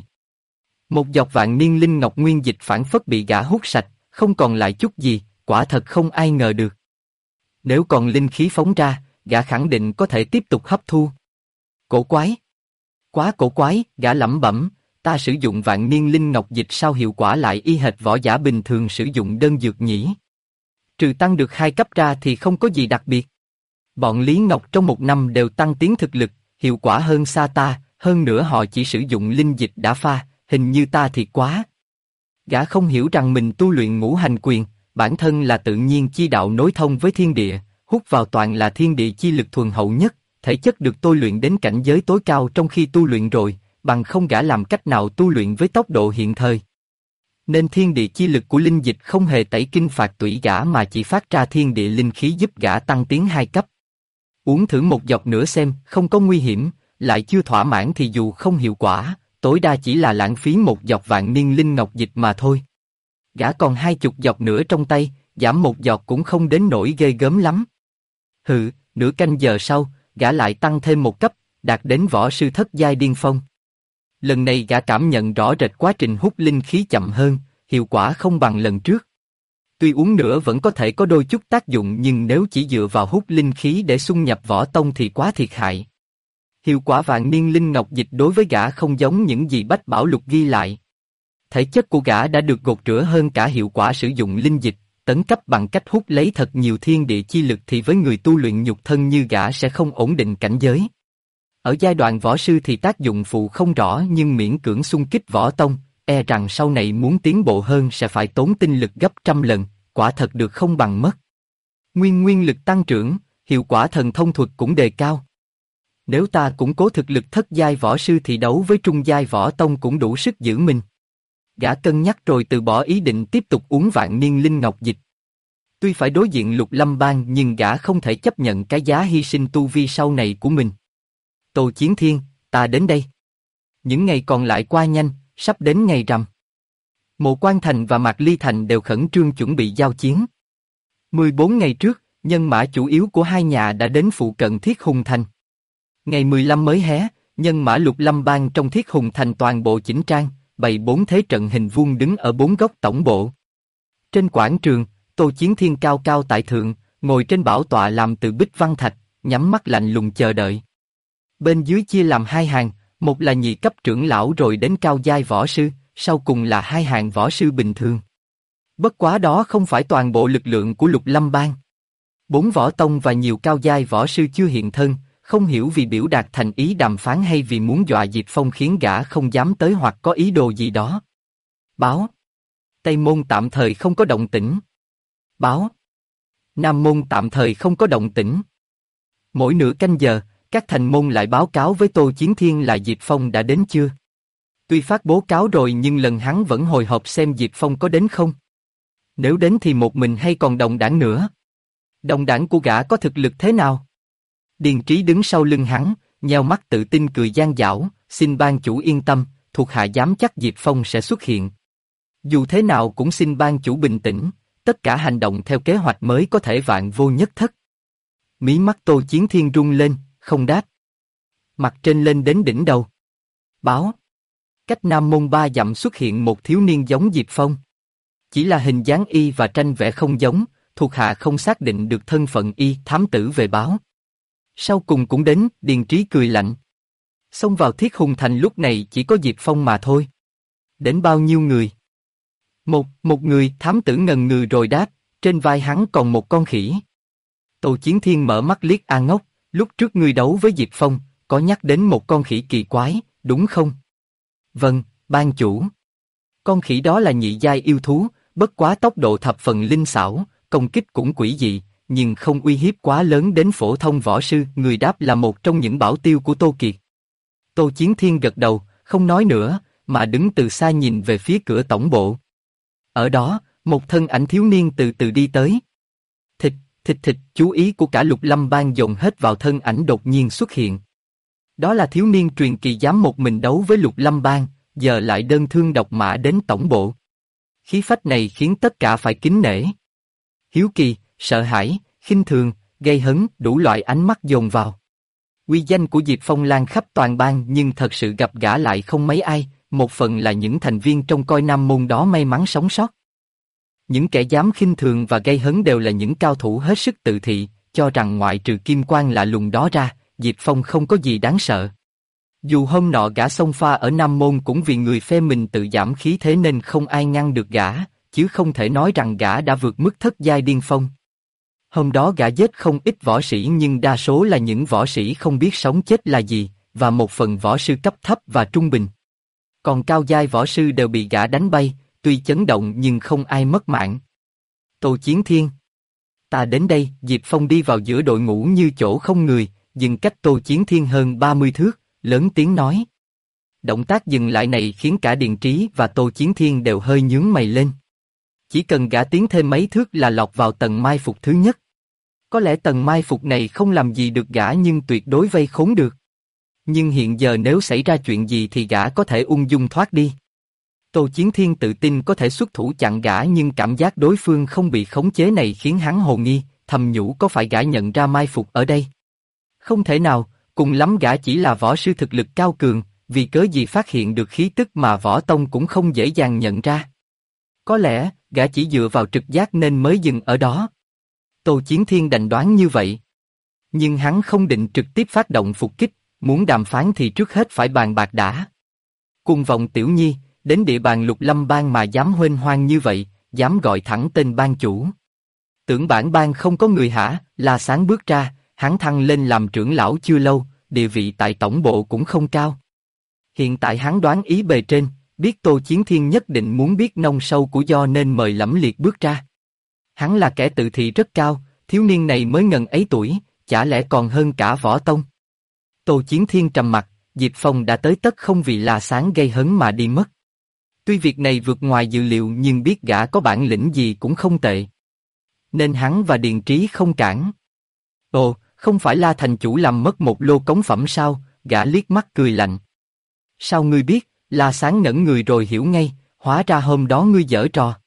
Một giọt vạn niên linh ngọc nguyên dịch phản phất bị gã hút sạch, không còn lại chút gì, quả thật không ai ngờ được. Nếu còn linh khí phóng ra, gã khẳng định có thể tiếp tục hấp thu. Cổ quái! Quá cổ quái, gã lẩm bẩm, ta sử dụng vạn niên linh ngọc dịch sao hiệu quả lại y hệt võ giả bình thường sử dụng đơn dược nhỉ? Trừ tăng được 2 cấp ra thì không có gì đặc biệt. Bọn Lý Ngọc trong 1 năm đều tăng tiến thực lực, hiệu quả hơn xa ta, hơn nữa họ chỉ sử dụng linh dịch đã pha, hình như ta thì quá. Gã không hiểu rằng mình tu luyện ngũ hành quyền, bản thân là tự nhiên chi đạo nối thông với thiên địa, hút vào toàn là thiên địa chi lực thuần hậu nhất, thể chất được tôi luyện đến cảnh giới tối cao trong khi tu luyện rồi, bằng không gã làm cách nào tu luyện với tốc độ hiện thời. Nên thiên địa chi lực của linh dịch không hề tẩy kinh phạt tủy gã mà chỉ phát ra thiên địa linh khí giúp gã tăng tiến 2 cấp. Uống thử một giọt nữa xem, không có nguy hiểm, lại chưa thỏa mãn thì dù không hiệu quả, tối đa chỉ là lãng phí một giọt vạn niên linh ngọc dịch mà thôi. Gã còn 20 giọt nữa trong tay, giảm một giọt cũng không đến nỗi ghê gớm lắm. Hừ, nửa canh giờ sau, gã lại tăng thêm 1 cấp, đạt đến võ sư thất giai điên phong. Lần này gã cảm nhận rõ rệt quá trình hút linh khí chậm hơn, hiệu quả không bằng lần trước. Tuy uống nữa vẫn có thể có đôi chút tác dụng nhưng nếu chỉ dựa vào hút linh khí để xung nhập võ tông thì quá thiệt hại. Hiệu quả vạn niên linh ngọc dịch đối với gã không giống những gì Bách Bảo Lục ghi lại. Thể chất của gã đã được gột rửa hơn cả hiệu quả sử dụng linh dịch, tấn cấp bằng cách hút lấy thật nhiều thiên địa chi lực thì với người tu luyện nhục thân như gã sẽ không ổn định cảnh giới. Ở giai đoạn võ sư thì tác dụng phụ không rõ nhưng miễn cưỡng xung kích võ tông, e rằng sau này muốn tiến bộ hơn sẽ phải tốn tinh lực gấp trăm lần, quả thật được không bằng mất. Nguyên lực tăng trưởng, hiệu quả thần thông thuật cũng đề cao. Nếu ta củng cố thực lực thất giai võ sư thì đấu với trung giai võ tông cũng đủ sức giữ mình. Gã cân nhắc rồi từ bỏ ý định tiếp tục uống vạn niên linh ngọc dịch. Tuy phải đối diện Lục Lâm Bang nhưng gã không thể chấp nhận cái giá hy sinh tu vi sau này của mình. Tô Chiến Thiên, ta đến đây. Những ngày còn lại qua nhanh, sắp đến ngày rằm. Mộ Quan Thành và Mạc Ly Thành đều khẩn trương chuẩn bị giao chiến. 14 ngày trước, nhân mã chủ yếu của hai nhà đã đến phụ cận Thiết Hùng Thành. Ngày 15 mới hé, nhân mã Lục Lâm Bang trong Thiết Hùng Thành toàn bộ chỉnh trang, bày 4 thế trận hình vuông đứng ở 4 góc tổng bộ. Trên quảng trường, Tô Chiến Thiên cao cao tại thượng, ngồi trên bảo tọa làm từ bích văn thạch, nhắm mắt lạnh lùng chờ đợi. Bên dưới chia làm 2 hàng, một là nhị cấp trưởng lão rồi đến cao giai võ sư, sau cùng là 2 hàng võ sư bình thường. Bất quá đó không phải toàn bộ lực lượng của Lục Lâm Bang. 4 võ tông và nhiều cao giai võ sư chưa hiện thân, không hiểu vì biểu đạt thành ý đàm phán hay vì muốn dọa Diệp Phong khiến gã không dám tới hoặc có ý đồ gì đó. Báo. Tây Môn tạm thời không có động tĩnh. Báo. Nam Môn tạm thời không có động tĩnh. Mỗi nửa canh giờ, các thành môn lại báo cáo với Tô Chiến Thiên là Diệp Phong đã đến chưa. Tuy phát bố cáo rồi nhưng lần hắn vẫn hồi hộp xem Diệp Phong có đến không. Nếu đến thì một mình hay còn đồng đảng nữa. Đồng đảng của gã có thực lực thế nào? Điền Trí đứng sau lưng hắn, nheo mắt tự tin cười gian dảo, xin ban chủ yên tâm, thuộc hạ dám chắc Diệp Phong sẽ xuất hiện. Dù thế nào cũng xin ban chủ bình tĩnh, tất cả hành động theo kế hoạch mới có thể vạn vô nhất thất. Mí mắt Tô Chiến Thiên rung lên, không đáp. Mặt trên lên đến đỉnh đầu. Báo. Cách Nam Môn 3 dặm xuất hiện một thiếu niên giống Diệp Phong. Chỉ là hình dáng y và tranh vẽ không giống, thuộc hạ không xác định được thân phận y. Thám tử về báo. Sau cùng cũng đến, Điền Trí cười lạnh. Xông vào Thiết Hùng Thành lúc này chỉ có Diệp Phong mà thôi. Đến bao nhiêu người? Một người. Thám tử ngần ngừ rồi đáp, trên vai hắn còn một con khỉ. Tô Chiến Thiên mở mắt liếc A Ngốc, lúc trước ngươi đấu với Diệp Phong, có nhắc đến một con khỉ kỳ quái, đúng không? Vâng, ban chủ. Con khỉ đó là nhị giai yêu thú, bất quá tốc độ thập phần linh xảo, công kích cũng quỷ dị, nhưng không uy hiếp quá lớn đến phổ thông võ sư. Người đáp là một trong những bảo tiêu của Tô Kiệt. Tô Chiến Thiên gật đầu, không nói nữa, mà đứng từ xa nhìn về phía cửa tổng bộ. Ở đó, một thân ảnh thiếu niên từ từ đi tới. Thịt, thịt thịt, chú ý của cả Lục Lâm Bang dồn hết vào thân ảnh đột nhiên xuất hiện. Đó là thiếu niên truyền kỳ dám một mình đấu với Lục Lâm Bang, giờ lại đơn thương độc mã đến tổng bộ. Khí phách này khiến tất cả phải kính nể. Hiếu kỳ, sợ hãi, khinh thường, gây hấn, đủ loại ánh mắt dồn vào. Uy danh của Diệp Phong lan khắp toàn bang, nhưng thật sự gặp gã lại không mấy ai, một phần là những thành viên trong coi nam môn đó may mắn sống sót. Những kẻ dám khinh thường và gây hấn đều là những cao thủ hết sức tự thị, cho rằng ngoại trừ kim quan lạ lùng đó ra, Diệp Phong không có gì đáng sợ. Dù hôm nọ gã xông pha ở Nam Môn cũng vì người phe mình tự giảm khí thế nên không ai ngăn được gã, chứ không thể nói rằng gã đã vượt mức thất giai điên phong. Hôm đó gã giết không ít võ sĩ, nhưng đa số là những võ sĩ không biết sống chết là gì, và một phần võ sư cấp thấp và trung bình. Còn cao giai võ sư đều bị gã đánh bay, tuy chấn động nhưng không ai mất mạng. Tô Chiến Thiên. Ta đến đây. Diệp Phong đi vào giữa đội ngũ như chỗ không người, dừng cách Tô Chiến Thiên hơn 30 thước, lớn tiếng nói. Động tác dừng lại này khiến cả Điền Trí và Tô Chiến Thiên đều hơi nhướng mày lên. Chỉ cần gã tiến thêm mấy thước là lọt vào tầng mai phục thứ nhất. Có lẽ tầng mai phục này không làm gì được gã, nhưng tuyệt đối vây khốn được. Nhưng hiện giờ nếu xảy ra chuyện gì thì gã có thể ung dung thoát đi. Tô Chiến Thiên tự tin có thể xuất thủ chặn gã, nhưng cảm giác đối phương không bị khống chế này khiến hắn hồ nghi, thầm nhủ có phải gã nhận ra mai phục ở đây? Không thể nào, cùng lắm gã chỉ là võ sư thực lực cao cường, vì cớ gì phát hiện được khí tức mà võ tông cũng không dễ dàng nhận ra. Có lẽ, gã chỉ dựa vào trực giác nên mới dừng ở đó. Tô Chiến Thiên đành đoán như vậy. Nhưng hắn không định trực tiếp phát động phục kích, muốn đàm phán thì trước hết phải bàn bạc đã. Cùng vọng tiểu nhi, đến địa bàn Lục Lâm Bang mà dám huênh hoang như vậy, dám gọi thẳng tên bang chủ. Tưởng bản bang không có người hả? La Sáng bước ra, hắn thăng lên làm trưởng lão chưa lâu, địa vị tại tổng bộ cũng không cao. Hiện tại hắn đoán ý bề trên, biết Tô Chiến Thiên nhất định muốn biết nông sâu của do nên mời Lẫm Liệt bước ra. Hắn là kẻ tự thị rất cao, thiếu niên này mới ngần ấy tuổi, chả lẽ còn hơn cả võ tông. Tô Chiến Thiên trầm mặt, Diệp Phong đã tới tất không vì La Sáng gây hấn mà đi mất. Tuy việc này vượt ngoài dự liệu nhưng biết gã có bản lĩnh gì cũng không tệ. Nên hắn và Điền Trí không cản. Ồ, không phải La thành chủ làm mất một lô cống phẩm sao? Gã liếc mắt cười lạnh. Sao ngươi biết? La Sáng ngẩn người rồi hiểu ngay, hóa ra hôm đó ngươi giở trò.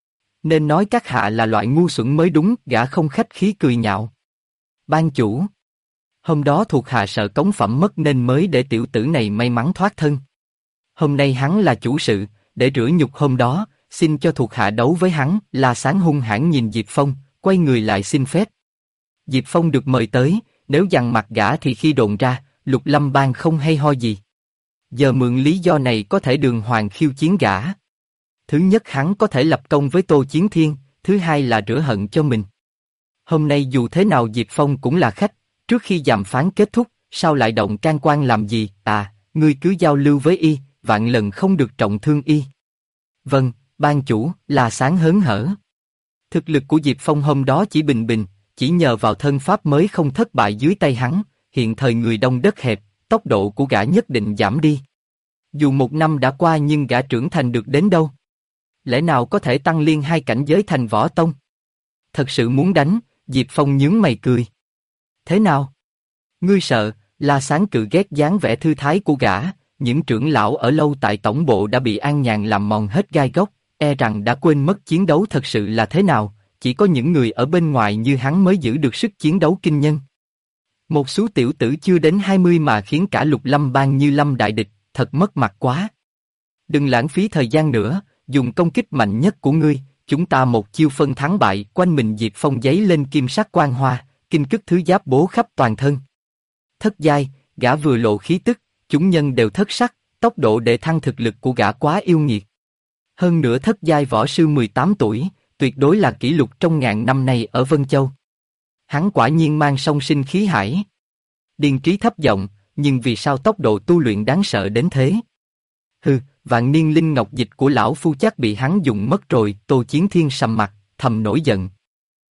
Nên nói các hạ là loại ngu xuẩn mới đúng. Gã không khách khí cười nhạo. Ban chủ. Hôm đó thuộc hạ sợ cống phẩm mất nên mới để tiểu tử này may mắn thoát thân. Hôm nay hắn là chủ sự, để rửa nhục hôm đó, xin cho thuộc hạ đấu với hắn. La Sáng hung hãn nhìn Diệp Phong, quay người lại xin phép. Diệp Phong được mời tới, nếu dằn mặt gã thì khi đồn ra, Lục Lâm Bang không hay ho gì. Giờ mượn lý do này có thể đường hoàng khiêu chiến gã. Thứ nhất hắn có thể lập công với Tô Chiến Thiên, thứ hai là rửa hận cho mình. Hôm nay dù thế nào Diệp Phong cũng là khách, trước khi đàm phán kết thúc, sao lại động can quan làm gì? À, ngươi cứ giao lưu với y, vạn lần không được trọng thương y. Vâng, ban chủ. La Sáng hớn hở. Thực lực của Diệp Phong hôm đó chỉ bình bình, chỉ nhờ vào thân pháp mới không thất bại dưới tay hắn. Hiện thời người đông đất hẹp, tốc độ của gã nhất định giảm đi. Dù một năm đã qua nhưng gã trưởng thành được đến đâu? Lẽ nào có thể tăng liên hai cảnh giới thành võ tông? Thật sự muốn đánh? Diệp Phong nhướng mày cười. Thế nào? Ngươi sợ? La Sáng cự ghét dáng vẻ thư thái của gã. Những trưởng lão ở lâu tại tổng bộ đã bị an nhàn làm mòn hết gai góc, e rằng đã quên mất chiến đấu thật sự là thế nào. Chỉ có những người ở bên ngoài như hắn mới giữ được sức chiến đấu kinh nhân. Một số tiểu tử chưa đến 20 mà khiến cả Lục Lâm Bang như lâm đại địch, thật mất mặt quá. Đừng lãng phí thời gian nữa, dùng công kích mạnh nhất của ngươi, chúng ta một chiêu phân thắng bại. Quanh mình Diệp Phong giấy lên kim sắc quang hoa, kinh cức thứ giáp bố khắp toàn thân. Thất giai, gã vừa lộ khí tức, chúng nhân đều thất sắc, tốc độ để thăng thực lực của gã quá yêu nghiệt. Hơn nữa thất giai võ sư 18 tuổi, tuyệt đối là kỷ lục trong ngàn năm nay ở Vân Châu. Hắn quả nhiên mang song sinh khí hải. Điền Trí thấp giọng, nhưng vì sao tốc độ tu luyện đáng sợ đến thế? Hừ, vạn niên linh ngọc dịch của lão phu chắc bị hắn dùng mất rồi. Tô Chiến Thiên sầm mặt, thầm nổi giận.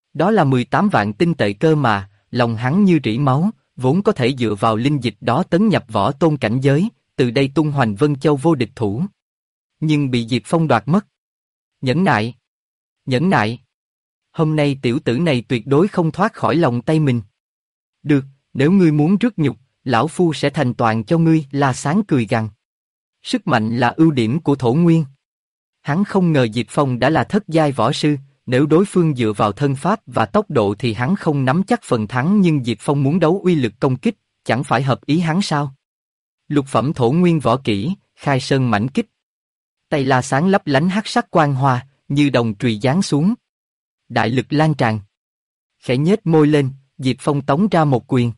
Đó là 18 vạn tinh tệ cơ mà, lòng hắn như rỉ máu, vốn có thể dựa vào linh dịch đó tấn nhập võ tôn cảnh giới, từ đây tung hoành Vân Châu vô địch thủ. Nhưng bị Diệp Phong đoạt mất. Nhẫn nại! Nhẫn nại! Hôm nay tiểu tử này tuyệt đối không thoát khỏi lòng tay mình. Được, nếu ngươi muốn rước nhục, lão phu sẽ thành toàn cho ngươi. La Sáng cười gằn. Sức mạnh là ưu điểm của Thổ Nguyên. Hắn không ngờ Diệp Phong đã là thất giai võ sư, nếu đối phương dựa vào thân pháp và tốc độ thì hắn không nắm chắc phần thắng, nhưng Diệp Phong muốn đấu uy lực công kích, chẳng phải hợp ý hắn sao? Lục phẩm Thổ Nguyên võ kỹ, Khai Sơn mãnh kích. Tay La Sáng lấp lánh hắc sắc quang hoa, như đồng chùy giáng xuống. Đại lực lan tràn. Khẽ nhếch môi lên, Diệp Phong tống ra một quyền.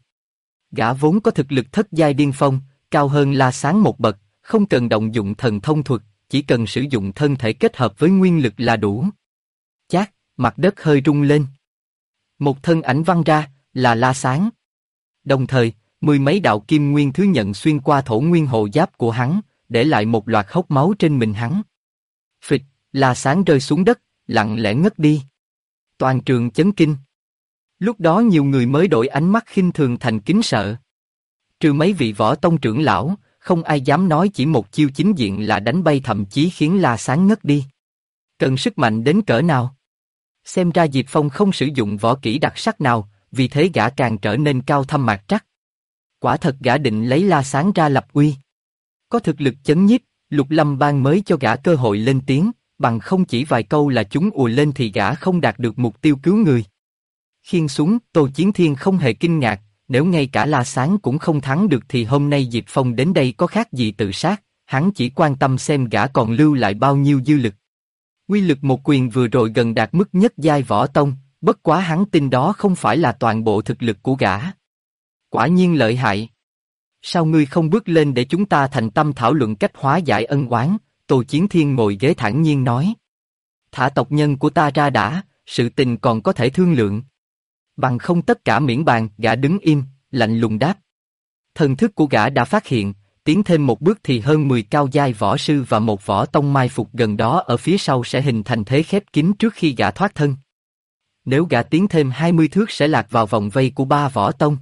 Gã vốn có thực lực thất giai điên phong, cao hơn La Sáng một bậc, không cần động dụng thần thông thuật, chỉ cần sử dụng thân thể kết hợp với nguyên lực là đủ. Chát, mặt đất hơi rung lên. Một thân ảnh văng ra, là La Sáng. Đồng thời, mười mấy đạo kim nguyên thứ nhận xuyên qua Thổ Nguyên hộ giáp của hắn, để lại một loạt hốc máu trên mình hắn. Phịch, La Sáng rơi xuống đất, lặng lẽ ngất đi. Toàn trường chấn kinh. Lúc đó nhiều người mới đổi ánh mắt khinh thường thành kính sợ. Trừ mấy vị võ tông trưởng lão, không ai dám nói chỉ một chiêu chính diện là đánh bay, thậm chí khiến La Sáng ngất đi. Cần sức mạnh đến cỡ nào? Xem ra Diệp Phong không sử dụng võ kỹ đặc sắc nào, vì thế gã càng trở nên cao thâm mạc trắc. Quả thật gã định lấy La Sáng ra lập uy. Có thực lực chấn nhiếp, Lục Lâm Bang mới cho gã cơ hội lên tiếng, bằng không chỉ vài câu là chúng ùa lên thì gã không đạt được mục tiêu cứu người. Khiêng xuống, Tô Chiến Thiên không hề kinh ngạc, nếu ngay cả La Sáng cũng không thắng được thì hôm nay Diệp Phong đến đây có khác gì tự sát, hắn chỉ quan tâm xem gã còn lưu lại bao nhiêu dư lực. Uy lực một quyền vừa rồi gần đạt mức nhất giai võ tông, bất quá hắn tin đó không phải là toàn bộ thực lực của gã. Quả nhiên lợi hại. Sao ngươi không bước lên để chúng ta thành tâm thảo luận cách hóa giải ân oán? Tô Chiến Thiên ngồi ghế thản nhiên nói. Thả tộc nhân của ta ra đã, sự tình còn có thể thương lượng. Bằng không tất cả miễn bàn. Gã đứng im, lạnh lùng đáp. Thần thức của gã đã phát hiện, tiến thêm một bước thì hơn 10 cao giai võ sư và một võ tông mai phục gần đó ở phía sau sẽ hình thành thế khép kín trước khi gã thoát thân. Nếu gã tiến thêm 20 thước sẽ lạc vào vòng vây của 3 võ tông.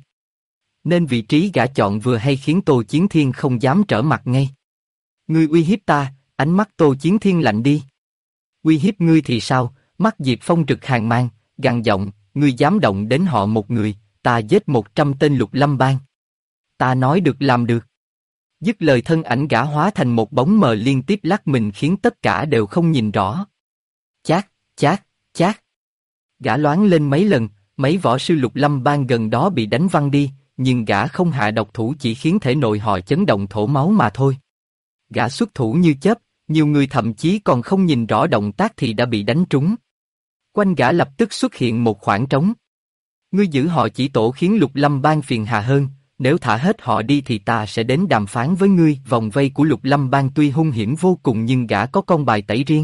Nên vị trí gã chọn vừa hay khiến Tô Chiến Thiên không dám trở mặt ngay. Ngươi uy hiếp ta, ánh mắt Tô Chiến Thiên lạnh đi. Uy hiếp ngươi thì sao? Mắt Diệp Phong rực hàn mang, gằn giọng, ngươi dám động đến họ một người, ta giết 100 tên Lục Lâm Bang. Ta nói được làm được. Dứt lời thân ảnh gã hóa thành một bóng mờ liên tiếp lắc mình khiến tất cả đều không nhìn rõ. Chát, chát, chát. Gã loáng lên mấy lần, mấy võ sư Lục Lâm Bang gần đó bị đánh văng đi, nhưng gã không hạ độc thủ, chỉ khiến thể nội họ chấn động thổ máu mà thôi. Gã xuất thủ như chớp, nhiều người thậm chí còn không nhìn rõ động tác thì đã bị đánh trúng. Quanh gã lập tức xuất hiện một khoảng trống. Ngươi giữ họ chỉ tổ khiến Lục Lâm Bang phiền hà hơn, nếu thả hết họ đi thì ta sẽ đến đàm phán với ngươi. Vòng vây của Lục Lâm Bang tuy hung hiểm vô cùng nhưng gã có con bài tẩy riêng.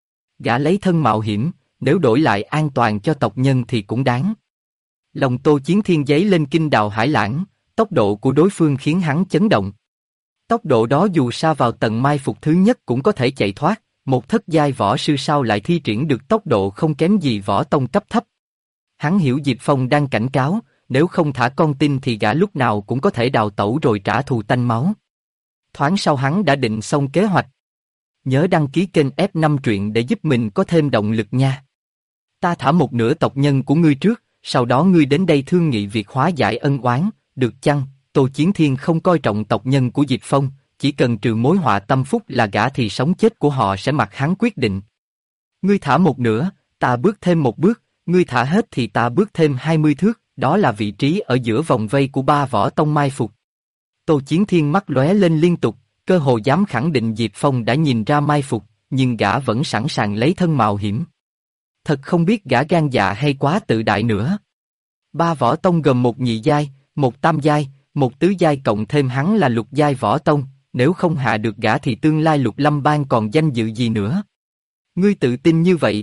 Gã lấy thân mạo hiểm, nếu đổi lại an toàn cho tộc nhân thì cũng đáng. Lòng Tô Chiến Thiên giấy lên kinh đào hải lãng, tốc độ của đối phương khiến hắn chấn động. Tốc độ đó dù sa vào tầng mai phục thứ nhất cũng có thể chạy thoát, một thất giai võ sư sao lại thi triển được tốc độ không kém gì võ tông cấp thấp. Hắn hiểu Diệp Phong đang cảnh cáo, nếu không thả con tin thì gã lúc nào cũng có thể đào tẩu rồi trả thù tanh máu. Thoáng sau hắn đã định xong kế hoạch. Nhớ đăng ký kênh F5 truyện để giúp mình có thêm động lực nha. Ta thả một nửa tộc nhân của ngươi trước, sau đó ngươi đến đây thương nghị việc hóa giải ân oán, được chăng? Tô Chiến Thiên không coi trọng tộc nhân của Diệp Phong, chỉ cần trừ mối họa tâm phúc là gã thì sống chết của họ sẽ mặc hắn quyết định. Ngươi thả một nửa, ta bước thêm một bước, ngươi thả hết thì ta bước thêm 20 thước, đó là vị trí ở giữa vòng vây của 3 võ tông mai phục. Tô Chiến Thiên mắt lóe lên liên tục, cơ hồ dám khẳng định Diệp Phong đã nhìn ra mai phục, nhưng gã vẫn sẵn sàng lấy thân mạo hiểm. Thật không biết gã gan dạ hay quá tự đại nữa. 3 võ tông gồm một nhị giai, một tam giai, một tứ giai cộng thêm hắn là lục giai võ tông, nếu không hạ được gã thì tương lai Lục Lâm Bang còn danh dự gì nữa. Ngươi tự tin như vậy